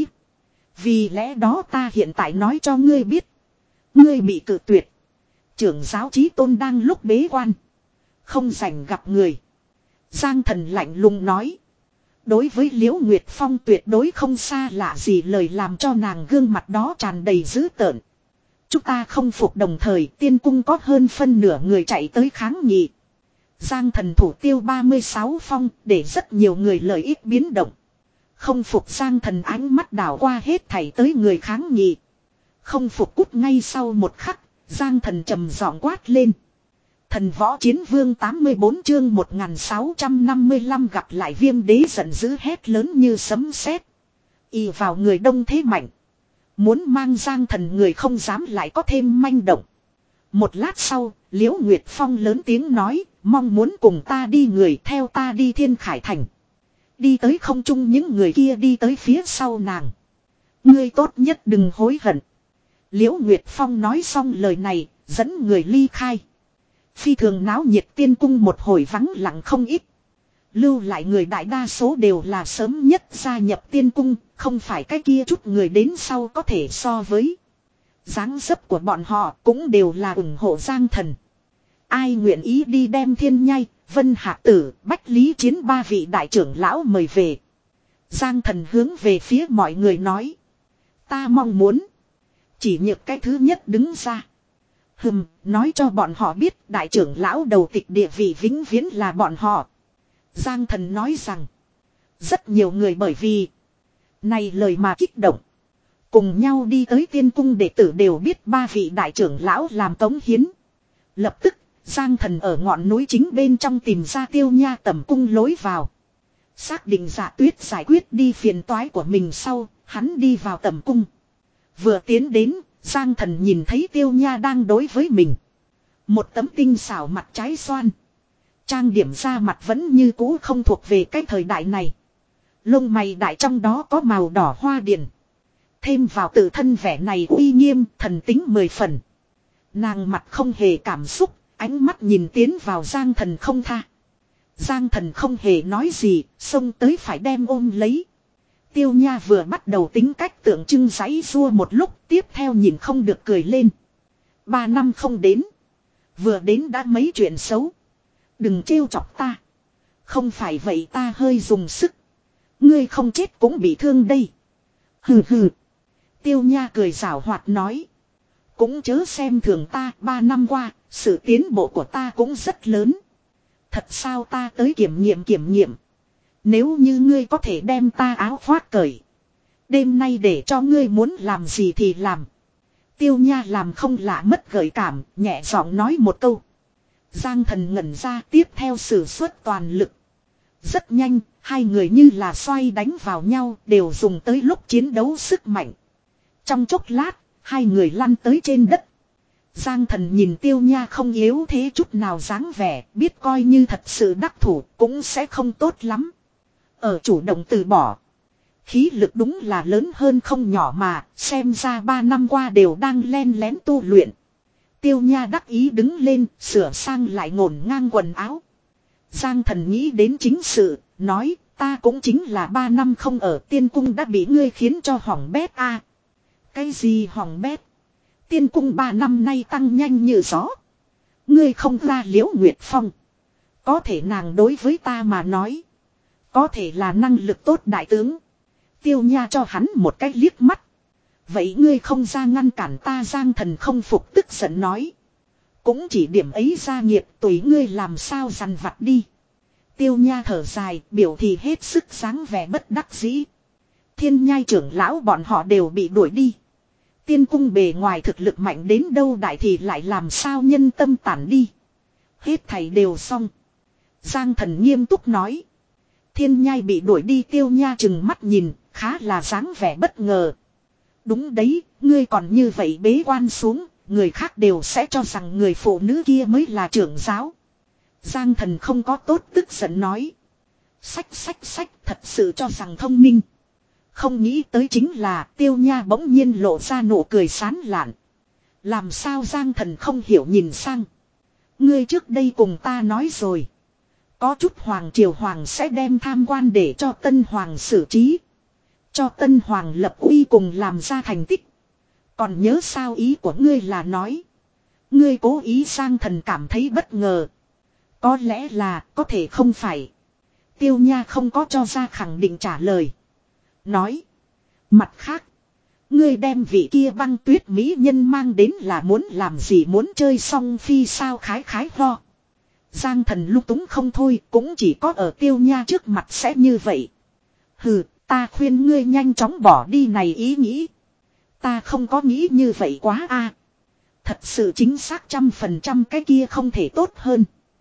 Vì lẽ đó ta hiện tại nói cho ngươi biết. Ngươi bị cự tuyệt. Trưởng giáo chí tôn đang lúc bế quan. Không rảnh gặp người. Giang Thần lạnh lùng nói. Đối với Liễu Nguyệt Phong tuyệt đối không xa lạ gì lời làm cho nàng gương mặt đó tràn đầy dữ tợn. Chúng ta không phục đồng thời tiên cung có hơn phân nửa người chạy tới kháng nghị. Giang Thần thủ tiêu ba mươi sáu phong để rất nhiều người lợi ích biến động. Không phục Giang Thần ánh mắt đảo qua hết thảy tới người kháng nghị. Không phục cút ngay sau một khắc, Giang Thần trầm giọng quát lên. Thần võ chiến vương tám mươi bốn chương một nghìn sáu trăm năm mươi lăm gặp lại Viêm đế giận dữ hét lớn như sấm sét. Y vào người đông thế mạnh. Muốn mang Giang Thần người không dám lại có thêm manh động. Một lát sau, Liễu Nguyệt Phong lớn tiếng nói, mong muốn cùng ta đi người theo ta đi Thiên Khải Thành. Đi tới không trung những người kia đi tới phía sau nàng. Ngươi tốt nhất đừng hối hận. Liễu Nguyệt Phong nói xong lời này, dẫn người ly khai. Phi thường náo nhiệt tiên cung một hồi vắng lặng không ít. Lưu lại người đại đa số đều là sớm nhất gia nhập tiên cung, không phải cái kia chút người đến sau có thể so với. Dáng dấp của bọn họ cũng đều là ủng hộ Giang Thần. Ai nguyện ý đi đem Thiên Nhai, Vân Hạ Tử, Bách Lý Chiến ba vị đại trưởng lão mời về. Giang Thần hướng về phía mọi người nói. Ta mong muốn. Chỉ nhược cái thứ nhất đứng ra. Hừm, nói cho bọn họ biết đại trưởng lão đầu tịch địa vị vĩnh viễn là bọn họ. Giang Thần nói rằng. Rất nhiều người bởi vì. Này lời mà kích động. Cùng nhau đi tới tiên cung đệ tử đều biết ba vị đại trưởng lão làm cống hiến. Lập tức, Giang Thần ở ngọn núi chính bên trong tìm ra Tiêu Nha tẩm cung lối vào. Xác định Dạ Tuyết giải quyết đi phiền toái của mình sau, hắn đi vào tẩm cung. Vừa tiến đến, Giang Thần nhìn thấy Tiêu Nha đang đối với mình. Một tấm tinh xảo mặt trái xoan. Trang điểm ra mặt vẫn như cũ không thuộc về cái thời đại này. Lông mày đại trong đó có màu đỏ hoa điển. Thêm vào tự thân vẻ này uy nghiêm, thần tính mười phần. Nàng mặt không hề cảm xúc, ánh mắt nhìn tiến vào Giang Thần không tha. Giang Thần không hề nói gì, xông tới phải đem ôm lấy. Tiêu Nha vừa bắt đầu tính cách tượng trưng giãy giụa một lúc, tiếp theo nhìn không được cười lên. Ba năm không đến. Vừa đến đã mấy chuyện xấu. Đừng trêu chọc ta. Không phải vậy ta hơi dùng sức. Ngươi không chết cũng bị thương đây. Hừ hừ. Tiêu Nha cười giảo hoạt nói. Cũng chớ xem thường ta, ba năm qua, sự tiến bộ của ta cũng rất lớn. Thật sao ta tới kiểm nghiệm kiểm nghiệm. Nếu như ngươi có thể đem ta áo khoác cởi. Đêm nay để cho ngươi muốn làm gì thì làm. Tiêu Nha làm không lạ mất gợi cảm, nhẹ giọng nói một câu. Giang Thần ngẩn ra tiếp theo sử xuất toàn lực. Rất nhanh, hai người như là xoay đánh vào nhau đều dùng tới lúc chiến đấu sức mạnh. Trong chốc lát, hai người lăn tới trên đất. Giang Thần nhìn Tiêu Nha không yếu thế chút nào dáng vẻ, biết coi như thật sự đắc thủ cũng sẽ không tốt lắm. Ở chủ động từ bỏ. Khí lực đúng là lớn hơn không nhỏ mà, xem ra ba năm qua đều đang len lén tu luyện. Tiêu Nha đắc ý đứng lên, sửa sang lại ngổn ngang quần áo. Giang Thần nghĩ đến chính sự, nói, ta cũng chính là ba năm không ở tiên cung đã bị ngươi khiến cho hỏng bét a. À, cái gì hỏng bét? Tiên cung ba năm nay tăng nhanh như gió. Ngươi không ra Liễu Nguyệt Phong. Có thể nàng đối với ta mà nói. Có thể là năng lực tốt đại tướng. Tiêu Nha cho hắn một cái liếc mắt. Vậy ngươi không ra ngăn cản ta. Giang Thần không phục tức giận nói. Cũng chỉ điểm ấy gia nghiệp tùy ngươi làm sao dằn vặt đi. Tiêu Nha thở dài biểu thì hết sức dáng vẻ bất đắc dĩ. Thiên Nhai trưởng lão bọn họ đều bị đuổi đi. Tiên cung bề ngoài thực lực mạnh đến đâu đại thì lại làm sao nhân tâm tản đi. Hết thảy đều xong. Giang Thần nghiêm túc nói. Thiên Nhai bị đuổi đi. Tiêu Nha chừng mắt nhìn, khá là dáng vẻ bất ngờ. Đúng đấy, ngươi còn như vậy bế quan xuống, người khác đều sẽ cho rằng người phụ nữ kia mới là trưởng giáo. Giang Thần không có tốt tức giận nói. Sách sách sách thật sự cho rằng thông minh. Không nghĩ tới chính là Tiêu Nha bỗng nhiên lộ ra nụ cười sán lạn. Làm sao Giang Thần không hiểu nhìn sang. Ngươi trước đây cùng ta nói rồi. Có chút Hoàng Triều Hoàng sẽ đem tham quan để cho Tân Hoàng xử trí. Cho Tân Hoàng lập uy cùng làm ra thành tích. Còn nhớ sao ý của ngươi là nói. Ngươi cố ý. Giang Thần cảm thấy bất ngờ. Có lẽ là có thể không phải. Tiêu Nha không có cho ra khẳng định trả lời. Nói. Mặt khác. Ngươi đem vị kia băng tuyết mỹ nhân mang đến là muốn làm gì, muốn chơi song phi sao? Khái khái ho. Giang Thần lung túng không thôi, cũng chỉ có ở Tiêu Nha trước mặt sẽ như vậy. Hừ, ta khuyên ngươi nhanh chóng bỏ đi này ý nghĩ. Ta không có nghĩ như vậy quá a. Thật sự chính xác trăm phần trăm cái kia không thể tốt hơn.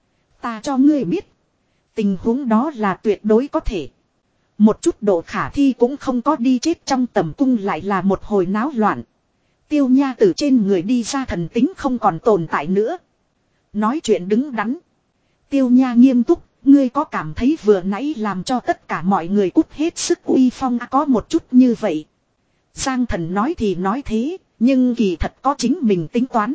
Ta cho ngươi biết. Tình huống đó là tuyệt đối có thể. Một chút độ khả thi cũng không có. Đi chết trong tầm cung lại là một hồi náo loạn. Tiêu Nha từ trên người đi ra thần tính không còn tồn tại nữa. Nói chuyện đứng đắn. Tiêu Nha nghiêm túc. Ngươi có cảm thấy vừa nãy làm cho tất cả mọi người cút hết sức uy phong có một chút như vậy. Giang Thần nói thì nói thế. Nhưng kỳ thật có chính mình tính toán.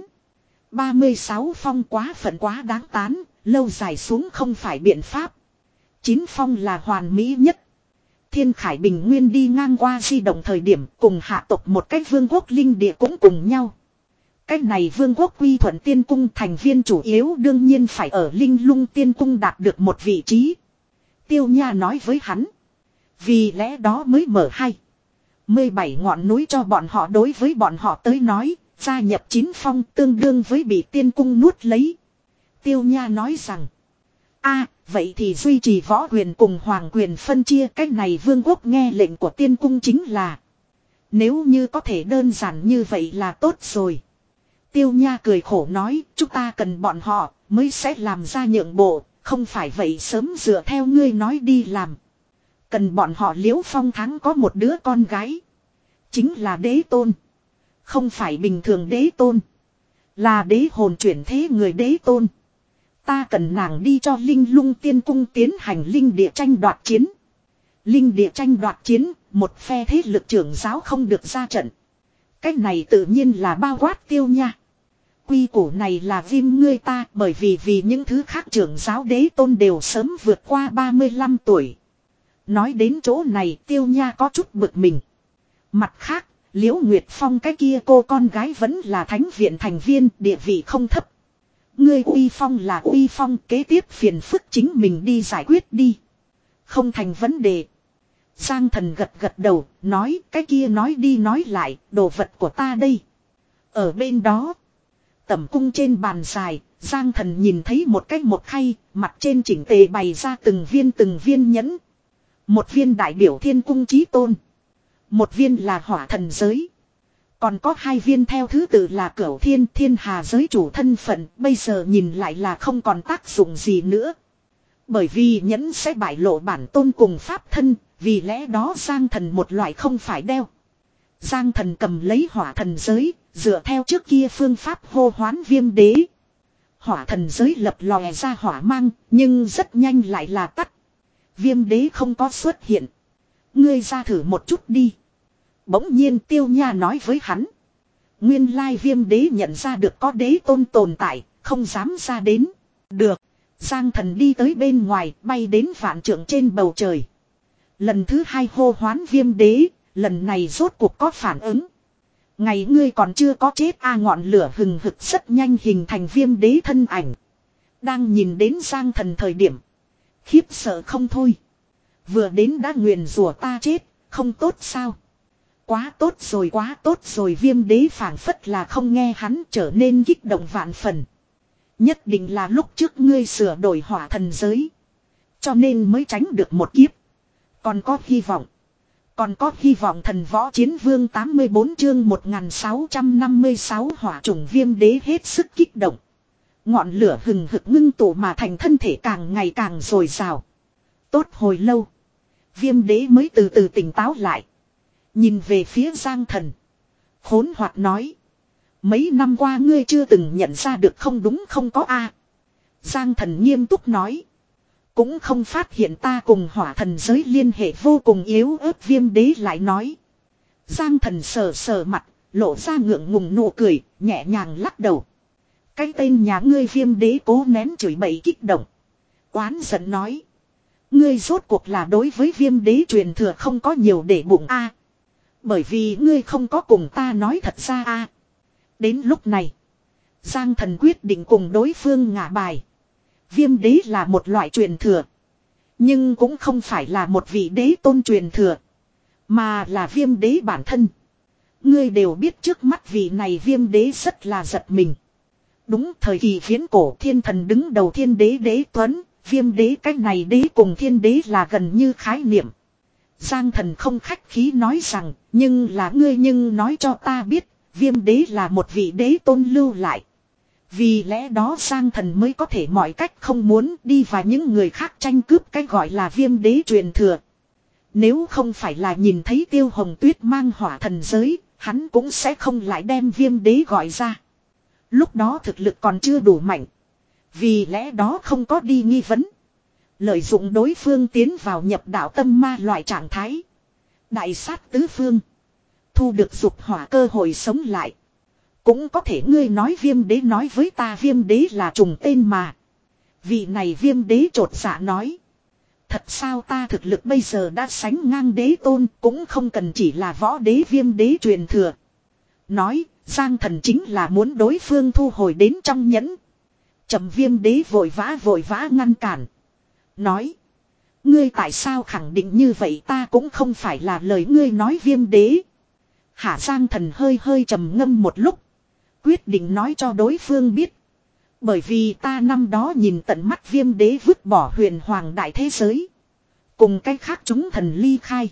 ba mươi sáu phong quá phận quá đáng tán. Lâu dài xuống không phải biện pháp. Chín phong là hoàn mỹ nhất. Thiên Khải Bình Nguyên đi ngang qua di động thời điểm cùng hạ tộc một cách vương quốc linh địa cũng cùng nhau. Cái này vương quốc quy thuận tiên cung thành viên chủ yếu đương nhiên phải ở Linh Lung tiên cung đạt được một vị trí. Tiêu Nha nói với hắn. Vì lẽ đó mới mở hai. mười bảy ngọn núi cho bọn họ, đối với bọn họ tới nói, gia nhập chín phong tương đương với bị tiên cung nuốt lấy. Tiêu Nha nói rằng. a vậy thì duy trì võ quyền cùng hoàng quyền phân chia, cái này vương quốc nghe lệnh của tiên cung chính là. Nếu như có thể đơn giản như vậy là tốt rồi. Tiêu Nha cười khổ nói, chúng ta cần bọn họ mới sẽ làm ra nhượng bộ, không phải vậy sớm dựa theo ngươi nói đi làm. Cần bọn họ Liễu Phong Thắng có một đứa con gái. Chính là đế tôn. Không phải bình thường đế tôn. Là đế hồn chuyển thế người đế tôn. Ta cần nàng đi cho Linh Lung tiên cung tiến hành linh địa tranh đoạt chiến. Linh địa tranh đoạt chiến, một phe thế lực trưởng giáo không được ra trận. Cách này tự nhiên là bao quát Tiêu Nha. Quy củ này là viêm ngươi ta, bởi vì vì những thứ khác trưởng giáo đế tôn đều sớm vượt qua ba mươi lăm tuổi. Nói đến chỗ này Tiêu Nha có chút bực mình. Mặt khác, Liễu Nguyệt Phong cái kia cô con gái vẫn là thánh viện thành viên, địa vị không thấp. Ngươi uy phong là uy phong, kế tiếp phiền phức chính mình đi giải quyết đi. Không thành vấn đề. Giang Thần gật gật đầu, nói cái kia nói đi nói lại, đồ vật của ta đây. Ở bên đó, tẩm cung trên bàn dài, Giang Thần nhìn thấy một cái một khay, mặt trên chỉnh tề bày ra từng viên từng viên nhẫn. Một viên đại biểu thiên cung chí tôn. Một viên là hỏa thần giới. Còn có hai viên theo thứ tự là cửu thiên thiên hà giới chủ thân phận, bây giờ nhìn lại là không còn tác dụng gì nữa. Bởi vì nhẫn sẽ bại lộ bản tôn cùng pháp thân, vì lẽ đó Giang Thần một loại không phải đeo. Giang Thần cầm lấy hỏa thần giới, dựa theo trước kia phương pháp hô hoán viêm đế. Hỏa thần giới lập lòe ra hỏa mang, nhưng rất nhanh lại là tắt. Viêm đế không có xuất hiện. Ngươi ra thử một chút đi. Bỗng nhiên Tiêu Nha nói với hắn. Nguyên lai viêm đế nhận ra được có đế tôn tồn tại, không dám ra đến. Được. Giang Thần đi tới bên ngoài, bay đến vạn trượng trên bầu trời. Lần thứ hai hô hoán viêm đế, lần này rốt cuộc có phản ứng. Ngày ngươi còn chưa có chết a ngọn lửa hừng hực rất nhanh hình thành viêm đế thân ảnh. Đang nhìn đến Giang Thần thời điểm. Khiếp sợ không thôi. Vừa đến đã nguyền rủa ta chết, không tốt sao? Quá tốt rồi quá tốt rồi, viêm đế phảng phất là không nghe hắn, trở nên kích động vạn phần. Nhất định là lúc trước ngươi sửa đổi hỏa thần giới. Cho nên mới tránh được một kiếp. Còn có hy vọng. Còn có hy vọng. Thần võ chiến vương tám mươi bốn chương một nghìn sáu trăm năm mươi sáu hỏa trùng viêm đế hết sức kích động. Ngọn lửa hừng hực ngưng tụ mà thành thân thể càng ngày càng dồi dào. Tốt hồi lâu. Viêm đế mới từ từ tỉnh táo lại. Nhìn về phía Giang Thần. Khốn hoạt nói. Mấy năm qua ngươi chưa từng nhận ra được không đúng không có a? Giang Thần nghiêm túc nói. Cũng không phát hiện ta cùng hỏa thần giới liên hệ vô cùng yếu ớt, viêm đế lại nói. Giang Thần sờ sờ mặt, lộ ra ngượng ngùng nụ cười, nhẹ nhàng lắc đầu. Cái tên nhà ngươi viêm đế cố nén chửi bậy kích động. Oán giận nói. Ngươi rốt cuộc là đối với viêm đế truyền thừa không có nhiều để bụng a. Bởi vì ngươi không có cùng ta nói thật ra a. Đến lúc này, Giang Thần quyết định cùng đối phương ngả bài. Viêm đế là một loại truyền thừa. Nhưng cũng không phải là một vị đế tôn truyền thừa. Mà là viêm đế bản thân. Ngươi đều biết trước mắt vị này viêm đế rất là giật mình. Đúng thời kỳ viễn cổ thiên thần đứng đầu thiên đế đế tuấn. Viêm đế cách này đế cùng thiên đế là gần như khái niệm. Giang Thần không khách khí nói rằng, nhưng là ngươi nhưng nói cho ta biết, viêm đế là một vị đế tôn lưu lại. Vì lẽ đó Giang Thần mới có thể mọi cách không muốn đi và những người khác tranh cướp cái gọi là viêm đế truyền thừa. Nếu không phải là nhìn thấy Tiêu Hồng Tuyết mang hỏa thần giới, hắn cũng sẽ không lại đem viêm đế gọi ra. Lúc đó thực lực còn chưa đủ mạnh. Vì lẽ đó không có đi nghi vấn. Lợi dụng đối phương tiến vào nhập đạo tâm ma loại trạng thái. Đại sát tứ phương. Thu được dục hỏa cơ hội sống lại. Cũng có thể ngươi nói viêm đế nói với ta viêm đế là trùng tên mà. Vị này viêm đế trột dạ nói. Thật sao ta thực lực bây giờ đã sánh ngang đế tôn, cũng không cần chỉ là võ đế viêm đế truyền thừa. Nói, Giang Thần chính là muốn đối phương thu hồi đến trong nhẫn. Trầm Viêm Đế vội vã vội vã ngăn cản. Nói, ngươi tại sao khẳng định như vậy, ta cũng không phải là lời ngươi nói Viêm Đế. Hạ Giang Thần hơi hơi trầm ngâm một lúc. Quyết định nói cho đối phương biết. Bởi vì ta năm đó nhìn tận mắt Viêm Đế vứt bỏ huyền hoàng đại thế giới. Cùng cách khác chúng thần ly khai.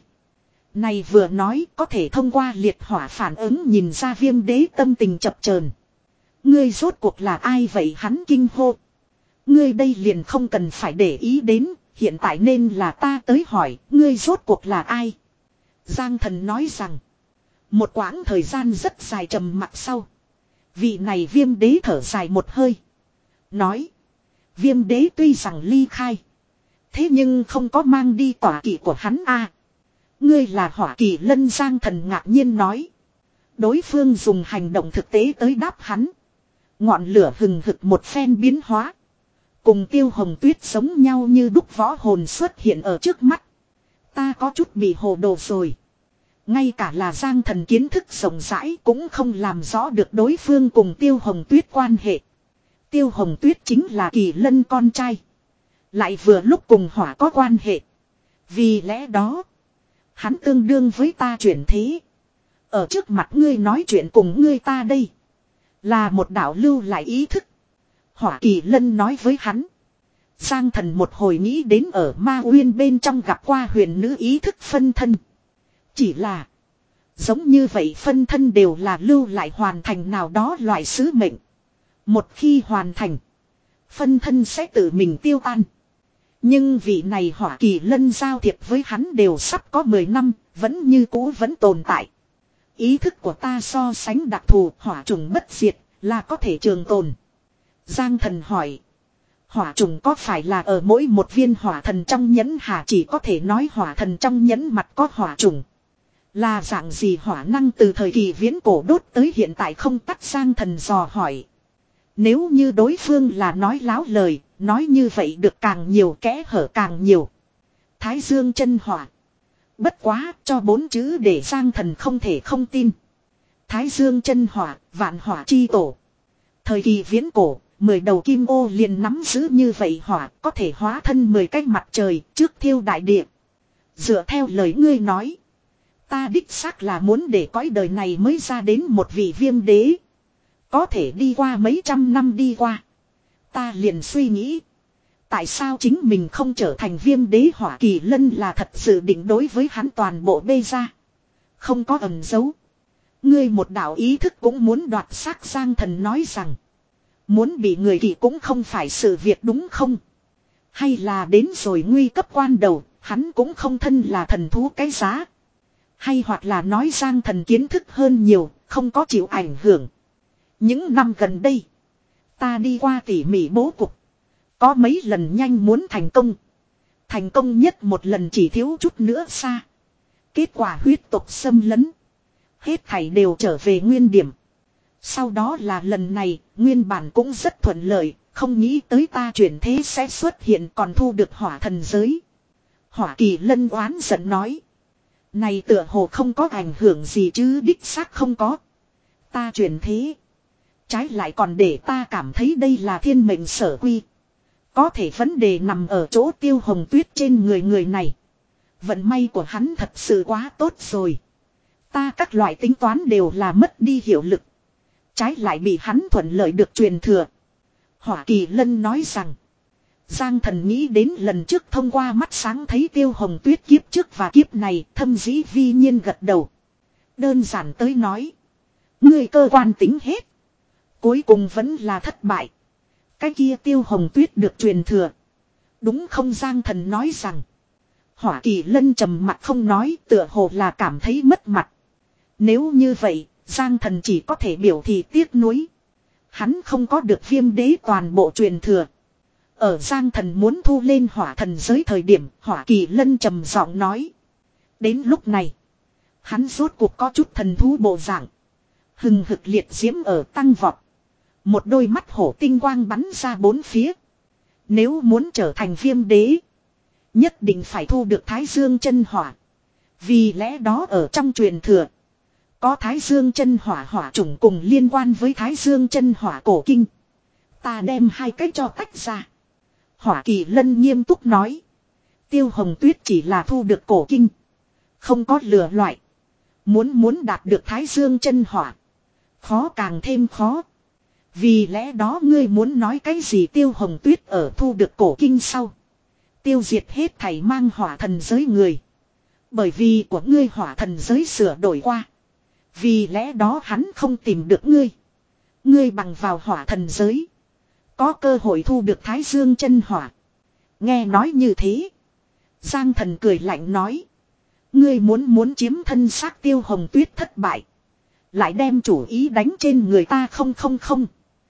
Này vừa nói có thể thông qua liệt hỏa phản ứng nhìn ra Viêm Đế tâm tình chập chờn. Ngươi rốt cuộc là ai vậy, hắn kinh hô. Ngươi đây liền không cần phải để ý đến, hiện tại nên là ta tới hỏi, ngươi rốt cuộc là ai? Giang Thần nói rằng, một quãng thời gian rất dài trầm mặc sau. Vị này Viêm Đế thở dài một hơi. Nói, Viêm Đế tuy rằng ly khai. Thế nhưng không có mang đi tỏa kỵ của hắn a. À, ngươi là Hỏa Kỳ Lân. Giang Thần ngạc nhiên nói. Đối phương dùng hành động thực tế tới đáp hắn. Ngọn lửa hừng hực một phen biến hóa. Cùng Tiêu Hồng Tuyết giống nhau như đúc võ hồn xuất hiện ở trước mắt. Ta có chút bị hồ đồ rồi. Ngay cả là Giang Thần kiến thức rộng rãi cũng không làm rõ được đối phương cùng Tiêu Hồng Tuyết quan hệ. Tiêu Hồng Tuyết chính là Kỳ Lân con trai. Lại vừa lúc cùng Hỏa có quan hệ. Vì lẽ đó, hắn tương đương với ta chuyển thế. Ở trước mặt ngươi nói chuyện cùng ngươi ta đây. Là một đạo lưu lại ý thức. Hỏa Kỳ Lân nói với hắn. Giang Thần một hồi nghĩ đến ở Ma Uyên bên trong gặp qua huyền nữ ý thức phân thân. Chỉ là, giống như vậy phân thân đều là lưu lại hoàn thành nào đó loại sứ mệnh. Một khi hoàn thành, phân thân sẽ tự mình tiêu tan. Nhưng vị này Hỏa Kỳ Lân giao thiệp với hắn đều sắp có mười năm, vẫn như cũ vẫn tồn tại. Ý thức của ta so sánh đặc thù, hỏa trùng bất diệt, là có thể trường tồn. Giang Thần hỏi, hỏa trùng có phải là ở mỗi một viên hỏa thần trong nhẫn hà? Chỉ có thể nói hỏa thần trong nhẫn mặt có hỏa trùng. Là dạng gì hỏa năng từ thời kỳ viễn cổ đốt tới hiện tại không tắt? Giang Thần dò hỏi. Nếu như đối phương là nói láo lời, nói như vậy được càng nhiều kẽ hở càng nhiều. Thái Dương chân hỏa. Bất quá, cho bốn chữ để Giang Thần không thể không tin. Thái Dương chân hỏa, vạn hỏa chi tổ. Thời kỳ viễn cổ, mười đầu kim ô liền nắm giữ như vậy hỏa, có thể hóa thân mười cái mặt trời, trước thiêu đại địa. Dựa theo lời ngươi nói, ta đích xác là muốn để cõi đời này mới ra đến một vị Viêm Đế. Có thể đi qua mấy trăm năm đi qua. Ta liền suy nghĩ, tại sao chính mình không trở thành Viêm Đế? Hỏa Kỳ Lân là thật sự định đối với hắn toàn bộ bê ra. Không có ẩn giấu. Ngươi một đạo ý thức cũng muốn đoạt xác. Giang Thần nói rằng, muốn bị người kỳ cũng không phải sự việc đúng không? Hay là đến rồi nguy cấp quan đầu, hắn cũng không thân là thần thú cái giá. Hay hoặc là nói Giang Thần kiến thức hơn nhiều, không có chịu ảnh hưởng. Những năm gần đây, ta đi qua tỉ mỉ bố cục. Có mấy lần nhanh muốn thành công. Thành công nhất một lần chỉ thiếu chút nữa xa. Kết quả huyết tộc xâm lấn. Hết thảy đều trở về nguyên điểm. Sau đó là lần này, nguyên bản cũng rất thuận lợi. Không nghĩ tới ta chuyển thế sẽ xuất hiện còn thu được hỏa thần giới. Hỏa Kỳ Lân oán giận nói. Này tựa hồ không có ảnh hưởng gì chứ? Đích xác không có. Ta chuyển thế. Trái lại còn để ta cảm thấy đây là thiên mệnh sở quy. Có thể vấn đề nằm ở chỗ Tiêu Hồng Tuyết trên người người này. Vận may của hắn thật sự quá tốt rồi. Ta các loại tính toán đều là mất đi hiệu lực. Trái lại bị hắn thuận lợi được truyền thừa. Hỏa Kỳ Lân nói rằng, Giang Thần nghĩ đến lần trước thông qua mắt sáng thấy Tiêu Hồng Tuyết kiếp trước và kiếp này, thâm dĩ vi nhiên gật đầu. Đơn giản tới nói, người cơ quan tính hết, cuối cùng vẫn là thất bại. Cái kia Tiêu Hồng Tuyết được truyền thừa, đúng không? Giang Thần nói rằng. Hỏa Kỳ Lân trầm mặt không nói, tựa hồ là cảm thấy mất mặt. Nếu như vậy, Giang Thần chỉ có thể biểu thị tiếc nuối. Hắn không có được Viêm Đế toàn bộ truyền thừa. Ở Giang Thần muốn thu lên hỏa thần giới thời điểm, Hỏa Kỳ Lân trầm giọng nói. Đến lúc này, hắn rốt cuộc có chút thần thú bộ dạng. Hừng hực liệt diễm ở tăng vọt. Một đôi mắt hổ tinh quang bắn ra bốn phía. Nếu muốn trở thành Viêm Đế, nhất định phải thu được Thái Dương chân hỏa. Vì lẽ đó ở trong truyền thừa, Có Thái Dương chân hỏa hỏa chủng cùng liên quan với Thái Dương chân hỏa cổ kinh. Ta đem hai cách cho tách ra. Hỏa Kỳ Lân nghiêm túc nói. Tiêu Hồng Tuyết chỉ là thu được cổ kinh. Không có lừa loại. Muốn muốn đạt được Thái Dương chân hỏa. Khó càng thêm khó. Vì lẽ đó ngươi muốn nói cái gì Tiêu Hồng Tuyết ở thu được cổ kinh sau. Tiêu diệt hết thảy mang hỏa thần giới người. Bởi vì của ngươi hỏa thần giới sửa đổi qua. Vì lẽ đó hắn không tìm được ngươi. Ngươi bằng vào hỏa thần giới. Có cơ hội thu được Thái Dương chân hỏa. Nghe nói như thế. Giang Thần cười lạnh nói. Ngươi muốn muốn chiếm thân xác Tiêu Hồng Tuyết thất bại. Lại đem chủ ý đánh trên người ta không không không.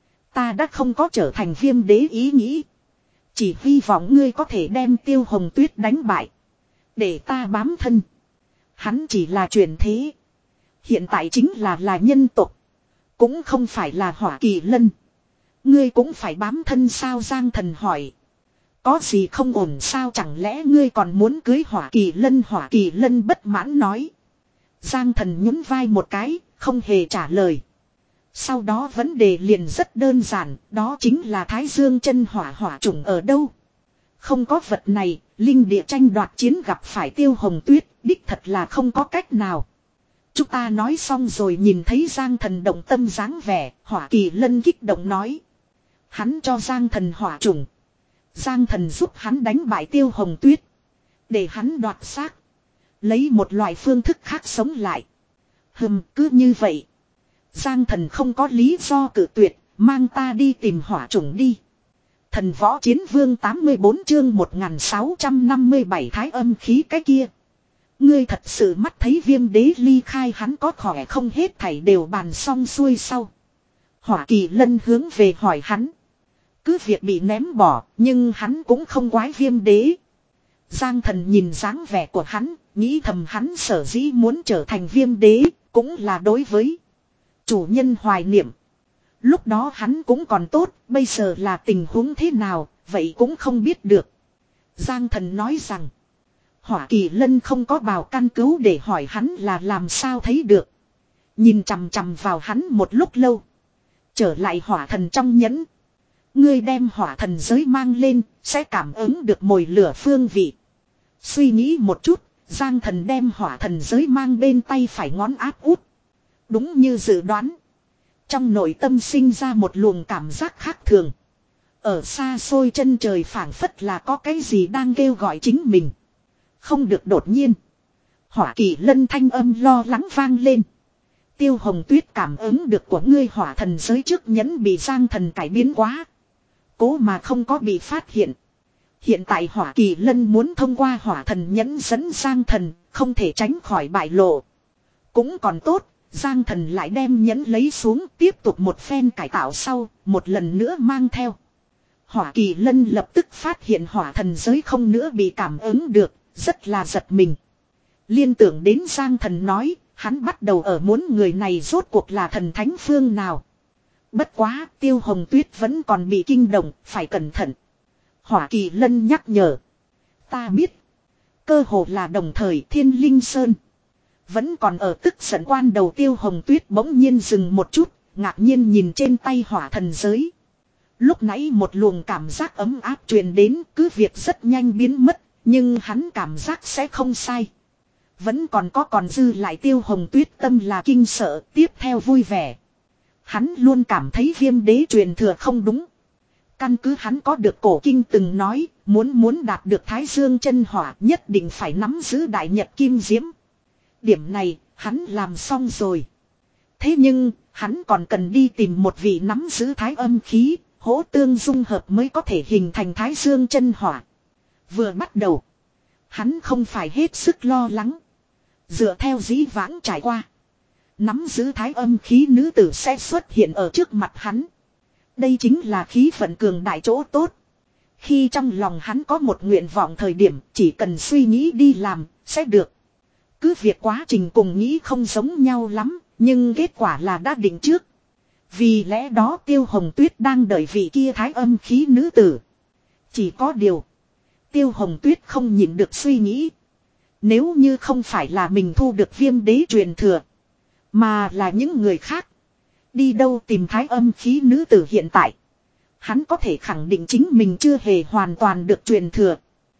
Ta đã không có trở thành Viêm Đế ý nghĩ. Chỉ hy vọng ngươi có thể đem Tiêu Hồng Tuyết đánh bại. Để ta bám thân. Hắn chỉ là truyền thế. Hiện tại chính là là nhân tộc. Cũng không phải là Hỏa Kỳ Lân. Ngươi cũng phải bám thân sao Giang Thần hỏi. Có gì không ổn sao chẳng lẽ ngươi còn muốn cưới Hỏa Kỳ Lân Hỏa Kỳ Lân bất mãn nói. Giang Thần nhún vai một cái, không hề trả lời. Sau đó vấn đề liền rất đơn giản, đó chính là Thái Dương chân hỏa hỏa chủng ở đâu. Không có vật này, linh địa tranh đoạt chiến gặp phải Tiêu Hồng Tuyết, đích thật là không có cách nào. Chúng ta nói xong rồi nhìn thấy Giang Thần động tâm dáng vẻ, Hỏa Kỳ Lân kích động nói. Hắn cho Giang Thần hỏa chủng. Giang Thần giúp hắn đánh bại Tiêu Hồng Tuyết. Để hắn đoạt xác. Lấy một loại phương thức khác sống lại. Hừm, cứ như vậy. Giang Thần không có lý do cự tuyệt, mang ta đi tìm hỏa chủng đi. Thần Võ Chiến Vương tám mươi bốn chương một nghìn sáu trăm năm mươi bảy thái âm khí cái kia. Ngươi thật sự mắt thấy Viêm Đế ly khai hắn có khỏe không hết thảy đều bàn xong xuôi sau. Hỏa Kỳ Lân hướng về hỏi hắn. Cứ việc bị ném bỏ, nhưng hắn cũng không quái Viêm Đế. Giang Thần nhìn dáng vẻ của hắn, nghĩ thầm hắn sở dĩ muốn trở thành Viêm Đế, cũng là đối với chủ nhân hoài niệm. Lúc đó hắn cũng còn tốt, bây giờ là tình huống thế nào, vậy cũng không biết được. Giang Thần nói rằng, Hỏa Kỳ Lân không có bào căn cứu để hỏi hắn là làm sao thấy được. Nhìn chằm chằm vào hắn một lúc lâu. Trở lại hỏa thần trong nhẫn. Ngươi đem hỏa thần giới mang lên, sẽ cảm ứng được mồi lửa phương vị. Suy nghĩ một chút, Giang Thần đem hỏa thần giới mang bên tay phải ngón áp út. Đúng như dự đoán. Trong nội tâm sinh ra một luồng cảm giác khác thường. Ở xa xôi chân trời phảng phất là có cái gì đang kêu gọi chính mình. Không được đột nhiên. Hỏa Kỳ Lân thanh âm lo lắng vang lên. Tiêu Hồng Tuyết cảm ứng được của ngươi hỏa thần giới trước nhẫn bị Giang Thần cải biến quá. Cố mà không có bị phát hiện. Hiện tại Hỏa Kỳ Lân muốn thông qua hỏa thần nhẫn dẫn Giang Thần, không thể tránh khỏi bại lộ. Cũng còn tốt, Giang Thần lại đem nhẫn lấy xuống tiếp tục một phen cải tạo sau, một lần nữa mang theo. Hỏa Kỳ Lân lập tức phát hiện hỏa thần giới không nữa bị cảm ứng được, rất là giật mình. Liên tưởng đến Giang Thần nói, hắn bắt đầu ở muốn người này rốt cuộc là thần thánh phương nào. Bất quá, Tiêu Hồng Tuyết vẫn còn bị kinh động, phải cẩn thận. Hỏa Kỳ Lân nhắc nhở. Ta biết. Cơ hồ là đồng thời Thiên Linh Sơn. Vẫn còn ở tức giận quan đầu Tiêu Hồng Tuyết bỗng nhiên dừng một chút, ngạc nhiên nhìn trên tay hỏa thần giới. Lúc nãy một luồng cảm giác ấm áp truyền đến, cứ việc rất nhanh biến mất, nhưng hắn cảm giác sẽ không sai. Vẫn còn có còn dư lại Tiêu Hồng Tuyết tâm là kinh sợ, tiếp theo vui vẻ. Hắn luôn cảm thấy Viêm Đế truyền thừa không đúng. Căn cứ hắn có được cổ kinh từng nói, muốn muốn đạt được Thái Dương chân hỏa nhất định phải nắm giữ Đại Nhật Kim Diễm. Điểm này, hắn làm xong rồi. Thế nhưng, hắn còn cần đi tìm một vị nắm giữ thái âm khí, hỗ tương dung hợp mới có thể hình thành Thái Dương chân hỏa. Vừa bắt đầu, hắn không phải hết sức lo lắng. Dựa theo dĩ vãng trải qua, nắm giữ thái âm khí nữ tử sẽ xuất hiện ở trước mặt hắn. Đây chính là khí vận cường đại chỗ tốt. Khi trong lòng hắn có một nguyện vọng thời điểm, chỉ cần suy nghĩ đi làm, sẽ được. Cứ việc quá trình cùng nghĩ không giống nhau lắm, nhưng kết quả là đã định trước. Vì lẽ đó Tiêu Hồng Tuyết đang đợi vị kia thái âm khí nữ tử. Chỉ có điều, Tiêu Hồng Tuyết không nhịn được suy nghĩ. Nếu như không phải là mình thu được Viêm Đế truyền thừa, Mà là những người khác. Đi đâu tìm thái âm khí nữ tử hiện tại. Hắn có thể khẳng định chính mình chưa hề hoàn toàn được truyền thừa.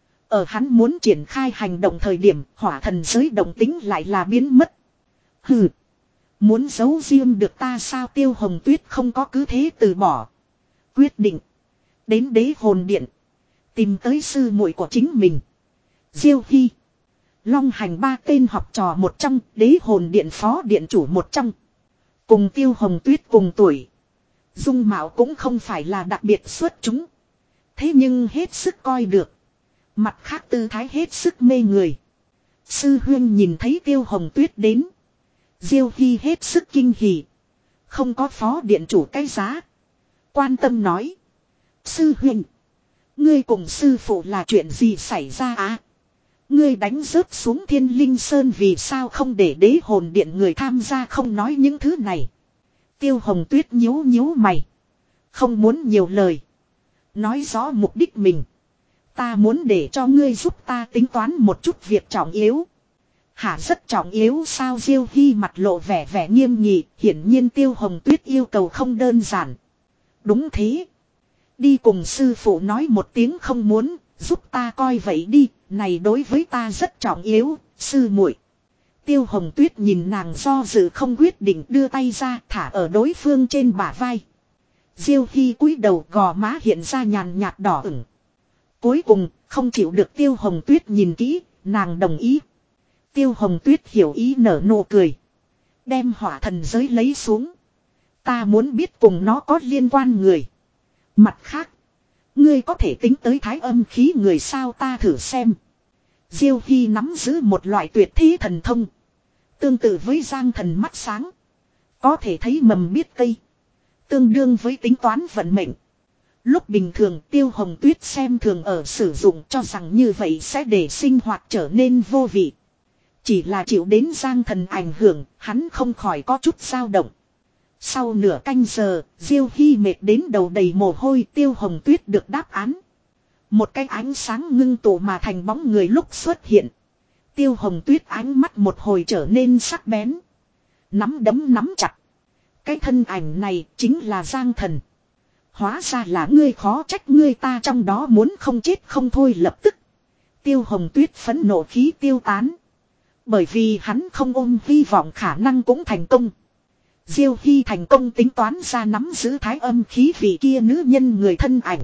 Ở hắn muốn triển khai hành động thời điểm hỏa thần giới động tính lại là biến mất. Hừ. Muốn giấu riêng được ta sao Tiêu Hồng Tuyết không có cứ thế từ bỏ. Quyết định. Đến đế hồn điện. Tìm tới sư muội của chính mình. Diêu Hy. Long hành ba tên học trò một trong, đế hồn điện phó điện chủ một trong. Cùng Tiêu Hồng Tuyết cùng tuổi. Dung mạo cũng không phải là đặc biệt xuất chúng. Thế nhưng hết sức coi được. Mặt khác tư thái hết sức mê người. Sư huynh nhìn thấy Tiêu Hồng Tuyết đến. Diêu Hy hết sức kinh hỉ. Không có phó điện chủ cái giá. Quan tâm nói. Sư huynh. Ngươi cùng sư phụ là chuyện gì xảy ra à? Ngươi đánh rớt xuống Thiên Linh Sơn vì sao không để đế hồn điện người tham gia không nói những thứ này. Tiêu Hồng Tuyết nhíu nhíu mày. Không muốn nhiều lời. Nói rõ mục đích mình. Ta muốn để cho ngươi giúp ta tính toán một chút việc trọng yếu. Hả rất trọng yếu sao Diêu Hy mặt lộ vẻ vẻ nghiêm nghị. Hiển nhiên Tiêu Hồng Tuyết yêu cầu không đơn giản. Đúng thế. Đi cùng sư phụ nói một tiếng không muốn. Giúp ta coi vậy đi. Này đối với ta rất trọng yếu. Sư muội. Tiêu Hồng Tuyết nhìn nàng do dự không quyết định đưa tay ra thả ở đối phương trên bả vai. Diêu Hy cúi đầu gò má hiện ra nhàn nhạt đỏ ửng. Cuối cùng không chịu được Tiêu Hồng Tuyết nhìn kỹ, nàng đồng ý. Tiêu Hồng Tuyết hiểu ý nở nụ cười. Đem hỏa thần giới lấy xuống. Ta muốn biết cùng nó có liên quan người. Mặt khác. Ngươi có thể tính tới thái âm khí người sao ta thử xem. Diêu Hy nắm giữ một loại tuyệt thế thần thông. Tương tự với giang thần mắt sáng. Có thể thấy mầm biết cây. Tương đương với tính toán vận mệnh. Lúc bình thường Tiêu Hồng Tuyết xem thường ở sử dụng cho rằng như vậy sẽ để sinh hoạt trở nên vô vị. Chỉ là chịu đến giang thần ảnh hưởng, hắn không khỏi có chút dao động. Sau nửa canh giờ, Diêu Hy mệt đến đầu đầy mồ hôi Tiêu Hồng Tuyết được đáp án. Một cái ánh sáng ngưng tụ mà thành bóng người lúc xuất hiện. Tiêu Hồng Tuyết ánh mắt một hồi trở nên sắc bén. Nắm đấm nắm chặt. Cái thân ảnh này chính là Giang Thần. Hóa ra là ngươi khó trách ngươi ta trong đó muốn không chết không thôi lập tức. Tiêu Hồng Tuyết phẫn nộ khí tiêu tán. Bởi vì hắn không ôm hy vọng khả năng cũng thành công. Diêu Hy thành công tính toán ra nắm giữ thái âm khí vị kia nữ nhân người thân ảnh.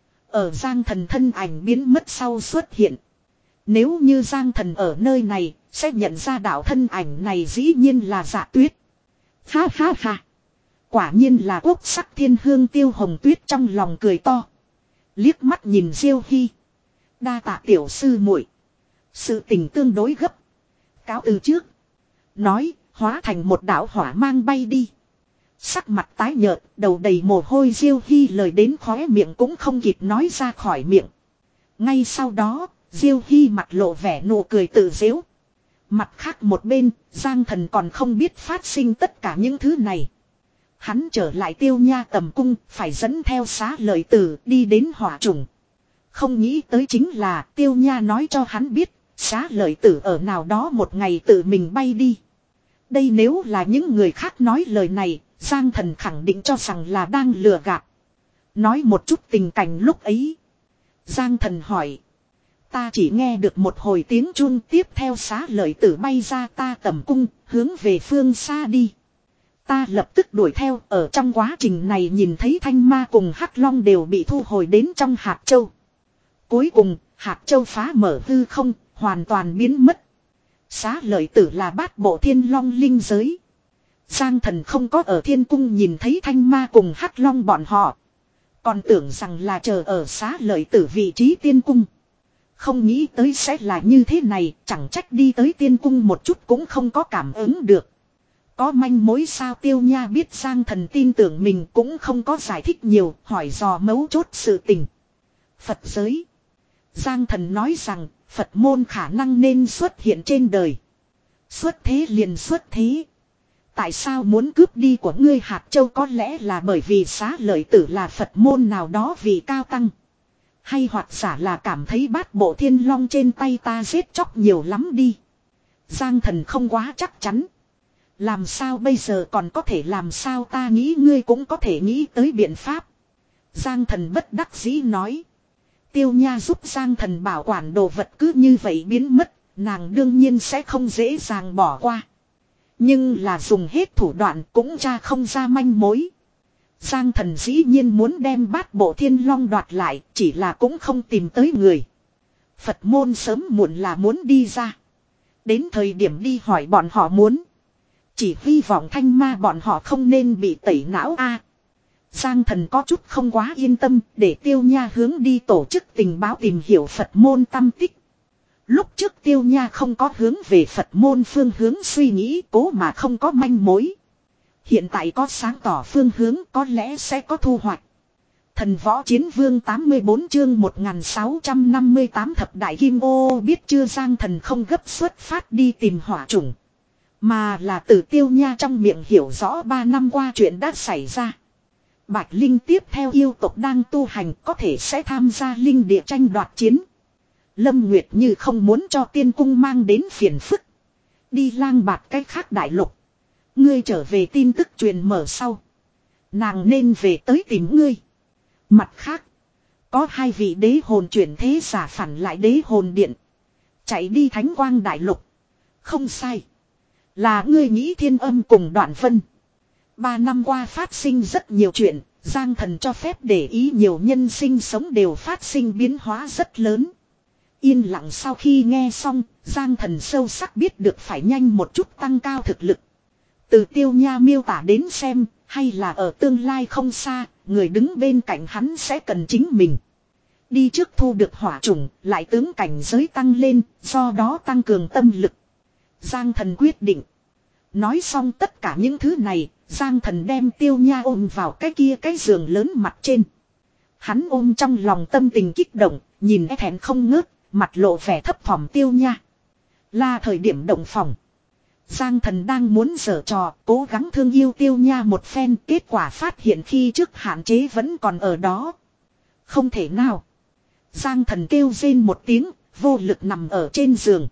Ở Giang Thần thân ảnh biến mất sau xuất hiện. Nếu như Giang Thần ở nơi này, sẽ nhận ra đạo thân ảnh này dĩ nhiên là Dạ Tuyết. Ha ha ha. Quả nhiên là quốc sắc thiên hương Tiêu Hồng Tuyết trong lòng cười to. Liếc mắt nhìn Diêu Hy. Đa tạ tiểu sư muội. Sự tình tương đối gấp. Cáo từ trước. Nói, hóa thành một đạo hỏa mang bay đi. Sắc mặt tái nhợt, đầu đầy mồ hôi Diêu Hy lời đến khóe miệng cũng không kịp nói ra khỏi miệng. Ngay sau đó, Diêu Hy mặt lộ vẻ nụ cười tự giễu. Mặt khác một bên, Giang Thần còn không biết phát sinh tất cả những thứ này. Hắn trở lại Tiêu Nha tầm cung, phải dẫn theo xá lợi tử đi đến hỏa trùng. Không nghĩ tới chính là Tiêu Nha nói cho hắn biết, xá lợi tử ở nào đó một ngày tự mình bay đi. Đây nếu là những người khác nói lời này, Giang Thần khẳng định cho rằng là đang lừa gạt. Nói một chút tình cảnh lúc ấy. Giang Thần hỏi. Ta chỉ nghe được một hồi tiếng chuông tiếp theo xá lợi tử bay ra ta tầm cung, hướng về phương xa đi. Ta lập tức đuổi theo, ở trong quá trình này nhìn thấy Thanh Ma cùng Hắc Long đều bị thu hồi đến trong hạt châu. Cuối cùng, hạt châu phá mở hư không, hoàn toàn biến mất. Xá lợi tử là bát bộ thiên long linh giới. Giang Thần không có ở thiên cung nhìn thấy Thanh Ma cùng Hắc Long bọn họ. Còn tưởng rằng là chờ ở xá lợi tử vị trí tiên cung. Không nghĩ tới sẽ là như thế này, chẳng trách đi tới tiên cung một chút cũng không có cảm ứng được. Có manh mối sao Tiêu Nha biết Giang Thần tin tưởng mình cũng không có giải thích nhiều, hỏi dò mấu chốt sự tình. Phật giới. Giang Thần nói rằng, Phật môn khả năng nên xuất hiện trên đời. Xuất thế liền xuất thế. Tại sao muốn cướp đi của ngươi hạt châu có lẽ là bởi vì xá lợi tử là Phật môn nào đó vì cao tăng. Hay hoặc giả là cảm thấy bát bộ thiên long trên tay ta giết chóc nhiều lắm đi. Giang Thần không quá chắc chắn. Làm sao bây giờ còn có thể làm sao, ta nghĩ ngươi cũng có thể nghĩ tới biện pháp. Giang Thần bất đắc dĩ nói. Tiêu Nha giúp Giang Thần bảo quản đồ vật cứ như vậy biến mất, nàng đương nhiên sẽ không dễ dàng bỏ qua. Nhưng là dùng hết thủ đoạn cũng tra không ra manh mối. Giang Thần dĩ nhiên muốn đem Bát Bộ Thiên Long đoạt lại, chỉ là cũng không tìm tới người. Phật môn sớm muộn là muốn đi ra. Đến thời điểm đi hỏi bọn họ muốn. Chỉ hy vọng Thanh Ma bọn họ không nên bị tẩy não a. Giang Thần có chút không quá yên tâm, để Tiêu Nha hướng đi tổ chức tình báo tìm hiểu Phật môn tâm tích. Lúc trước Tiêu Nha không có hướng về Phật môn phương hướng suy nghĩ, cố mà không có manh mối. Hiện tại có sáng tỏ phương hướng, có lẽ sẽ có thu hoạch. Thần Võ Chiến Vương tám mươi bốn chương một nghìn sáu trăm năm mươi tám thập đại kim ô, biết chưa? Giang Thần không gấp xuất phát đi tìm hỏa chủng, mà là từ Tiêu Nha trong miệng hiểu rõ ba năm qua chuyện đã xảy ra. Bạch Linh tiếp theo yêu tộc đang tu hành, có thể sẽ tham gia linh địa tranh đoạt chiến. Lâm Nguyệt Như không muốn cho tiên cung mang đến phiền phức, đi lang bạt cách khác đại lục. Ngươi trở về tin tức truyền mở sau, nàng nên về tới tìm ngươi. Mặt khác, có hai vị đế hồn chuyển thế giả phản lại đế hồn điện, chạy đi Thánh Quang đại lục. Không sai, là ngươi nghĩ Thiên Âm cùng Đoạn Vân. Ba năm qua phát sinh rất nhiều chuyện, Giang Thần cho phép để ý nhiều nhân sinh sống đều phát sinh biến hóa rất lớn. Yên lặng sau khi nghe xong, Giang Thần sâu sắc biết được phải nhanh một chút tăng cao thực lực. Từ Tiêu Nha miêu tả đến xem, hay là ở tương lai không xa, người đứng bên cạnh hắn sẽ cần chính mình. Đi trước thu được hỏa chủng, lại tướng cảnh giới tăng lên, do đó tăng cường tâm lực. Giang Thần quyết định. Nói xong tất cả những thứ này, Giang Thần đem Tiêu Nha ôm vào cái kia cái giường lớn mặt trên. Hắn ôm trong lòng tâm tình kích động, nhìn e thẹn không ngớt, mặt lộ vẻ thấp thỏm Tiêu Nha. Là thời điểm động phòng. Giang Thần đang muốn giở trò, cố gắng thương yêu Tiêu Nha một phen, kết quả phát hiện khi trước hạn chế vẫn còn ở đó. Không thể nào. Giang Thần kêu rên một tiếng, vô lực nằm ở trên giường.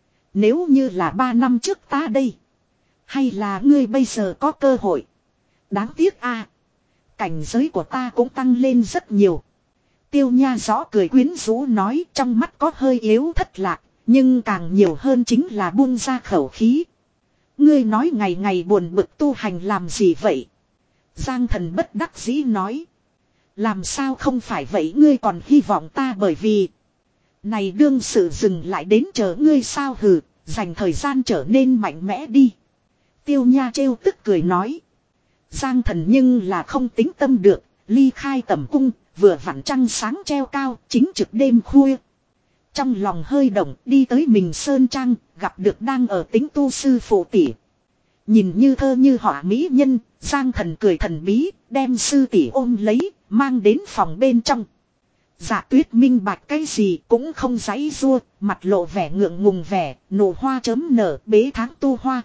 Nếu như là ba năm trước ta đây, hay là ngươi bây giờ có cơ hội. Đáng tiếc a, cảnh giới của ta cũng tăng lên rất nhiều. Tiêu Nha rõ cười quyến rũ nói, trong mắt có hơi yếu thất lạc, nhưng càng nhiều hơn chính là buông ra khẩu khí. Ngươi nói ngày ngày buồn bực tu hành làm gì vậy? Giang Thần bất đắc dĩ nói. Làm sao không phải vậy, ngươi còn hy vọng ta bởi vì này đương sự dừng lại đến chờ ngươi sao? Hừ, dành thời gian trở nên mạnh mẽ đi. Tiêu Nha trêu tức cười nói. Giang Thần nhưng là không tính tâm được, ly khai tẩm cung, vừa vặn trăng sáng treo cao, chính trực đêm khuya. Trong lòng hơi động, đi tới mình sơn trang, gặp được đang ở tính tu sư phụ tỷ. Nhìn như thơ như họa mỹ nhân, Giang Thần cười thần bí, đem sư tỷ ôm lấy, mang đến phòng bên trong. Dạ Tuyết minh bạch cái gì cũng không giãy giụa, mặt lộ vẻ ngượng ngùng vẻ, nụ hoa chớm nở, bế tháng tu hoa.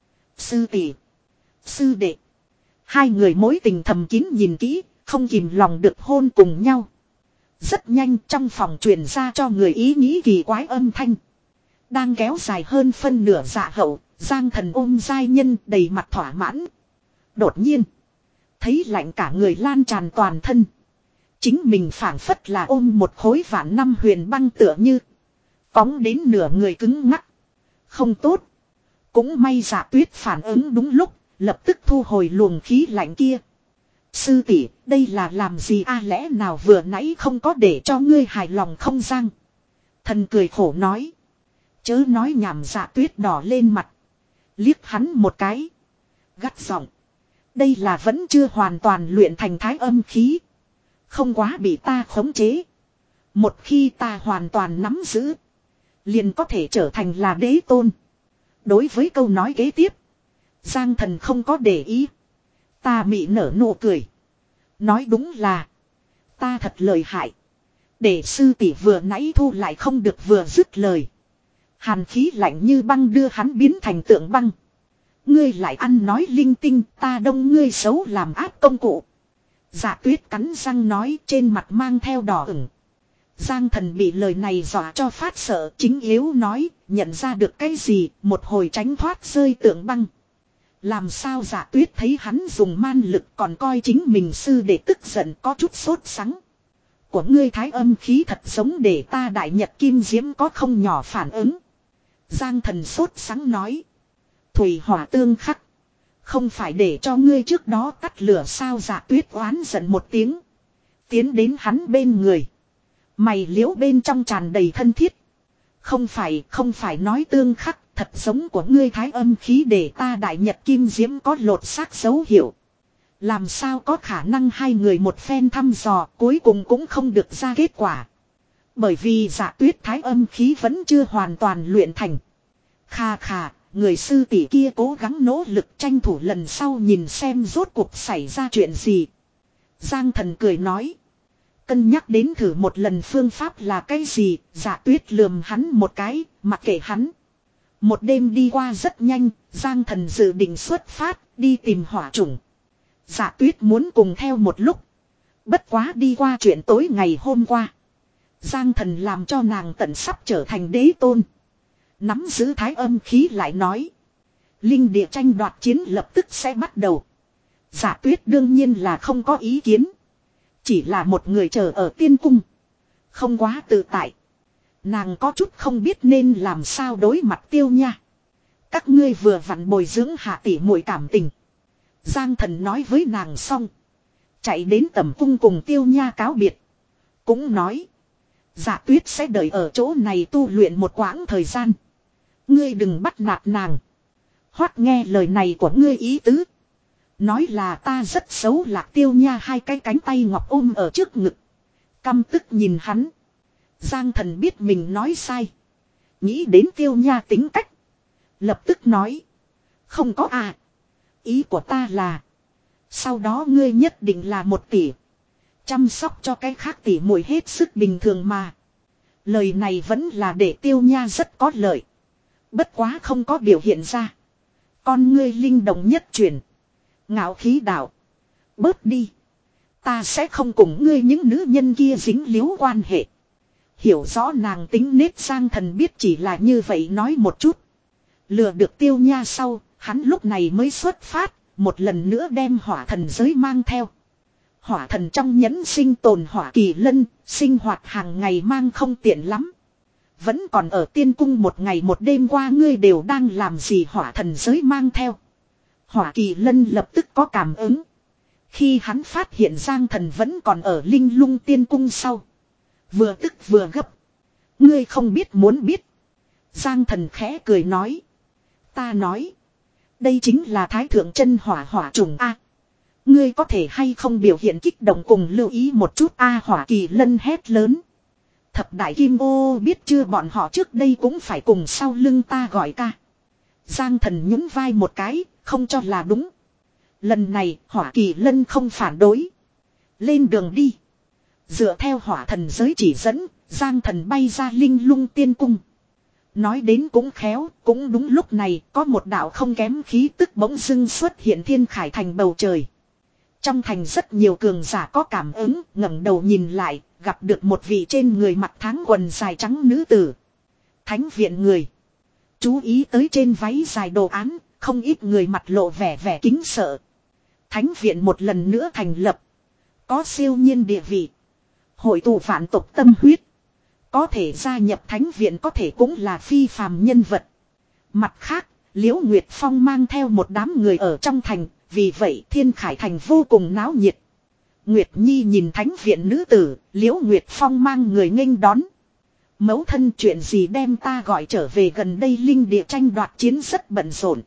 Sư tỷ, sư đệ, hai người mối tình thầm kín nhìn kỹ, không kìm lòng được hôn cùng nhau. Rất nhanh trong phòng truyền ra cho người ý nghĩ kỳ quái âm thanh. Đang kéo dài hơn phân nửa dạ hậu, Giang Thần ôm giai nhân đầy mặt thỏa mãn. Đột nhiên, thấy lạnh cả người lan tràn toàn thân. Chính mình phảng phất là ôm một khối vạn năm huyền băng tựa như. Cóng đến nửa người cứng ngắc. Không tốt. Cũng may Dạ Tuyết phản ứng đúng lúc, lập tức thu hồi luồng khí lạnh kia. Sư tỷ, đây là làm gì a, lẽ nào vừa nãy không có để cho ngươi hài lòng không? Giang Thần cười khổ nói. Chớ nói nhảm. Dạ Tuyết đỏ lên mặt, liếc hắn một cái, gắt giọng. Đây là vẫn chưa hoàn toàn luyện thành thái âm khí, không quá bị ta khống chế. Một khi ta hoàn toàn nắm giữ, liền có thể trở thành là đế tôn. Đối với câu nói kế tiếp, Giang Thần không có để ý. Ta mị nở nụ cười, nói đúng là ta thật lợi hại. Để sư tỷ vừa nãy thu lại không được vừa dứt lời, hàn khí lạnh như băng đưa hắn biến thành tượng băng. Ngươi lại ăn nói linh tinh, ta đông ngươi xấu làm áp công cụ. Dạ Tuyết cắn răng nói, trên mặt mang theo đỏ ửng. Giang Thần bị lời này dọa cho phát sợ, chính yếu nói, nhận ra được cái gì, một hồi tránh thoát rơi tượng băng. Làm sao Dạ Tuyết thấy hắn dùng man lực còn coi chính mình sư để tức giận có chút sốt sắng. Của ngươi thái âm khí thật giống để ta đại nhật kim diễm có không nhỏ phản ứng. Giang thần sốt sắng nói. Thủy hỏa tương khắc. Không phải để cho ngươi trước đó tắt lửa sao Dạ Tuyết oán giận một tiếng. Tiến đến hắn bên người. Mày liễu bên trong tràn đầy thân thiết. Không phải, không phải nói tương khắc, thật giống của ngươi thái âm khí để ta đại nhật kim diễm có lột xác dấu hiệu. Làm sao có khả năng hai người một phen thăm dò cuối cùng cũng không được ra kết quả. Bởi vì Dạ Tuyết thái âm khí vẫn chưa hoàn toàn luyện thành. Kha khà, người sư tỷ kia cố gắng nỗ lực tranh thủ lần sau nhìn xem rốt cuộc xảy ra chuyện gì. Giang thần cười nói. Cân nhắc đến thử một lần phương pháp là cái gì, Dạ Tuyết lườm hắn một cái, mặc kệ hắn. Một đêm đi qua rất nhanh, Giang thần dự định xuất phát, đi tìm hỏa chủng. Dạ Tuyết muốn cùng theo một lúc. Bất quá đi qua chuyện tối ngày hôm qua. Giang thần làm cho nàng tận sắp trở thành đế tôn. Nắm giữ thái âm khí lại nói. Linh địa tranh đoạt chiến lập tức sẽ bắt đầu. Dạ Tuyết đương nhiên là không có ý kiến. Chỉ là một người chờ ở tiên cung. Không quá tự tại. Nàng có chút không biết nên làm sao đối mặt Tiêu Nha. Các ngươi vừa vặn bồi dưỡng hạ tỷ muội cảm tình. Giang thần nói với nàng xong. Chạy đến tầm cung cùng Tiêu Nha cáo biệt. Cũng nói. Dạ Tuyết sẽ đợi ở chỗ này tu luyện một quãng thời gian. Ngươi đừng bắt nạt nàng. Hoắt nghe lời này của ngươi ý tứ. Nói là ta rất xấu lạc Tiêu Nha hai cái cánh tay ngọc ôm ở trước ngực. Căm tức nhìn hắn. Giang thần biết mình nói sai. Nghĩ đến Tiêu Nha tính cách. Lập tức nói. Không có à. Ý của ta là. Sau đó ngươi nhất định là một tỷ. Chăm sóc cho cái khác tỷ muội hết sức bình thường mà. Lời này vẫn là để Tiêu Nha rất có lợi. Bất quá không có biểu hiện ra. Con ngươi linh động nhất chuyển. Ngạo khí đạo. Bớt đi. Ta sẽ không cùng ngươi những nữ nhân kia dính líu quan hệ. Hiểu rõ nàng tính nết Giang thần biết chỉ là như vậy nói một chút. Lừa được Tiêu Nha sau, hắn lúc này mới xuất phát, một lần nữa đem hỏa thần giới mang theo. Hỏa thần trong nhẫn sinh tồn hỏa kỳ lân, sinh hoạt hàng ngày mang không tiện lắm. Vẫn còn ở tiên cung một ngày một đêm qua ngươi đều đang làm gì hỏa thần giới mang theo. Hỏa kỳ lân lập tức có cảm ứng. Khi hắn phát hiện Giang thần vẫn còn ở linh lung tiên cung sau. Vừa tức vừa gấp. Ngươi không biết muốn biết. Giang thần khẽ cười nói. Ta nói. Đây chính là thái thượng chân hỏa hỏa trùng A. Ngươi có thể hay không biểu hiện kích động cùng lưu ý một chút A hỏa kỳ lân hét lớn. Thập đại kim ô biết chưa bọn họ trước đây cũng phải cùng sau lưng ta gọi ca. Giang thần nhún vai một cái, không cho là đúng. Lần này hỏa kỳ lân không phản đối. Lên đường đi. Dựa theo hỏa thần giới chỉ dẫn, Giang thần bay ra linh lung tiên cung. Nói đến cũng khéo, cũng đúng lúc này có một đạo không kém khí tức bỗng dưng xuất hiện thiên khải thành bầu trời. Trong thành rất nhiều cường giả có cảm ứng, ngẩng đầu nhìn lại, gặp được một vị trên người mặc tháng quần dài trắng nữ tử. Thánh viện người. Chú ý tới trên váy dài đồ án, không ít người mặt lộ vẻ vẻ kính sợ. Thánh viện một lần nữa thành lập. Có siêu nhiên địa vị. Hội tụ phản tộc tâm huyết. Có thể gia nhập thánh viện có thể cũng là phi phàm nhân vật. Mặt khác, Liễu Nguyệt Phong mang theo một đám người ở trong thành, vì vậy Thiên Khải thành vô cùng náo nhiệt. Nguyệt Nhi nhìn thánh viện nữ tử, Liễu Nguyệt Phong mang người nghênh đón. Mẫu thân chuyện gì đem ta gọi trở về gần đây linh địa tranh đoạt chiến rất bận rộn.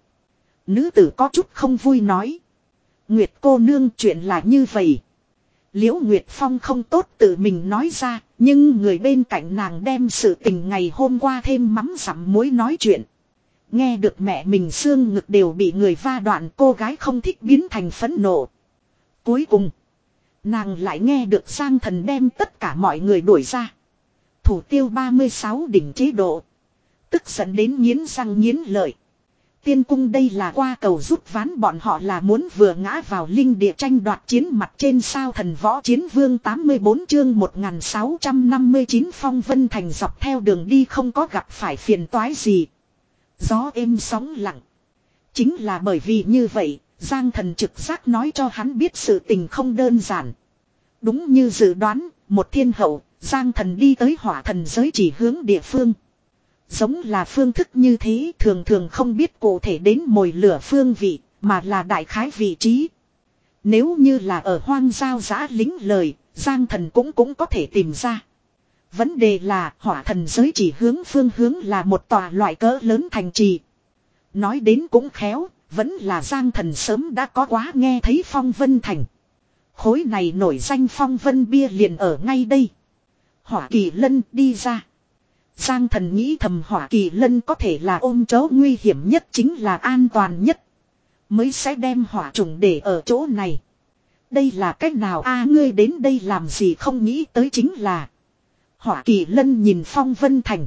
Nữ tử có chút không vui nói. Nguyệt cô nương chuyện là như vậy. Liễu Nguyệt Phong không tốt tự mình nói ra, nhưng người bên cạnh nàng đem sự tình ngày hôm qua thêm mắm dặm muối nói chuyện. Nghe được mẹ mình xương ngực đều bị người va đoạn cô gái không thích biến thành phẫn nộ. Cuối cùng, nàng lại nghe được Giang thần đem tất cả mọi người đuổi ra. Thủ tiêu ba mươi sáu đỉnh chế độ. Tức giận đến nghiến răng nghiến lợi. Tiên cung đây là qua cầu rút ván bọn họ là muốn vừa ngã vào linh địa tranh đoạt chiến mặt trên sao thần võ chiến vương tám mươi bốn chương một nghìn sáu trăm năm mươi chín phong vân thành dọc theo đường đi không có gặp phải phiền toái gì. Gió êm sóng lặng. Chính là bởi vì như vậy, Giang Thần trực giác nói cho hắn biết sự tình không đơn giản. Đúng như dự đoán, một thiên hậu, Giang Thần đi tới hỏa thần giới chỉ hướng địa phương. Giống là phương thức như thế thường thường không biết cụ thể đến mồi lửa phương vị, mà là đại khái vị trí. Nếu như là ở hoang giao giã lính lời, Giang Thần cũng cũng có thể tìm ra. Vấn đề là hỏa thần giới chỉ hướng phương hướng là một tòa loại cỡ lớn thành trì. Nói đến cũng khéo, vẫn là Giang Thần sớm đã có quá nghe thấy Phong Vân Thành. Khối này nổi danh Phong Vân bia liền ở ngay đây. Hỏa Kỳ Lân đi ra. Giang Thần nghĩ thầm Hỏa Kỳ Lân có thể là ôm chỗ nguy hiểm nhất, chính là an toàn nhất. Mới sẽ đem hỏa trùng để ở chỗ này. Đây là cách nào a ngươi đến đây làm gì không nghĩ tới chính là. Hỏa Kỳ Lân nhìn Phong Vân Thành.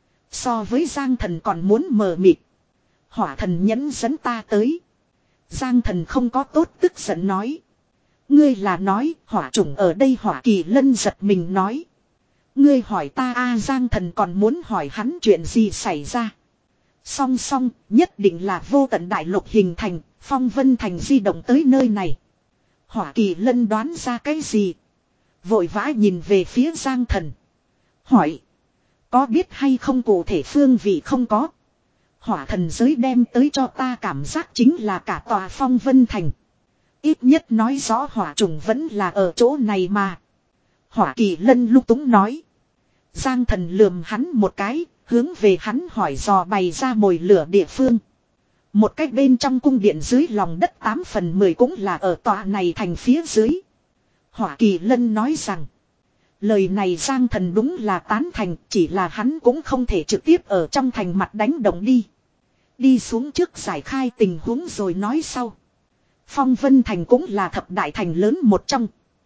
So với Giang Thần còn muốn mờ mịt. Hỏa thần nhẫn dẫn ta tới. Giang Thần không có tốt tức giận nói. Ngươi là nói hỏa trùng ở đây, Hỏa Kỳ Lân giật mình nói. Ngươi hỏi ta a Giang Thần còn muốn hỏi hắn chuyện gì xảy ra. Song song nhất định là vô tận đại lục hình thành, Phong Vân Thành di động tới nơi này. Hỏa Kỳ Lân đoán ra cái gì. Vội vã nhìn về phía Giang Thần. Hỏi. Có biết hay không cụ thể phương vị không có. Hỏa thần giới đem tới cho ta cảm giác chính là cả tòa Phong Vân Thành. Ít nhất nói rõ hỏa trùng vẫn là ở chỗ này mà. Hỏa Kỳ Lân lúc túng nói. Giang Thần lườm hắn một cái, hướng về hắn hỏi dò bày ra mồi lửa địa phương. Một cách bên trong cung điện dưới lòng đất tám phần mười cũng là ở tòa này thành phía dưới. Hỏa Kỳ Lân nói rằng. Lời này Giang Thần đúng là tán thành, chỉ là hắn cũng không thể trực tiếp ở trong thành mặt đánh động đi. Đi xuống trước giải khai tình huống rồi nói sau. Phong Vân Thành cũng là thập đại thành lớn một trong.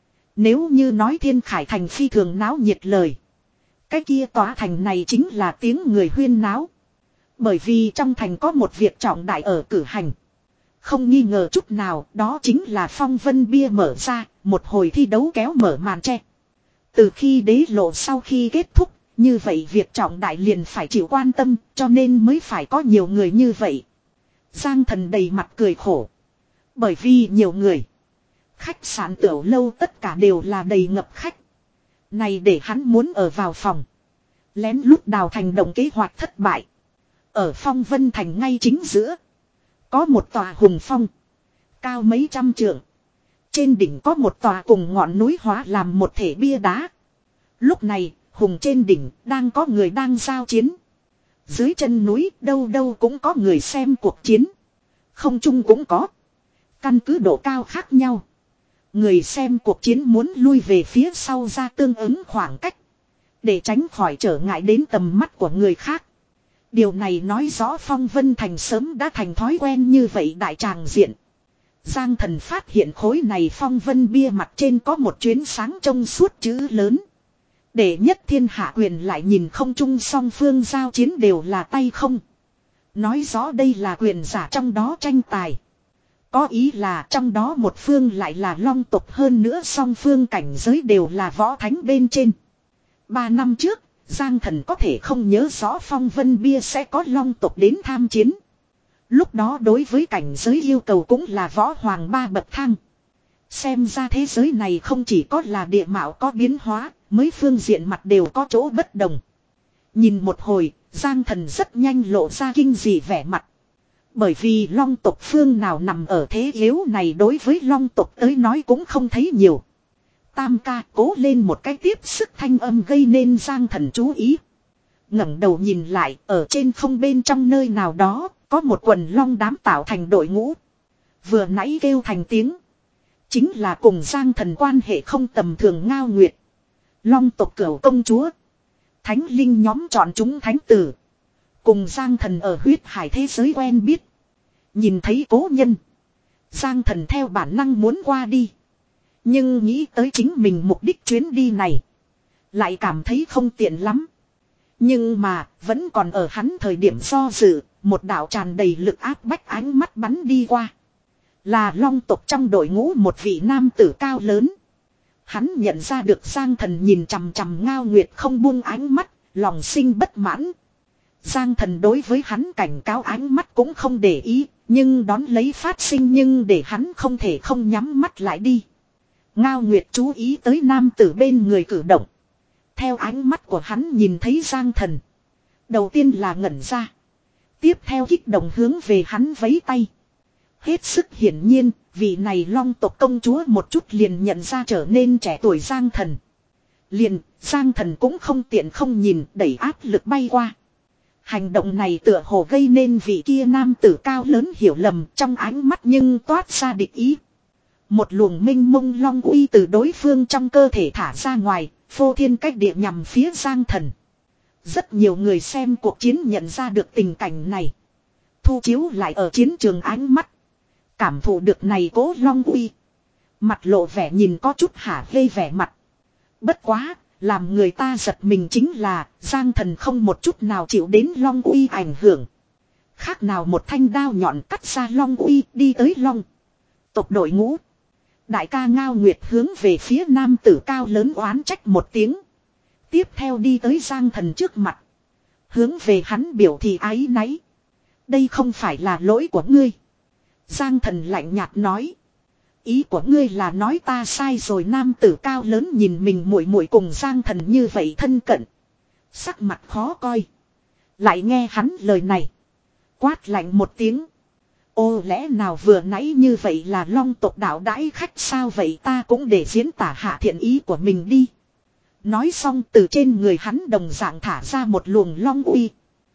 Nếu như nói Thiên Khải Thành phi thường náo nhiệt lời. Cái kia tòa thành này chính là tiếng người huyên náo. Bởi vì trong thành có một việc trọng đại ở cử hành. Không nghi ngờ chút nào, đó chính là Phong Vân bia mở ra, một hồi thi đấu kéo mở màn che. Từ khi đế lộ sau khi kết thúc, như vậy việc trọng đại liền phải chịu quan tâm, cho nên mới phải có nhiều người như vậy. Giang Thần đầy mặt cười khổ. Bởi vì nhiều người. Khách sạn tiểu lâu tất cả đều là đầy ngập khách. Này để hắn muốn ở vào phòng. Lén lút đào thành động kế hoạch thất bại. Ở Phong Vân Thành ngay chính giữa. Có một tòa hùng phong. Cao mấy trăm trượng. Trên đỉnh có một tòa cùng ngọn núi hóa làm một thể bia đá. Lúc này, hùng trên đỉnh đang có người đang giao chiến. Dưới chân núi đâu đâu cũng có người xem cuộc chiến. Không trung cũng có. Căn cứ độ cao khác nhau. Người xem cuộc chiến muốn lui về phía sau ra tương ứng khoảng cách. Để tránh khỏi trở ngại đến tầm mắt của người khác. Điều này nói rõ Phong Vân Thành sớm đã thành thói quen như vậy đại tràng diện. Giang Thần phát hiện khối này Phong Vân bia mặt trên có một chuyến sáng trong suốt chữ lớn. Để nhất thiên hạ quyền lại nhìn không chung song phương giao chiến đều là tay không. Nói rõ đây là quyền giả trong đó tranh tài. Có ý là trong đó một phương lại là long tộc, hơn nữa song phương cảnh giới đều là võ thánh bên trên. Ba năm trước, Giang Thần có thể không nhớ rõ Phong Vân bia sẽ có long tộc đến tham chiến. Lúc đó đối với cảnh giới yêu cầu cũng là võ hoàng ba bậc thang. Xem ra thế giới này không chỉ có là địa mạo có biến hóa, mấy phương diện mặt đều có chỗ bất đồng. Nhìn một hồi, Giang Thần rất nhanh lộ ra kinh dị vẻ mặt. Bởi vì long tộc phương nào nằm ở thế yếu này đối với long tộc tới nói cũng không thấy nhiều. Tam ca cố lên một cái tiếp sức thanh âm gây nên Giang Thần chú ý. Ngẩng đầu nhìn lại, ở trên không bên trong nơi nào đó, có một quần long đám tạo thành đội ngũ. Vừa nãy kêu thành tiếng. Chính là cùng Giang Thần quan hệ không tầm thường Ngao Nguyệt. Long tộc cửu công chúa. Thánh linh nhóm chọn chúng thánh tử. Cùng Giang Thần ở huyết hải thế giới quen biết. Nhìn thấy cố nhân. Giang Thần theo bản năng muốn qua đi. Nhưng nghĩ tới chính mình mục đích chuyến đi này. Lại cảm thấy không tiện lắm. Nhưng mà vẫn còn ở hắn thời điểm do dự. Một đạo tràn đầy lực áp bách ánh mắt bắn đi qua. Là long tộc trong đội ngũ một vị nam tử cao lớn. Hắn nhận ra được Giang Thần nhìn chằm chằm Ngao Nguyệt không buông ánh mắt, lòng sinh bất mãn. Giang Thần đối với hắn cảnh cáo ánh mắt cũng không để ý, Nhưng đón lấy phát sinh nhưng để hắn không thể không nhắm mắt lại đi. Ngao Nguyệt chú ý tới nam tử bên người cử động. Theo ánh mắt của hắn nhìn thấy Giang Thần. Đầu tiên là ngẩn ra. Tiếp theo kích động hướng về hắn vẫy tay. Hết sức hiển nhiên, vị này Long tộc công chúa một chút liền nhận ra trở nên trẻ tuổi Giang Thần. Liền, Giang Thần cũng không tiện không nhìn, đẩy áp lực bay qua. Hành động này tựa hồ gây nên vị kia nam tử cao lớn hiểu lầm, trong ánh mắt nhưng toát ra địch ý. Một luồng minh mông long uy từ đối phương trong cơ thể thả ra ngoài, phô thiên cách địa nhằm phía Giang Thần. Rất nhiều người xem cuộc chiến nhận ra được tình cảnh này. Thu chiếu lại ở chiến trường ánh mắt. Cảm thụ được này cố long uy. Mặt lộ vẻ nhìn có chút hả hê vẻ mặt. Bất quá, làm người ta giật mình chính là Giang Thần không một chút nào chịu đến long uy ảnh hưởng. Khác nào một thanh đao nhọn cắt ra long uy đi tới long tộc đội ngũ. Đại ca Ngao Nguyệt hướng về phía nam tử cao lớn oán trách một tiếng. Tiếp theo đi tới Giang Thần trước mặt. Hướng về hắn biểu thị áy náy. Đây không phải là lỗi của ngươi. Giang Thần lạnh nhạt nói. Ý của ngươi là nói ta sai rồi. Nam tử cao lớn nhìn mình muội muội cùng Giang Thần như vậy thân cận. Sắc mặt khó coi. Lại nghe hắn lời này. Quát lạnh một tiếng. Ô lẽ nào vừa nãy như vậy là Long tộc đạo đãi khách sao vậy, ta cũng để diễn tả hạ thiện ý của mình đi. Nói xong từ trên người hắn đồng dạng thả ra một luồng long uy.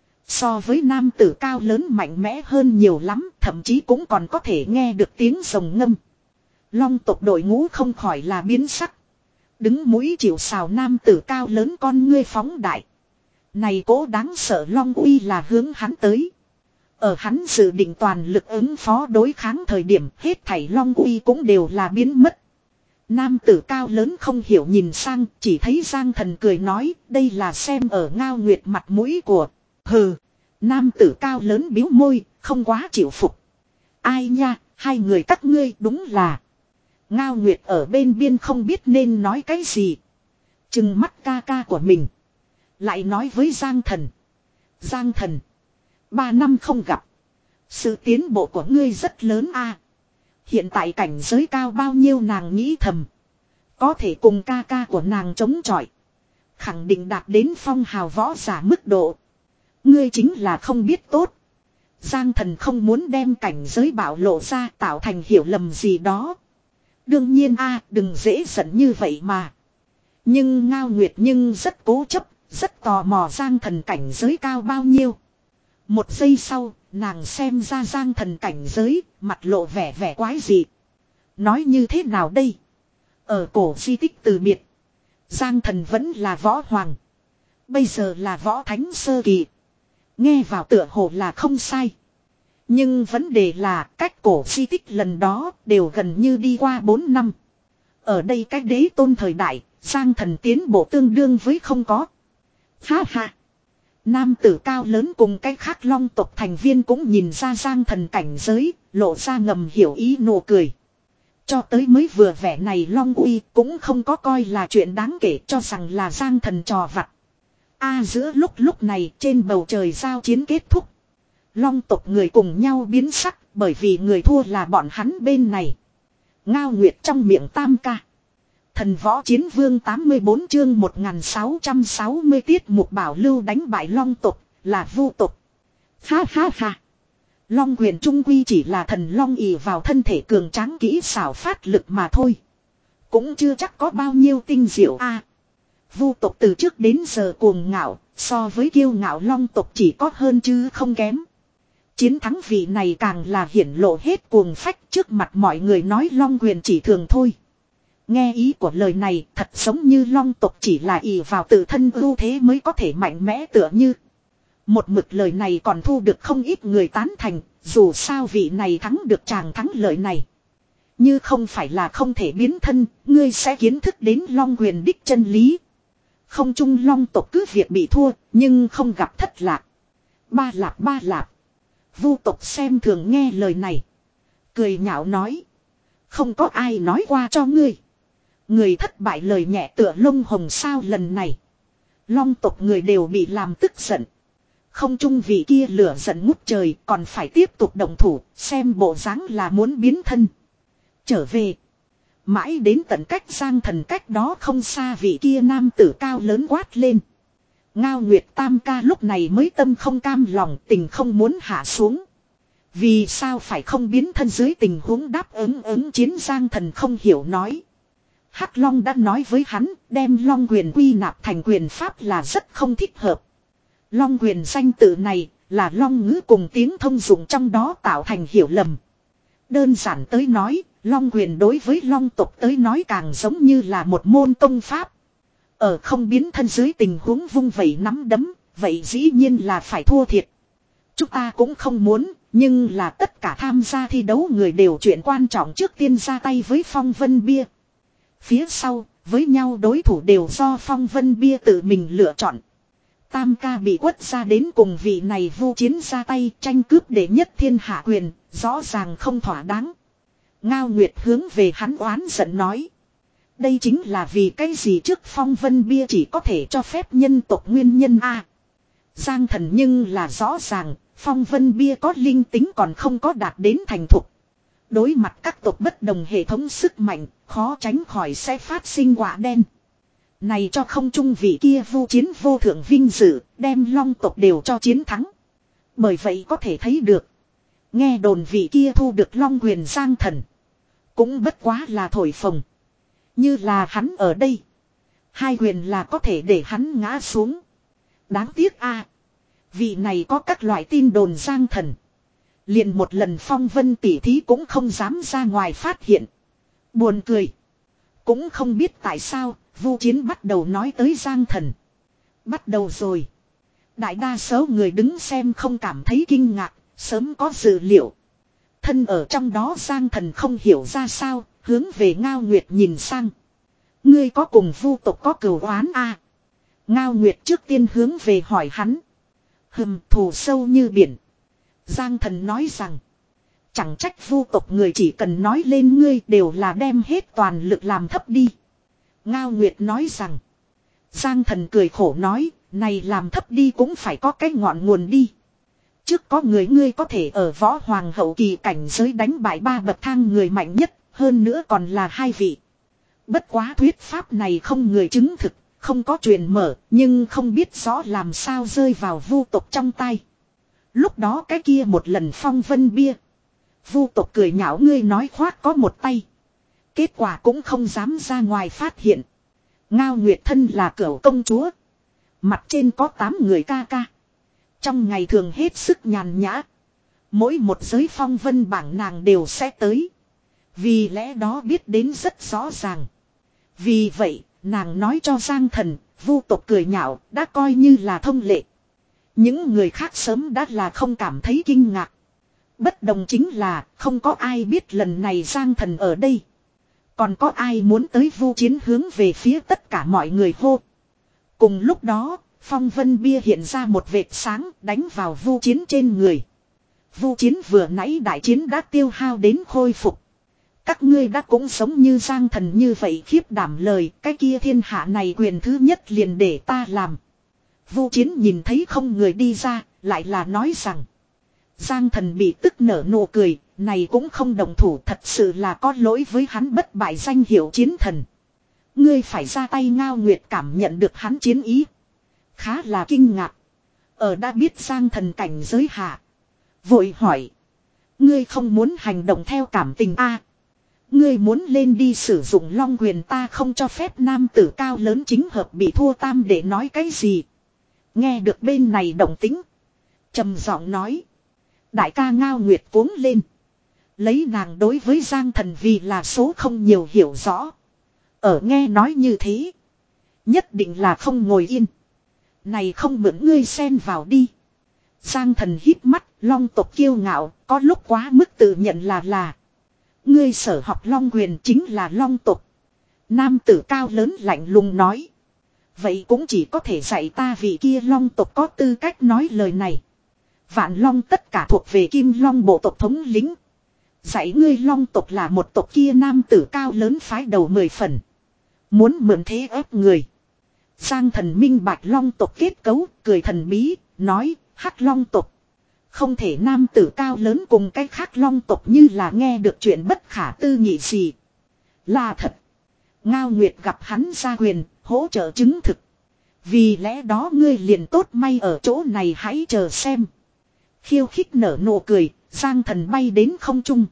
So với nam tử cao lớn mạnh mẽ hơn nhiều lắm, thậm chí cũng còn có thể nghe được tiếng rồng ngâm. Long tộc đội ngũ không khỏi là biến sắc. Đứng mũi chịu sào nam tử cao lớn con ngươi phóng đại. Này cố đáng sợ long uy là hướng hắn tới. Ở hắn dự định toàn lực ứng phó đối kháng thời điểm hết thảy long uy cũng đều là biến mất. Nam tử cao lớn không hiểu nhìn sang, chỉ thấy Giang Thần cười nói, đây là xem ở Ngao Nguyệt mặt mũi của. Hừ, nam tử cao lớn biếu môi, không quá chịu phục. Ai nha, hai người các ngươi đúng là. Ngao Nguyệt ở bên biên không biết nên nói cái gì. Trừng mắt ca ca của mình. Lại nói với Giang Thần. Giang Thần. Ba năm không gặp. Sự tiến bộ của ngươi rất lớn a. Hiện tại cảnh giới cao bao nhiêu nàng nghĩ thầm. Có thể cùng ca ca của nàng chống chọi. Khẳng định đạt đến phong hào võ giả mức độ. Ngươi chính là không biết tốt. Giang Thần không muốn đem cảnh giới bạo lộ ra tạo thành hiểu lầm gì đó. Đương nhiên a, đừng dễ giận như vậy mà. Nhưng Ngao Nguyệt nhưng rất cố chấp, rất tò mò Giang Thần cảnh giới cao bao nhiêu. Một giây sau, nàng xem ra Giang Thần cảnh giới, mặt lộ vẻ vẻ quái dị. Nói như thế nào đây? Ở cổ di tích từ biệt, Giang Thần vẫn là võ hoàng. Bây giờ là võ thánh sơ kỳ. Nghe vào tựa hồ là không sai. Nhưng vấn đề là cách cổ di tích lần đó đều gần như đi qua bốn năm. Ở đây cách đế tôn thời đại, Giang Thần tiến bộ tương đương với không có. Ha ha! Nam tử cao lớn cùng cái khác long tộc thành viên cũng nhìn ra Giang Thần cảnh giới, lộ ra ngầm hiểu ý nụ cười. Cho tới mới vừa vẻ này long uy cũng không có coi là chuyện đáng kể, cho rằng là Giang Thần trò vặt. A giữa lúc lúc này trên bầu trời giao chiến kết thúc. Long tộc người cùng nhau biến sắc bởi vì người thua là bọn hắn bên này. Ngao Nguyệt trong miệng tam ca. Thần võ chiến vương tám mươi bốn chương một nghìn sáu trăm sáu mươi tiết mục bảo lưu đánh bại long tộc là vu tộc. Ha ha ha. Long huyền trung quy chỉ là thần long ỷ vào thân thể cường tráng kỹ xảo phát lực mà thôi. Cũng chưa chắc có bao nhiêu tinh diệu a. À, vu tộc từ trước đến giờ cuồng ngạo, so với kiêu ngạo long tộc chỉ có hơn chứ không kém. Chiến thắng vị này càng là hiển lộ hết cuồng phách, trước mặt mọi người nói long huyền chỉ thường thôi. Nghe ý của lời này thật giống như long tộc chỉ là ỷ vào tự thân ưu thế mới có thể mạnh mẽ tựa như. Một mực lời này còn thu được không ít người tán thành, dù sao vị này thắng được chàng thắng lợi này. Như không phải là không thể biến thân, ngươi sẽ kiến thức đến long huyền đích chân lý. Không chung long tộc cứ việc bị thua, nhưng không gặp thất lạc. Ba lạp ba lạp. Vu tộc xem thường nghe lời này. Cười nhạo nói. Không có ai nói qua cho ngươi. Người thất bại lời nhẹ tựa lông hồng sao lần này. Long tộc người đều bị làm tức giận. Không trung vị kia lửa giận ngút trời còn phải tiếp tục động thủ, xem bộ dáng là muốn biến thân. Trở về. Mãi đến tận cách Giang Thần cách đó không xa vị kia nam tử cao lớn quát lên. Ngao Nguyệt Tam ca lúc này mới tâm không cam lòng, tình không muốn hạ xuống. Vì sao phải không biến thân dưới tình huống đáp ứng ứng chiến? Giang Thần không hiểu nói. Hắc Long đã nói với hắn, đem Long quyền quy nạp thành quyền pháp là rất không thích hợp. Long quyền danh tự này là Long ngữ cùng tiếng thông dụng trong đó tạo thành hiểu lầm. Đơn giản tới nói, Long quyền đối với Long tộc tới nói càng giống như là một môn công pháp. Ở không biến thân dưới tình huống vung vẩy nắm đấm, vậy dĩ nhiên là phải thua thiệt. Chúng ta cũng không muốn, nhưng là tất cả tham gia thi đấu người đều chuyện quan trọng trước tiên ra tay với Phong Vân Bia. Phía sau, với nhau đối thủ đều do Phong Vân Bia tự mình lựa chọn. Tam ca bị quất ra đến cùng vị này vu chiến ra tay tranh cướp đệ nhất thiên hạ quyền, rõ ràng không thỏa đáng. Ngao Nguyệt hướng về hắn oán giận nói. Đây chính là vì cái gì trước Phong Vân Bia chỉ có thể cho phép nhân tộc nguyên nhân a. Giang Thần nhưng là rõ ràng, Phong Vân Bia có linh tính còn không có đạt đến thành thục. Đối mặt các tộc bất đồng hệ thống sức mạnh, khó tránh khỏi sẽ phát sinh quả đen. Này cho không trung vị kia vu chiến vô thượng vinh dự, đem Long tộc đều cho chiến thắng. Bởi vậy có thể thấy được, nghe đồn vị kia thu được Long quyền Giang Thần cũng bất quá là thổi phồng. Như là hắn ở đây, hai quyền là có thể để hắn ngã xuống. Đáng tiếc a, vị này có các loại tin đồn Giang Thần, liền một lần phong vân tỉ thí cũng không dám ra ngoài phát hiện. Buồn cười. Cũng không biết tại sao, Vu Chiến bắt đầu nói tới Giang Thần. Bắt đầu rồi. Đại đa số người đứng xem không cảm thấy kinh ngạc, sớm có dự liệu. Thân ở trong đó Giang Thần không hiểu ra sao, hướng về Ngao Nguyệt nhìn sang. Ngươi có cùng Vu tộc có cừu oán a? Ngao Nguyệt trước tiên hướng về hỏi hắn. Hừm, thù sâu như biển. Giang Thần nói rằng, chẳng trách Vu tộc người chỉ cần nói lên ngươi đều là đem hết toàn lực làm thấp đi. Ngao Nguyệt nói rằng, Giang Thần cười khổ nói, này làm thấp đi cũng phải có cái ngọn nguồn đi. Trước có người ngươi có thể ở võ hoàng hậu kỳ cảnh giới đánh bại ba bậc thang người mạnh nhất, hơn nữa còn là hai vị. Bất quá thuyết pháp này không người chứng thực, không có truyền mở, nhưng không biết rõ làm sao rơi vào Vu tộc trong tay. Lúc đó cái kia một lần phong vân bia, Vu tộc cười nhạo ngươi nói khoác có một tay. Kết quả cũng không dám ra ngoài phát hiện. Ngao Nguyệt thân là cửu công chúa, mặt trên có tám người ca ca. Trong ngày thường hết sức nhàn nhã, mỗi một giới phong vân bảng nàng đều sẽ tới. Vì lẽ đó biết đến rất rõ ràng. Vì vậy, nàng nói cho Giang Thần, Vu tộc cười nhạo đã coi như là thông lệ. Những người khác sớm đã là không cảm thấy kinh ngạc. Bất đồng chính là không có ai biết lần này Giang Thần ở đây. Còn có ai muốn tới Vu Chiến hướng về phía tất cả mọi người hô. Cùng lúc đó, phong vân bia hiện ra một vệt sáng đánh vào Vu Chiến trên người. Vu Chiến vừa nãy đại chiến đã tiêu hao đến khôi phục. Các ngươi đã cũng sống như Giang Thần như vậy khiếp đảm lời, cái kia thiên hạ này quyền thứ nhất liền để ta làm. Vu Chiến nhìn thấy không người đi ra, lại là nói rằng. Giang Thần bị tức nở nụ cười, này cũng không đồng thủ, thật sự là có lỗi với hắn bất bại danh hiệu chiến thần. Ngươi phải ra tay. Ngao Nguyệt cảm nhận được hắn chiến ý, khá là kinh ngạc. Ở đã biết Giang Thần cảnh giới hạ, vội hỏi. Ngươi không muốn hành động theo cảm tình a? À, ngươi muốn lên đi sử dụng long quyền, ta không cho phép. Nam tử cao lớn chính hợp bị thua tam để nói cái gì. Nghe được bên này động tính, trầm giọng nói. Đại ca. Ngao Nguyệt cuống lên. Lấy nàng đối với Giang Thần vì là số không nhiều hiểu rõ. Ở nghe nói như thế, nhất định là không ngồi yên. Này không mượn ngươi xen vào đi. Giang Thần hít mắt, long tộc kiêu ngạo, có lúc quá mức tự nhận là là. Ngươi sở học long quyền chính là long tộc. Nam tử cao lớn lạnh lùng nói. Vậy cũng chỉ có thể dạy ta vì kia long tộc có tư cách nói lời này. Vạn Long tất cả thuộc về Kim Long bộ tộc thống lĩnh. Dạy ngươi long tộc là một tộc kia. Nam tử cao lớn phái đầu mười phần. Muốn mượn thế ép người. Giang Thần minh bạch long tộc kết cấu, cười thần bí, nói, Hắc long tộc. Không thể nam tử cao lớn cùng cái khác long tộc như là nghe được chuyện bất khả tư nghị gì. Là thật. Ngao Nguyệt gặp hắn ra quyền, hỗ trợ chứng thực. Vì lẽ đó ngươi liền tốt may ở chỗ này hãy chờ xem. Khiêu khích nở nụ cười, Giang Thần bay đến không trung.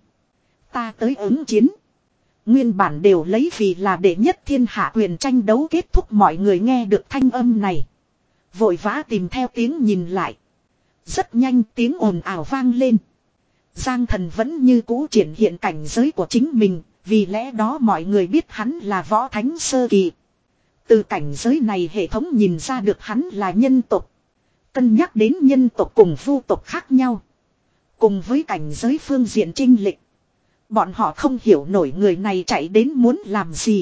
Ta tới ứng chiến. Nguyên bản đều lấy vì là đệ nhất thiên hạ quyền tranh đấu kết thúc, mọi người nghe được thanh âm này. Vội vã tìm theo tiếng nhìn lại. Rất nhanh tiếng ồn ào vang lên. Giang Thần vẫn như cũ triển hiện cảnh giới của chính mình, vì lẽ đó mọi người biết hắn là võ thánh sơ kỳ. Từ cảnh giới này hệ thống nhìn ra được hắn là nhân tộc. Cân nhắc đến nhân tộc cùng vu tộc khác nhau. Cùng với cảnh giới phương diện chênh lệch. Bọn họ không hiểu nổi người này chạy đến muốn làm gì.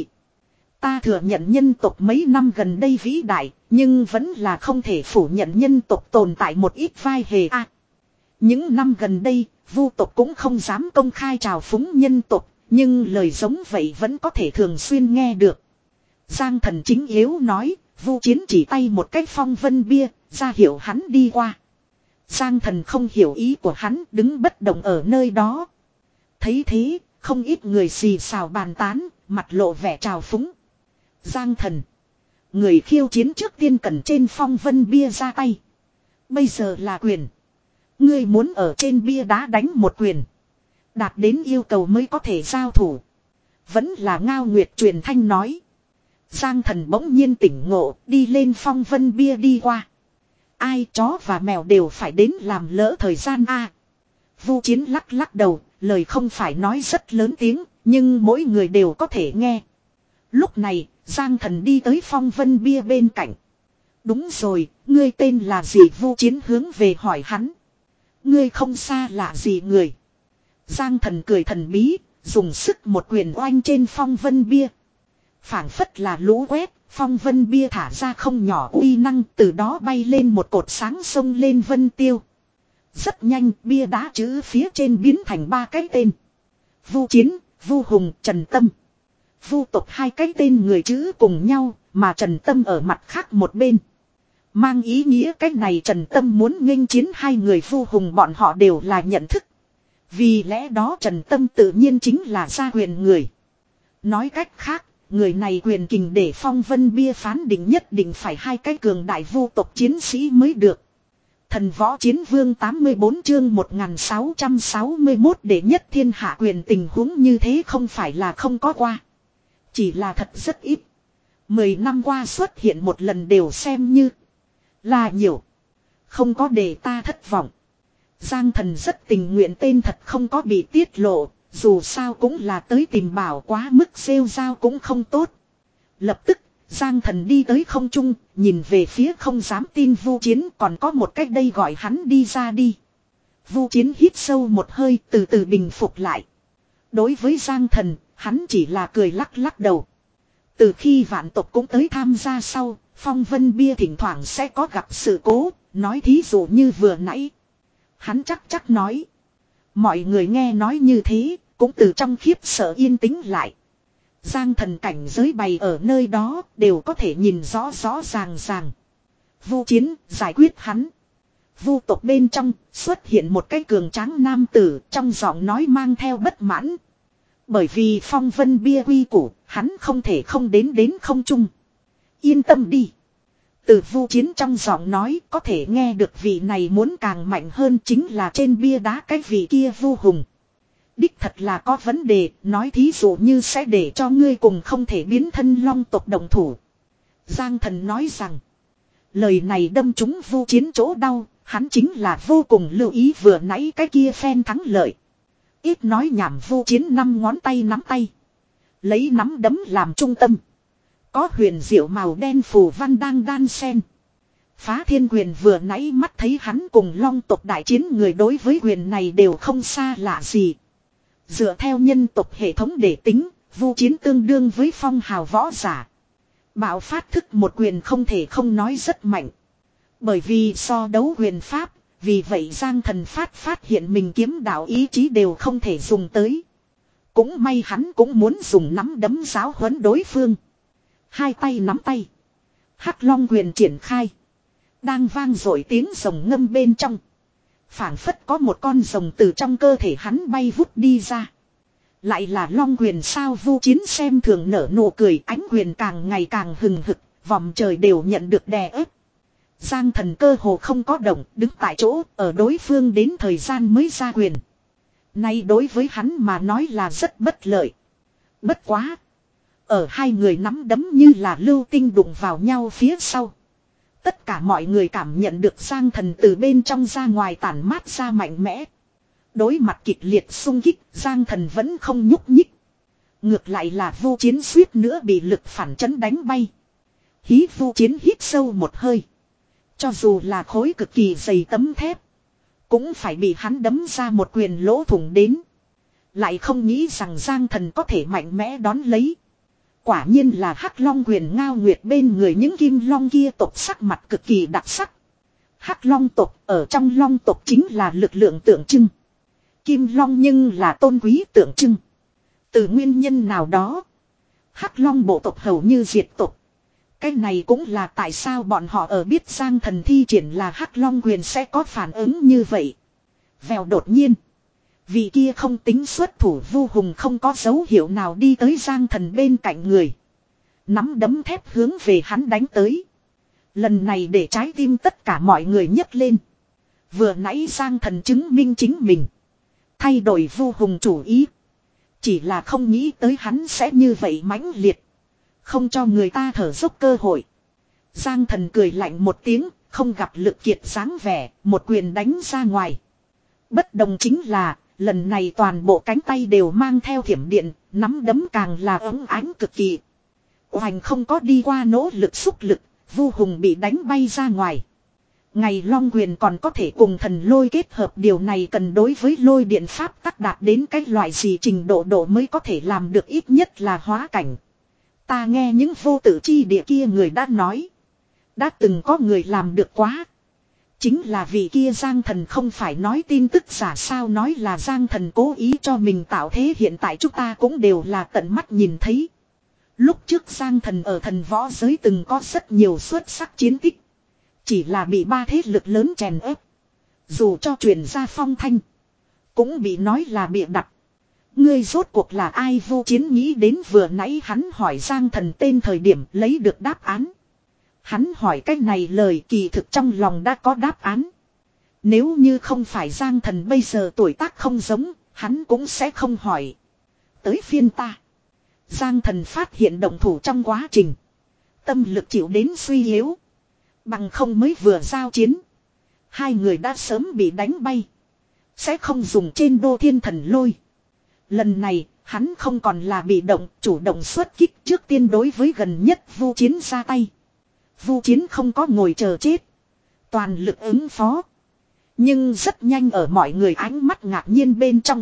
Ta thừa nhận nhân tộc mấy năm gần đây vĩ đại, nhưng vẫn là không thể phủ nhận nhân tộc tồn tại một ít vai hề a. À, những năm gần đây, vu tộc cũng không dám công khai trào phúng nhân tộc, nhưng lời giống vậy vẫn có thể thường xuyên nghe được. Giang Thần chính yếu nói, Vu Chiến chỉ tay một cái phong vân bia, ra hiệu hắn đi qua. Giang Thần không hiểu ý của hắn, đứng bất động ở nơi đó. Thấy thế, không ít người xì xào bàn tán, mặt lộ vẻ trào phúng. Giang Thần, người khiêu chiến trước tiên cần trên phong vân bia ra tay. Bây giờ là quyền. Ngươi muốn ở trên bia đá đánh một quyền, đạt đến yêu cầu mới có thể giao thủ. Vẫn là Ngao Nguyệt truyền thanh nói. Giang Thần bỗng nhiên tỉnh ngộ, đi lên phong vân bia đi qua. Ai chó và mèo đều phải đến làm lỡ thời gian a. Vu Chiến lắc lắc đầu, lời không phải nói rất lớn tiếng, nhưng mỗi người đều có thể nghe. Lúc này, Giang Thần đi tới phong vân bia bên cạnh. Đúng rồi, ngươi tên là gì? Vu Chiến hướng về hỏi hắn. Ngươi không xa lạ gì người. Giang Thần cười thần bí, dùng sức một quyền oanh trên phong vân bia. Phảng phất là lũ quét, phong vân bia thả ra không nhỏ uy năng, từ đó bay lên một cột sáng sông lên vân tiêu. Rất nhanh, bia đá chữ phía trên biến thành ba cái tên. Vu Chiến, Vu Hùng, Trần Tâm. Vu tộc hai cái tên người chữ cùng nhau, mà Trần Tâm ở mặt khác một bên. Mang ý nghĩa cách này Trần Tâm muốn nghênh chiến hai người Vu Hùng, bọn họ đều là nhận thức. Vì lẽ đó Trần Tâm tự nhiên chính là gia quyền người. Nói cách khác, người này quyền kình để phong vân bia phán định nhất định phải hai cái cường đại vu tộc chiến sĩ mới được. Thần võ chiến vương tám mươi bốn chương một nghìn sáu trăm sáu mươi mốt để nhất thiên hạ quyền, tình huống như thế không phải là không có qua. Chỉ là thật rất ít. Mười năm qua xuất hiện một lần đều xem như là nhiều. Không có để ta thất vọng. Giang Thần rất tình nguyện tên thật không có bị tiết lộ. Dù sao cũng là tới tìm bảo, quá mức rêu rao cũng không tốt. Lập tức, Giang Thần đi tới không trung, nhìn về phía không dám tin Vu Chiến, còn có một cách đây gọi hắn đi ra đi. Vu Chiến hít sâu một hơi, từ từ bình phục lại. Đối với Giang Thần, hắn chỉ là cười lắc lắc đầu. Từ khi vạn tộc cũng tới tham gia sau, phong vân bia thỉnh thoảng sẽ có gặp sự cố, nói thí dụ như vừa nãy. Hắn chắc chắc nói. Mọi người nghe nói như thế, cũng từ trong khiếp sợ yên tĩnh lại. Giang Thần cảnh giới bày ở nơi đó, đều có thể nhìn rõ rõ ràng ràng. Vu Chiến, giải quyết hắn. Vu tộc bên trong, xuất hiện một cái cường tráng nam tử, trong giọng nói mang theo bất mãn. Bởi vì phong vân bia quy củ, hắn không thể không đến đến không trung. Yên tâm đi. Từ Vu Chiến trong giọng nói có thể nghe được vị này muốn càng mạnh hơn, chính là trên bia đá cái vị kia Vu Hùng. Đích thật là có vấn đề, nói thí dụ như sẽ để cho ngươi cùng không thể biến thân long tộc đồng thủ. Giang Thần nói rằng, lời này đâm trúng Vu Chiến chỗ đau, hắn chính là vô cùng lưu ý vừa nãy cái kia phen thắng lợi. Ít nói nhảm, Vu Chiến năm ngón tay nắm tay. Lấy nắm đấm làm trung tâm. Có huyền diệu màu đen phù văn đang đan xen. Phá thiên quyền vừa nãy mắt thấy hắn cùng long tộc đại chiến, người đối với quyền này đều không xa lạ gì. Dựa theo nhân tộc hệ thống để tính, Vu Chiến tương đương với phong hào võ giả. Bạo phát thức một quyền không thể không nói rất mạnh. Bởi vì so đấu quyền pháp, vì vậy Giang Thần phát phát hiện mình kiếm đạo ý chí đều không thể dùng tới. Cũng may hắn cũng muốn dùng nắm đấm giáo huấn đối phương. Hai tay nắm tay. Hắc Long quyền triển khai. Đang vang dội tiếng rồng ngâm bên trong. Phảng phất có một con rồng từ trong cơ thể hắn bay vút đi ra. Lại là long quyền sao? Vu Chiến xem thường nở nụ cười, ánh quyền càng ngày càng hừng hực, vòng trời đều nhận được đè ép. Giang Thần cơ hồ không có động, đứng tại chỗ, ở đối phương đến thời gian mới ra quyền. Nay đối với hắn mà nói là rất bất lợi. Bất quá. Ở hai người nắm đấm như là lưu tinh đụng vào nhau phía sau. Tất cả mọi người cảm nhận được Giang Thần từ bên trong ra ngoài tản mát ra mạnh mẽ. Đối mặt kịch liệt xung kích, Giang Thần vẫn không nhúc nhích. Ngược lại là Vu Chiến suýt nữa bị lực phản chấn đánh bay. Hí Vu Chiến hít sâu một hơi. Cho dù là khối cực kỳ dày tấm thép, cũng phải bị hắn đấm ra một quyền lỗ thủng đến. Lại không nghĩ rằng Giang Thần có thể mạnh mẽ đón lấy. Quả nhiên là Hắc Long quyền ngao nguyệt bên người những kim long kia tộc sắc mặt cực kỳ đặc sắc. Hắc Long tộc ở trong long tộc chính là lực lượng tượng trưng. Kim long nhưng là tôn quý tượng trưng. Từ nguyên nhân nào đó, Hắc Long bộ tộc hầu như diệt tộc. Cái này cũng là tại sao bọn họ ở biết Giang Thần thi triển là Hắc Long quyền sẽ có phản ứng như vậy. Vèo đột nhiên, vị kia không tính xuất thủ Vu Hùng không có dấu hiệu nào đi tới Giang Thần bên cạnh người. Nắm đấm thép hướng về hắn đánh tới. Lần này để trái tim tất cả mọi người nhấc lên. Vừa nãy Giang Thần chứng minh chính mình. Thay đổi Vu Hùng chủ ý. Chỉ là không nghĩ tới hắn sẽ như vậy mãnh liệt. Không cho người ta thở dốc cơ hội. Giang Thần cười lạnh một tiếng, không gặp lực kiệt sáng vẻ, một quyền đánh ra ngoài. Bất đồng chính là, lần này toàn bộ cánh tay đều mang theo thiểm điện, nắm đấm càng là ấm ánh cực kỳ. Hoành không có đi qua nỗ lực xúc lực, Vu Hùng bị đánh bay ra ngoài. Ngày long quyền còn có thể cùng thần lôi kết hợp, điều này cần đối với lôi điện pháp tắc đạt đến cái loại gì trình độ độ mới có thể làm được, ít nhất là hóa cảnh. Ta nghe những vô tử chi địa kia người đã nói. Đã từng có người làm được quá. Chính là vị kia Giang Thần không phải nói tin tức giả sao, nói là Giang Thần cố ý cho mình tạo thế, hiện tại chúng ta cũng đều là tận mắt nhìn thấy. Lúc trước Giang Thần ở thần võ giới từng có rất nhiều xuất sắc chiến tích. Chỉ là bị ba thế lực lớn chèn ép. Dù cho truyền ra phong thanh, cũng bị nói là bịa đặt. Ngươi rốt cuộc là ai? Vu Chiến nghĩ đến vừa nãy hắn hỏi Giang Thần tên thời điểm lấy được đáp án. Hắn hỏi cái này lời kỳ thực trong lòng đã có đáp án. Nếu như không phải Giang Thần bây giờ tuổi tác không giống, hắn cũng sẽ không hỏi. Tới phiên ta. Giang Thần phát hiện động thủ trong quá trình, tâm lực chịu đến suy yếu. Bằng không mới vừa giao chiến, hai người đã sớm bị đánh bay. Sẽ không dùng trên đô thiên thần lôi. Lần này, hắn không còn là bị động, chủ động xuất kích, trước tiên đối với gần nhất Vu Chiến ra tay. Vu Chiến không có ngồi chờ chết, toàn lực ứng phó. Nhưng rất nhanh ở mọi người ánh mắt ngạc nhiên bên trong,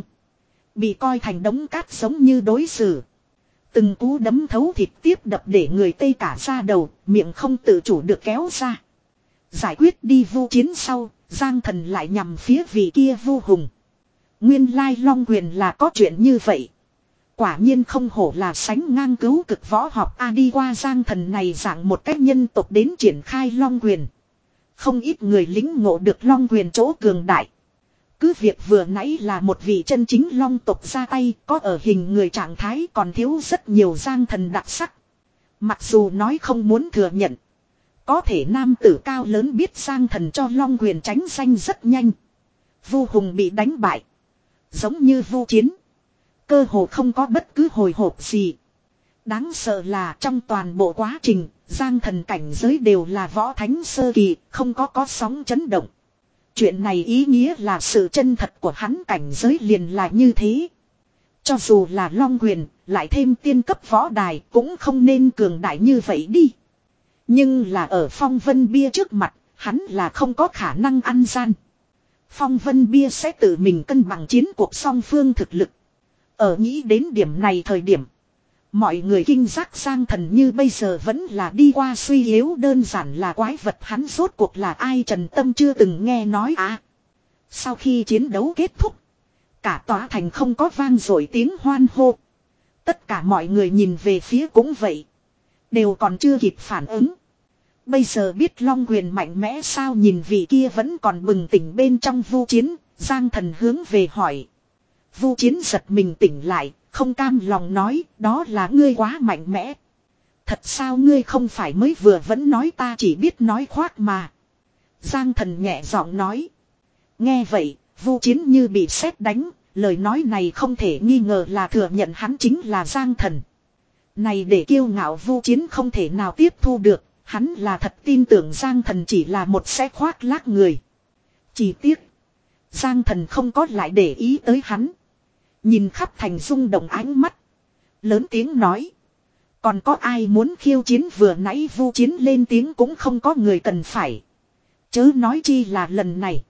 bị coi thành đống cát giống như đối xử. Từng cú đấm thấu thịt tiếp đập để người tê cả da đầu, miệng không tự chủ được kéo ra. Giải quyết đi Vu Chiến sau, Giang Thần lại nhằm phía vị kia Vu Hùng. Nguyên lai long quyền là có chuyện như vậy. Quả nhiên không hổ là sánh ngang cứu cực võ học a. Đi qua Giang Thần này dạng một cách nhân tộc đến triển khai long quyền, không ít người lính ngộ được long quyền chỗ cường đại. Cứ việc vừa nãy là một vị chân chính long tộc ra tay, có ở hình người trạng thái còn thiếu rất nhiều Giang Thần đặc sắc. Mặc dù nói không muốn thừa nhận, có thể nam tử cao lớn biết Giang Thần cho long quyền tránh danh rất nhanh. Vu Hùng bị đánh bại, giống như Vu Chiến, cơ hồ không có bất cứ hồi hộp gì. Đáng sợ là trong toàn bộ quá trình, Giang Thần cảnh giới đều là võ thánh sơ kỳ, không có có sóng chấn động. Chuyện này ý nghĩa là sự chân thật của hắn cảnh giới liền là như thế. Cho dù là long quyền, lại thêm tiên cấp võ đài cũng không nên cường đại như vậy đi. Nhưng là ở phong vân bia trước mặt, hắn là không có khả năng ăn gian. Phong vân bia sẽ tự mình cân bằng chiến cuộc song phương thực lực. Ở nghĩ đến điểm này thời điểm, mọi người kinh giác Giang Thần như bây giờ vẫn là đi qua suy yếu, đơn giản là quái vật. Hắn rốt cuộc là ai Trần Tâm chưa từng nghe nói à. Sau khi chiến đấu kết thúc, cả tòa thành không có vang dội tiếng hoan hô. Tất cả mọi người nhìn về phía cũng vậy, đều còn chưa kịp phản ứng. Bây giờ biết long quyền mạnh mẽ sao, nhìn vị kia vẫn còn bừng tỉnh bên trong Vu Chiến, Giang Thần hướng về hỏi. Vu Chiến giật mình tỉnh lại, không cam lòng nói, đó là ngươi quá mạnh mẽ. Thật sao ngươi không phải mới vừa vẫn nói ta chỉ biết nói khoác mà. Giang Thần nhẹ giọng nói. Nghe vậy, Vu Chiến như bị sét đánh, lời nói này không thể nghi ngờ là thừa nhận hắn chính là Giang Thần. Này để kiêu ngạo Vu Chiến không thể nào tiếp thu được, hắn là thật tin tưởng Giang Thần chỉ là một sẽ khoác lác người. Chỉ tiếc, Giang Thần không có lại để ý tới hắn. Nhìn khắp thành rung động ánh mắt. Lớn tiếng nói. Còn có ai muốn khiêu chiến, vừa nãy Vu Chiến lên tiếng cũng không có người cần phải. Chớ nói chi là lần này.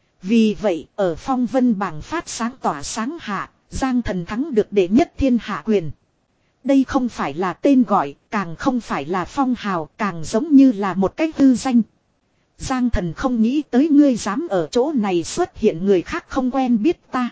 Vì vậy ở phong vân bảng phát sáng tỏa sáng hạ, Giang Thần thắng được đệ nhất thiên hạ quyền. Đây không phải là tên gọi, càng không phải là phong hào, càng giống như là một cái hư danh. Giang Thần không nghĩ tới ngươi dám ở chỗ này xuất hiện, người khác không quen biết ta.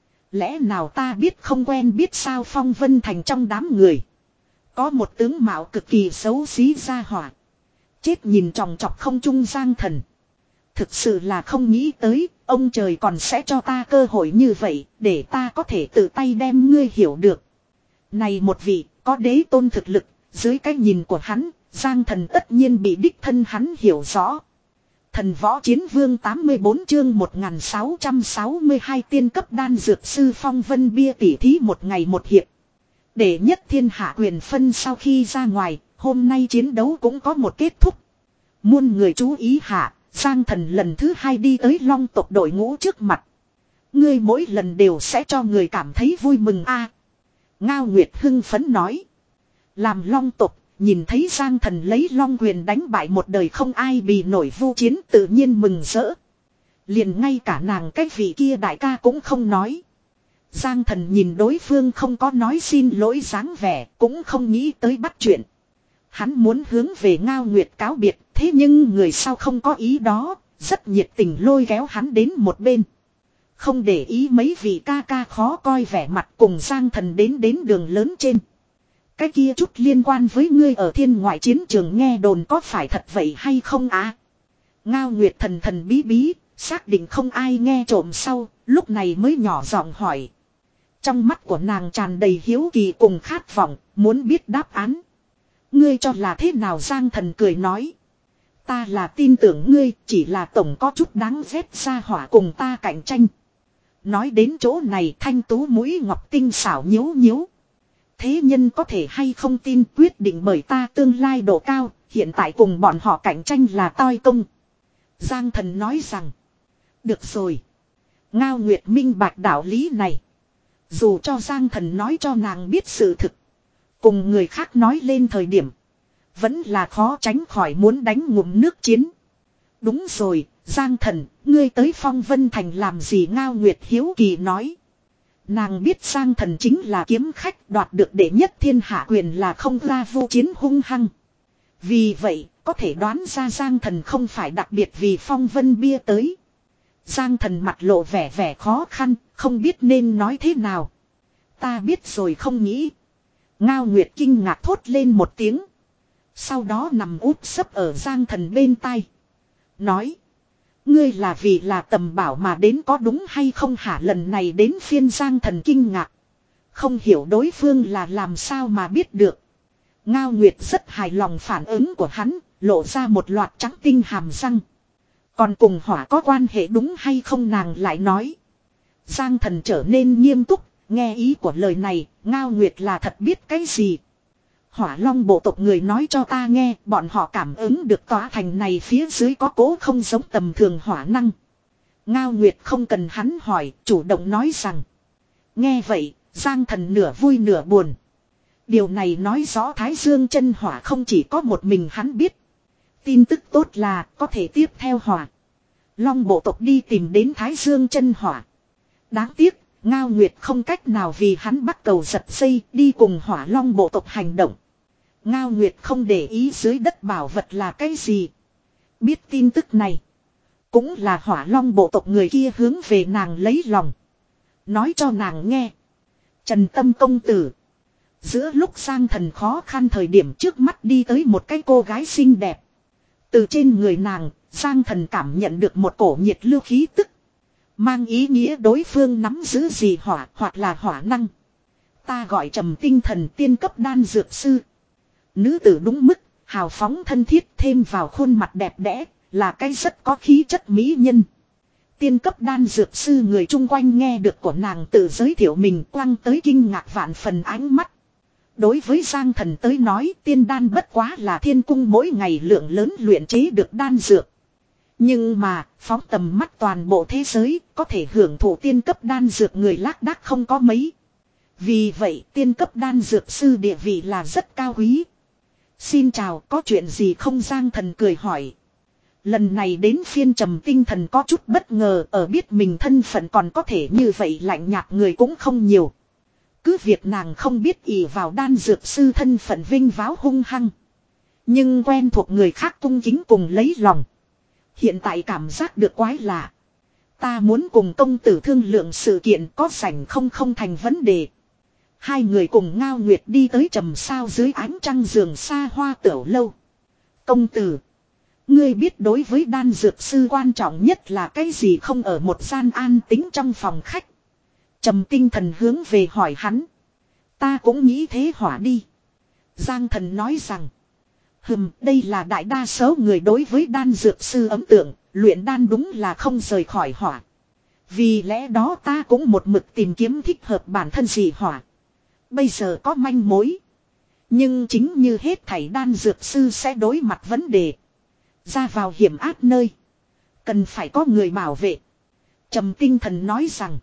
Lẽ nào ta biết không quen biết sao? Phong vân thành trong đám người. Có một tướng mạo cực kỳ xấu xí ra hỏa. Chết nhìn tròng trọc không trung Giang Thần. Thực sự là không nghĩ tới, ông trời còn sẽ cho ta cơ hội như vậy, để ta có thể tự tay đem ngươi hiểu được. Này một vị, có đế tôn thực lực, dưới cái nhìn của hắn, Giang Thần tất nhiên bị đích thân hắn hiểu rõ. Thần võ chiến vương tám mươi bốn chương một nghìn sáu trăm sáu mươi hai tiên cấp đan dược sư phong vân bia tỉ thí một ngày một hiệp. Để nhất thiên hạ quyền phân sau khi ra ngoài, hôm nay chiến đấu cũng có một kết thúc. Muôn người chú ý hạ, Giang Thần lần thứ hai đi tới long tộc đội ngũ trước mặt. Ngươi mỗi lần đều sẽ cho người cảm thấy vui mừng a. Ngao Nguyệt hưng phấn nói. Làm long tộc, nhìn thấy Giang Thần lấy long quyền đánh bại một đời không ai bì nổi Vu Chiến, tự nhiên mừng rỡ. Liền ngay cả nàng cái vị kia đại ca cũng không nói. Giang Thần nhìn đối phương không có nói xin lỗi dáng vẻ, cũng không nghĩ tới bắt chuyện. Hắn muốn hướng về Ngao Nguyệt cáo biệt, thế nhưng người sau không có ý đó, rất nhiệt tình lôi kéo hắn đến một bên. Không để ý mấy vị ca ca khó coi vẻ mặt, cùng Giang Thần đến đến đường lớn trên. Cái kia chút liên quan với ngươi ở thiên ngoại chiến trường nghe đồn có phải thật vậy hay không á? Ngao Nguyệt thần thần bí bí, xác định không ai nghe trộm sau, lúc này mới nhỏ giọng hỏi. Trong mắt của nàng tràn đầy hiếu kỳ cùng khát vọng, muốn biết đáp án. Ngươi cho là thế nào? Giang Thần cười nói. Ta là tin tưởng ngươi, chỉ là tổng có chút đáng ghét ra hỏa cùng ta cạnh tranh. Nói đến chỗ này, thanh tú mũi ngọc tinh xảo nhíu nhíu. Thế nhân có thể hay không tin quyết định bởi ta tương lai độ cao, hiện tại cùng bọn họ cạnh tranh là toi công. Giang Thần nói rằng. Được rồi. Ngao Nguyệt minh bạch đạo lý này. Dù cho Giang Thần nói cho nàng biết sự thực. Cùng người khác nói lên thời điểm. Vẫn là khó tránh khỏi muốn đánh ngụm nước chiến. Đúng rồi, Giang Thần, ngươi tới Phong Vân Thành làm gì? Ngao Nguyệt hiếu kỳ nói. Nàng biết Giang Thần chính là kiếm khách, đoạt được đệ nhất thiên hạ quyền là không ra Vu Chiến hung hăng. Vì vậy, có thể đoán ra Giang Thần không phải đặc biệt vì Phong Vân bia tới. Giang Thần mặt lộ vẻ vẻ khó khăn, không biết nên nói thế nào. Ta biết rồi, không nghĩ. Ngao Nguyệt kinh ngạc thốt lên một tiếng. Sau đó nằm úp sấp ở Giang Thần bên tai. Nói. Ngươi là vì là tầm bảo mà đến có đúng hay không hả? Lần này đến phiên Giang Thần kinh ngạc. Không hiểu đối phương là làm sao mà biết được. Ngao Nguyệt rất hài lòng phản ứng của hắn, lộ ra một loạt trắng tinh hàm răng. Còn cùng hỏa có quan hệ đúng hay không? Nàng lại nói. Giang Thần trở nên nghiêm túc, nghe ý của lời này, Ngao Nguyệt là thật biết cái gì. Hỏa Long bộ tộc người nói cho ta nghe, bọn họ cảm ứng được tòa thành này phía dưới có cố không giống tầm thường hỏa năng. Ngao Nguyệt không cần hắn hỏi, chủ động nói rằng. Nghe vậy, Giang Thần nửa vui nửa buồn. Điều này nói rõ Thái Dương chân hỏa không chỉ có một mình hắn biết. Tin tức tốt là có thể tiếp theo hỏa Long bộ tộc đi tìm đến Thái Dương chân hỏa. Đáng tiếc, Ngao Nguyệt không cách nào vì hắn bắt cầu giật dây đi cùng Hỏa Long bộ tộc hành động. Ngao Nguyệt không để ý dưới đất bảo vật là cái gì. Biết tin tức này. Cũng là Hỏa Long bộ tộc người kia hướng về nàng lấy lòng. Nói cho nàng nghe. Trần Tâm công tử. Giữa lúc Giang Thần khó khăn thời điểm trước mắt đi tới một cái cô gái xinh đẹp. Từ trên người nàng, Giang Thần cảm nhận được một cổ nhiệt lưu khí tức. Mang ý nghĩa đối phương nắm giữ gì hỏa hoặc là hỏa năng. Ta gọi Trầm Tinh Thần tiên cấp đan dược sư. Nữ tử đúng mức, hào phóng thân thiết thêm vào khuôn mặt đẹp đẽ, là cái rất có khí chất mỹ nhân. Tiên cấp đan dược sư người chung quanh nghe được của nàng tự giới thiệu mình quăng tới kinh ngạc vạn phần ánh mắt. Đối với Giang Thần tới nói tiên đan bất quá là thiên cung mỗi ngày lượng lớn luyện chế được đan dược. Nhưng mà, phóng tầm mắt toàn bộ thế giới, có thể hưởng thụ tiên cấp đan dược người lác đác không có mấy. Vì vậy, tiên cấp đan dược sư địa vị là rất cao quý. Xin chào, có chuyện gì không? Giang Thần cười hỏi. Lần này đến phiên Trầm Tinh Thần có chút bất ngờ, ở biết mình thân phận còn có thể như vậy lạnh nhạt người cũng không nhiều. Cứ việc nàng không biết ỷ vào đan dược sư thân phận vinh váo hung hăng. Nhưng quen thuộc người khác cung kính cùng lấy lòng. Hiện tại cảm giác được quái lạ. Ta muốn cùng công tử thương lượng sự kiện có sảnh không không thành vấn đề. Hai người cùng Ngao Nguyệt đi tới trầm sao dưới ánh trăng giường xa hoa tửu lâu. Công tử. Ngươi biết đối với đan dược sư quan trọng nhất là cái gì không? Ở một gian an tĩnh trong phòng khách. Trầm Tinh Thần hướng về hỏi hắn. Ta cũng nghĩ thế hỏa đi. Giang Thần nói rằng. Hừm, đây là đại đa số người đối với đan dược sư ấn tượng, luyện đan đúng là không rời khỏi hỏa. Vì lẽ đó ta cũng một mực tìm kiếm thích hợp bản thân dị hỏa. Bây giờ có manh mối. Nhưng chính như hết thảy đan dược sư sẽ đối mặt vấn đề. Ra vào hiểm ác nơi. Cần phải có người bảo vệ. Trầm Tinh Thần nói rằng.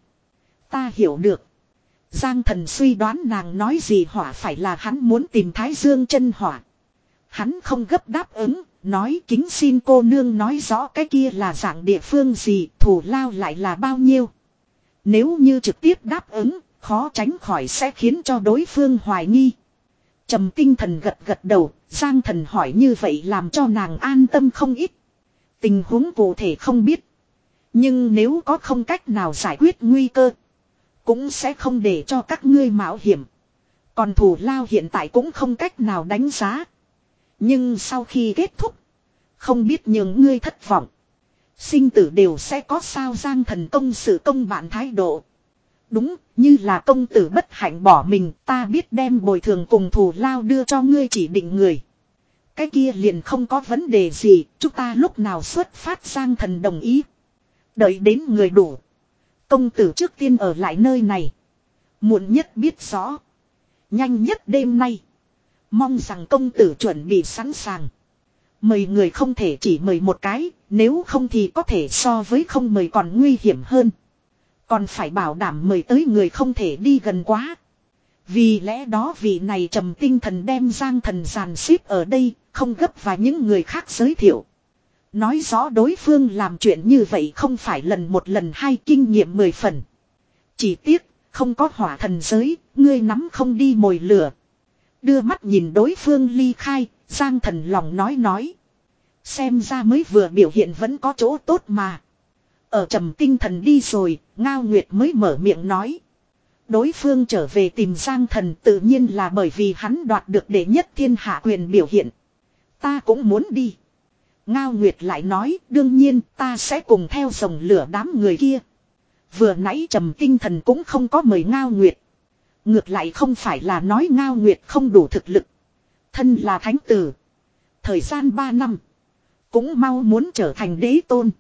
Ta hiểu được. Giang Thần suy đoán nàng nói gì hỏa phải là hắn muốn tìm Thái Dương chân hỏa. Hắn không gấp đáp ứng, nói kính xin cô nương nói rõ cái kia là dạng địa phương gì, thù lao lại là bao nhiêu. Nếu như trực tiếp đáp ứng, khó tránh khỏi sẽ khiến cho đối phương hoài nghi. Trầm Tinh Thần gật gật đầu, Giang Thần hỏi như vậy làm cho nàng an tâm không ít. Tình huống cụ thể không biết. Nhưng nếu có không cách nào giải quyết nguy cơ, cũng sẽ không để cho các ngươi mạo hiểm. Còn thù lao hiện tại cũng không cách nào đánh giá. Nhưng sau khi kết thúc, không biết những ngươi thất vọng. Sinh tử đều sẽ có sao? Giang Thần công sự công bạn thái độ. Đúng, như là công tử bất hạnh bỏ mình, ta biết đem bồi thường cùng thù lao đưa cho ngươi chỉ định người. Cái kia liền không có vấn đề gì, chúng ta lúc nào xuất phát? Giang Thần đồng ý. Đợi đến người đủ. Công tử trước tiên ở lại nơi này. Muộn nhất biết rõ. Nhanh nhất đêm nay. Mong rằng công tử chuẩn bị sẵn sàng. Mời người không thể chỉ mời một cái, nếu không thì có thể so với không mời còn nguy hiểm hơn. Còn phải bảo đảm mời tới người không thể đi gần quá. Vì lẽ đó vị này Trầm Tinh Thần đem Giang Thần dàn xếp ở đây, không gấp và những người khác giới thiệu. Nói rõ đối phương làm chuyện như vậy không phải lần một lần hai, kinh nghiệm mười phần. Chỉ tiếc, không có hỏa thần giới, ngươi nắm không đi mồi lửa. Đưa mắt nhìn đối phương ly khai, Giang Thần lòng nói nói. Xem ra mới vừa biểu hiện vẫn có chỗ tốt mà. Ở Trầm Tinh Thần đi rồi, Ngao Nguyệt mới mở miệng nói. Đối phương trở về tìm Giang Thần tự nhiên là bởi vì hắn đoạt được đệ nhất thiên hạ quyền biểu hiện. Ta cũng muốn đi. Ngao Nguyệt lại nói, đương nhiên ta sẽ cùng theo dòng lửa đám người kia. Vừa nãy Trầm Tinh Thần cũng không có mời Ngao Nguyệt. Ngược lại không phải là nói Ngao Nguyệt không đủ thực lực. Thân là thánh tử. Thời gian ba năm. Cũng mau muốn trở thành đế tôn.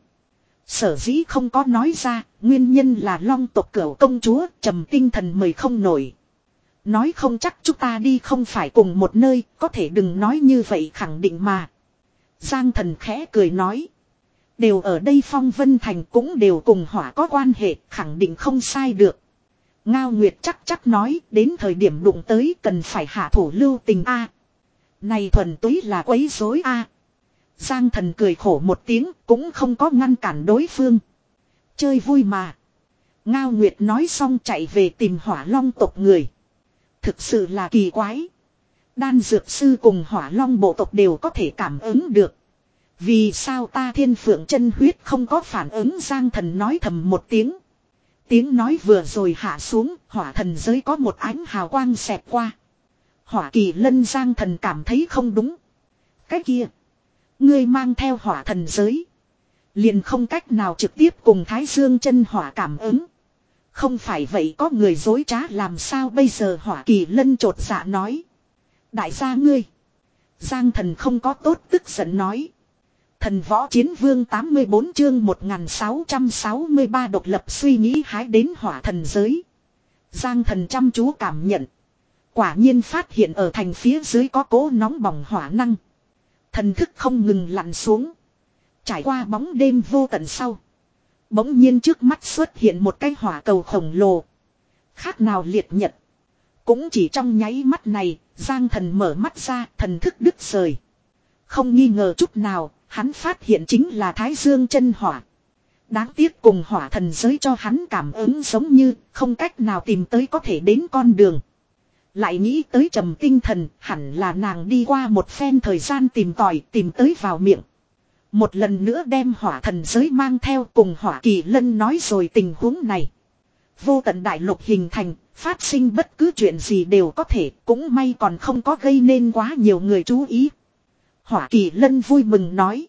Sở dĩ không có nói ra, nguyên nhân là Long tộc Cửu công chúa Trầm Tinh Thần mời không nổi. Nói không chắc chúng ta đi không phải cùng một nơi, có thể đừng nói như vậy khẳng định mà. Giang Thần khẽ cười nói. Đều ở đây Phong Vân Thành cũng đều cùng hỏa có quan hệ, khẳng định không sai được. Ngao Nguyệt chắc chắc nói, đến thời điểm đụng tới cần phải hạ thủ lưu tình a. Này thuần túy là quấy rối a. Giang Thần cười khổ một tiếng, cũng không có ngăn cản đối phương. Chơi vui mà. Ngao Nguyệt nói xong chạy về tìm Hỏa Long tộc người. Thực sự là kỳ quái. Đan dược sư cùng Hỏa Long bộ tộc đều có thể cảm ứng được. Vì sao ta Thiên Phượng chân huyết không có phản ứng? Giang Thần nói thầm một tiếng. Tiếng nói vừa rồi hạ xuống, hỏa thần giới có một ánh hào quang xẹt qua. Hỏa Kỳ Lân. Giang Thần cảm thấy không đúng. Cái kia, Ngươi mang theo hỏa thần giới. Liền không cách nào trực tiếp cùng Thái Dương chân hỏa cảm ứng. Không phải vậy có người dối trá làm sao bây giờ Hỏa Kỳ Lân chột dạ nói. Đại gia ngươi. Giang thần không có tốt tức giận nói. Thần võ chiến vương tám mươi bốn chương một nghìn sáu trăm sáu mươi ba độc lập suy nghĩ hái đến hỏa thần giới. Giang thần chăm chú cảm nhận. Quả nhiên phát hiện ở thành phía dưới có cỗ nóng bỏng hỏa năng. Thần thức không ngừng lặn xuống. Trải qua bóng đêm vô tận sau. Bỗng nhiên trước mắt xuất hiện một cái hỏa cầu khổng lồ. Khác nào liệt nhật. Cũng chỉ trong nháy mắt này, Giang thần mở mắt ra, thần thức đứt rời. Không nghi ngờ chút nào, hắn phát hiện chính là Thái Dương chân hỏa. Đáng tiếc cùng hỏa thần giới cho hắn cảm ứng giống như không cách nào tìm tới có thể đến con đường. Lại nghĩ tới Trầm Tinh Thần, hẳn là nàng đi qua một phen thời gian tìm tòi, tìm tới vào miệng. Một lần nữa đem hỏa thần giới mang theo cùng Hỏa Kỳ Lân nói rồi tình huống này. Vô tận đại lục hình thành, phát sinh bất cứ chuyện gì đều có thể, cũng may còn không có gây nên quá nhiều người chú ý. Hỏa Kỳ Lân vui mừng nói.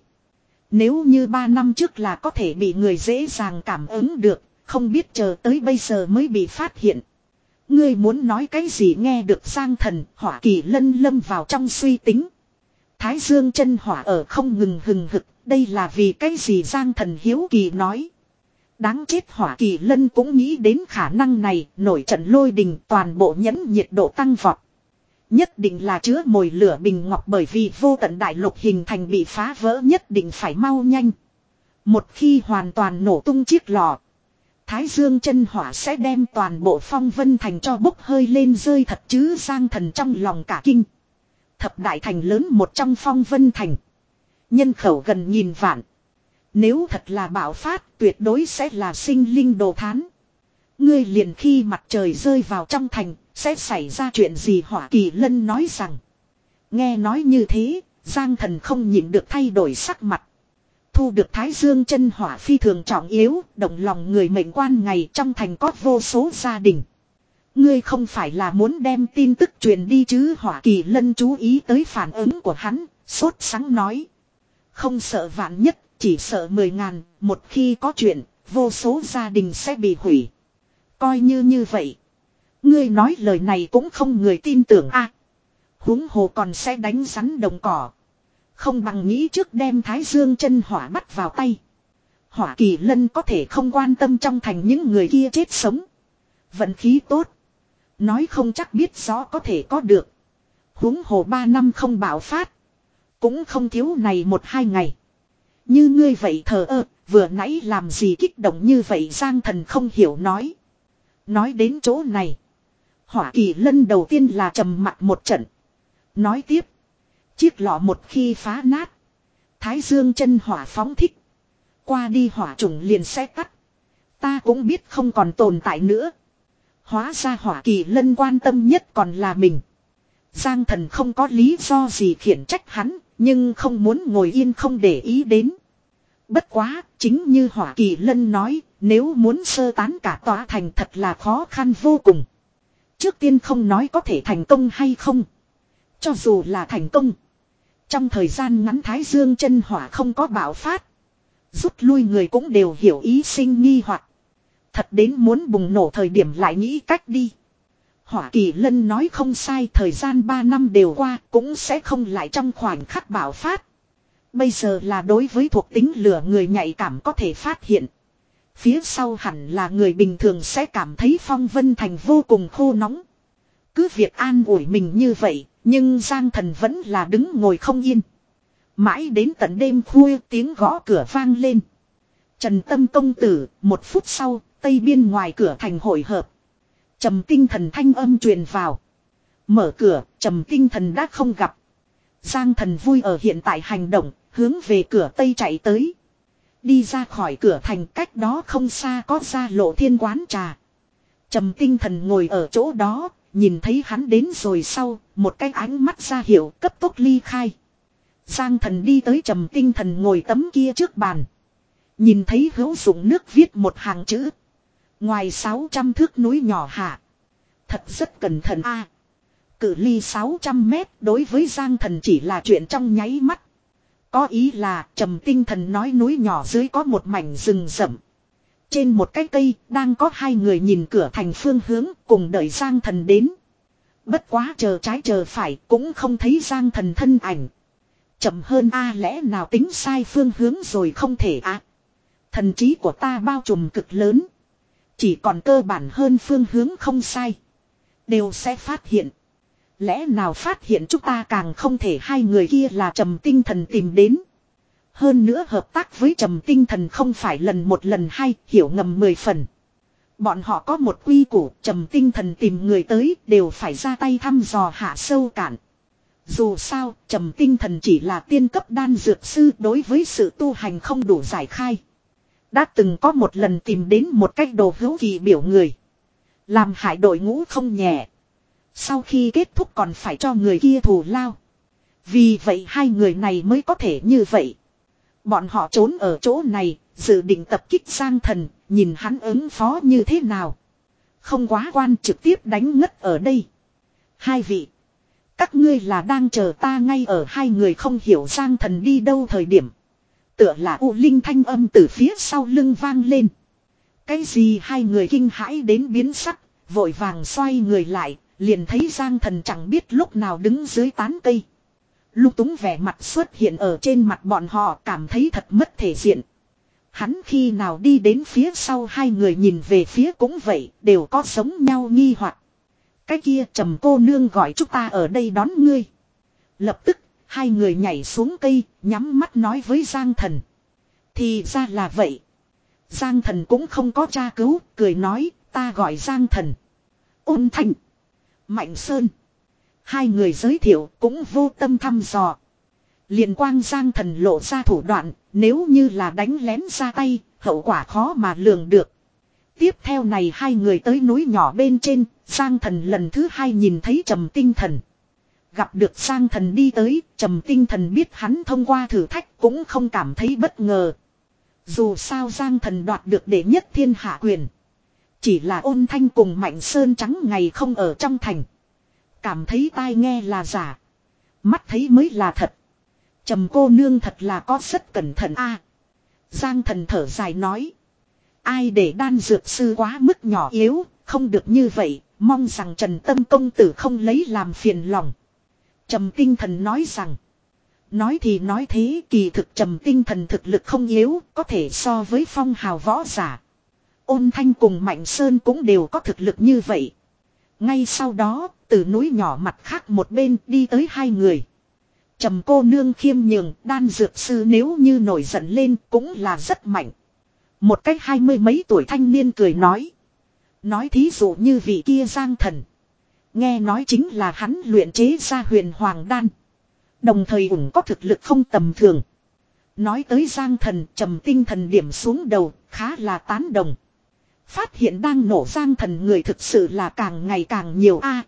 Nếu như ba năm trước là có thể bị người dễ dàng cảm ứng được, không biết chờ tới bây giờ mới bị phát hiện. Ngươi muốn nói cái gì nghe được Giang thần, Hỏa Kỳ Lân lâm vào trong suy tính. Thái Dương chân hỏa ở không ngừng hừng hực, đây là vì cái gì Giang thần hiếu kỳ nói. Đáng chết Hỏa Kỳ Lân cũng nghĩ đến khả năng này, nổi trận lôi đình toàn bộ nhẫn nhiệt độ tăng vọt. Nhất định là chứa mồi lửa bình ngọc bởi vì vô tận đại lục hình thành bị phá vỡ nhất định phải mau nhanh. Một khi hoàn toàn nổ tung chiếc lò. Thái Dương chân hỏa sẽ đem toàn bộ phong vân thành cho bốc hơi lên rơi thật chứ Giang thần trong lòng cả kinh. Thập đại thành lớn một trong phong vân thành. Nhân khẩu gần nghìn vạn. Nếu thật là bạo phát tuyệt đối sẽ là sinh linh đồ thán. Ngươi liền khi mặt trời rơi vào trong thành sẽ xảy ra chuyện gì Hỏa Kỳ Lân nói rằng. Nghe nói như thế, Giang thần không nhịn được thay đổi sắc mặt. Thu được Thái Dương chân hỏa phi thường trọng yếu, động lòng người mệnh quan ngày trong thành có vô số gia đình. Ngươi không phải là muốn đem tin tức truyền đi chứ Hỏa Kỳ Lân chú ý tới phản ứng của hắn, sốt sắng nói. Không sợ vạn nhất, chỉ sợ mười ngàn, một khi có chuyện, vô số gia đình sẽ bị hủy. Coi như như vậy. Ngươi nói lời này cũng không người tin tưởng a. À, huống hồ còn sẽ đánh rắn đồng cỏ. Không bằng nghĩ trước đem Thái Dương chân hỏa bắt vào tay. Hỏa Kỳ Lân có thể không quan tâm trong thành những người kia chết sống. Vận khí tốt. Nói không chắc biết rõ có thể có được. Huống hồ ba năm không bạo phát. Cũng không thiếu này một hai ngày. Như ngươi vậy thờ ơ, vừa nãy làm gì kích động như vậy Giang thần không hiểu nói. Nói đến chỗ này. Hỏa Kỳ Lân đầu tiên là trầm mặt một trận. Nói tiếp. Chiếc lọ một khi phá nát. Thái Dương chân hỏa phóng thích. Qua đi hỏa trùng liền sẽ tắt. Ta cũng biết không còn tồn tại nữa. Hóa ra Hỏa Kỳ Lân quan tâm nhất còn là mình. Giang thần không có lý do gì khiển trách hắn. Nhưng không muốn ngồi yên không để ý đến. Bất quá, chính như Hỏa Kỳ Lân nói. Nếu muốn sơ tán cả tòa thành thật là khó khăn vô cùng. Trước tiên không nói có thể thành công hay không. Cho dù là thành công. Trong thời gian ngắn Thái Dương chân hỏa không có bạo phát. Rút lui người cũng đều hiểu ý sinh nghi hoặc. Thật đến muốn bùng nổ thời điểm lại nghĩ cách đi. Hỏa Kỳ Lân nói không sai, thời gian ba năm đều qua cũng sẽ không lại trong khoảnh khắc bạo phát. Bây giờ là đối với thuộc tính lửa người nhạy cảm có thể phát hiện. Phía sau hẳn là người bình thường sẽ cảm thấy phong vân thành vô cùng khô nóng. Cứ việc an ủi mình như vậy, nhưng Giang thần vẫn là đứng ngồi không yên. Mãi đến tận đêm khuya tiếng gõ cửa vang lên. Trần Tâm công tử, một phút sau, tây biên ngoài cửa thành hội hợp. Trầm Tinh Thần thanh âm truyền vào. Mở cửa, Trầm Tinh Thần đã không gặp. Giang thần vui ở hiện tại hành động, hướng về cửa tây chạy tới. Đi ra khỏi cửa thành cách đó không xa có ra Lộ Thiên quán trà. Trầm Tinh Thần ngồi ở chỗ đó, nhìn thấy hắn đến rồi sau, một cái ánh mắt ra hiệu cấp tốc ly khai. Giang thần đi tới Trầm Tinh Thần ngồi tấm kia trước bàn. Nhìn thấy hữu dụng nước viết một hàng chữ. Ngoài sáu trăm thước núi nhỏ hạ. Thật rất cẩn thận a. Cự ly sáu trăm mét đối với Giang thần chỉ là chuyện trong nháy mắt. Có ý là Trầm Tinh Thần nói núi nhỏ dưới có một mảnh rừng rậm. Trên một cái cây đang có hai người nhìn cửa thành phương hướng cùng đợi Giang Thần đến. Bất quá chờ trái chờ phải cũng không thấy Giang Thần thân ảnh. Chậm hơn a lẽ nào tính sai phương hướng rồi không thể a à. Thần trí của ta bao trùm cực lớn. Chỉ còn cơ bản hơn phương hướng không sai. Đều sẽ phát hiện. Lẽ nào phát hiện chúng ta càng không thể hai người kia là Trầm Tinh Thần tìm đến. Hơn nữa hợp tác với Trầm Tinh Thần không phải lần một lần hai, hiểu ngầm mười phần. Bọn họ có một quy củ, Trầm Tinh Thần tìm người tới đều phải ra tay thăm dò hạ sâu cạn. Dù sao, Trầm Tinh Thần chỉ là tiên cấp đan dược sư đối với sự tu hành không đủ giải khai. Đã từng có một lần tìm đến một cách đồ hữu kỳ biểu người. Làm hại đội ngũ không nhẹ. Sau khi kết thúc còn phải cho người kia thù lao. Vì vậy hai người này mới có thể như vậy. Bọn họ trốn ở chỗ này, dự định tập kích Giang Thần, nhìn hắn ứng phó như thế nào. Không quá quan trực tiếp đánh ngất ở đây. Hai vị. Các ngươi là đang chờ ta ngay ở hai người không hiểu Giang Thần đi đâu thời điểm. Tựa là U Linh thanh âm từ phía sau lưng vang lên. Cái gì hai người kinh hãi đến biến sắc, vội vàng xoay người lại, liền thấy Giang Thần chẳng biết lúc nào đứng dưới tán cây. Lung túng vẻ mặt xuất hiện ở trên mặt bọn họ cảm thấy thật mất thể diện. Hắn khi nào đi đến phía sau hai người nhìn về phía cũng vậy, đều có giống nhau nghi hoặc. Cái kia Trầm cô nương gọi chúng ta ở đây đón ngươi. Lập tức, hai người nhảy xuống cây, nhắm mắt nói với Giang Thần. Thì ra là vậy. Giang Thần cũng không có tra cứu, cười nói, ta gọi Giang Thần. Ôn Thành. Mạnh Sơn. Hai người giới thiệu cũng vô tâm thăm dò. Liền quang Giang Thần lộ ra thủ đoạn, nếu như là đánh lén ra tay, hậu quả khó mà lường được. Tiếp theo này hai người tới núi nhỏ bên trên, Giang Thần lần thứ hai nhìn thấy Trầm Tinh Thần. Gặp được Giang Thần đi tới, Trầm Tinh Thần biết hắn thông qua thử thách cũng không cảm thấy bất ngờ. Dù sao Giang Thần đoạt được đệ nhất thiên hạ quyền. Chỉ là Ôn Thanh cùng Mạnh Sơn trắng ngày không ở trong thành. Cảm thấy tai nghe là giả. Mắt thấy mới là thật. Trầm cô nương thật là có rất cẩn thận a. Giang Thần thở dài nói. Ai để đan dược sư quá mức nhỏ yếu, không được như vậy, mong rằng Trần Tâm công tử không lấy làm phiền lòng. Trầm Tinh Thần nói rằng. Nói thì nói thế, kỳ thực Trầm Tinh Thần thực lực không yếu, có thể so với phong hào võ giả. Ôn Thanh cùng Mạnh Sơn cũng đều có thực lực như vậy. Ngay sau đó, từ núi nhỏ mặt khác một bên đi tới hai người. Trầm cô nương khiêm nhường, đan dược sư nếu như nổi giận lên cũng là rất mạnh. Một cách hai mươi mấy tuổi thanh niên cười nói. Nói thí dụ như vị kia Giang Thần. Nghe nói chính là hắn luyện chế ra huyền hoàng đan. Đồng thời cũng có thực lực không tầm thường. Nói tới Giang Thần, Trầm Tinh Thần điểm xuống đầu, khá là tán đồng. Phát hiện đang nổ Giang Thần người thực sự là càng ngày càng nhiều a.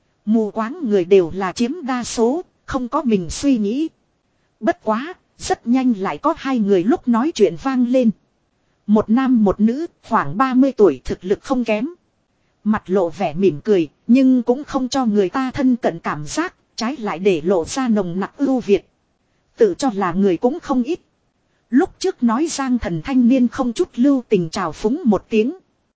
Mù quáng người đều là chiếm đa số, không có mình suy nghĩ. Bất quá, rất nhanh lại có hai người lúc nói chuyện vang lên. Một nam một nữ, khoảng ba mươi tuổi thực lực không kém. Mặt lộ vẻ mỉm cười, nhưng cũng không cho người ta thân cận cảm giác, trái lại để lộ ra nồng nặc ưu việt. Tự cho là người cũng không ít. Lúc trước nói Giang Thần thanh niên không chút lưu tình chào phúng một tiếng.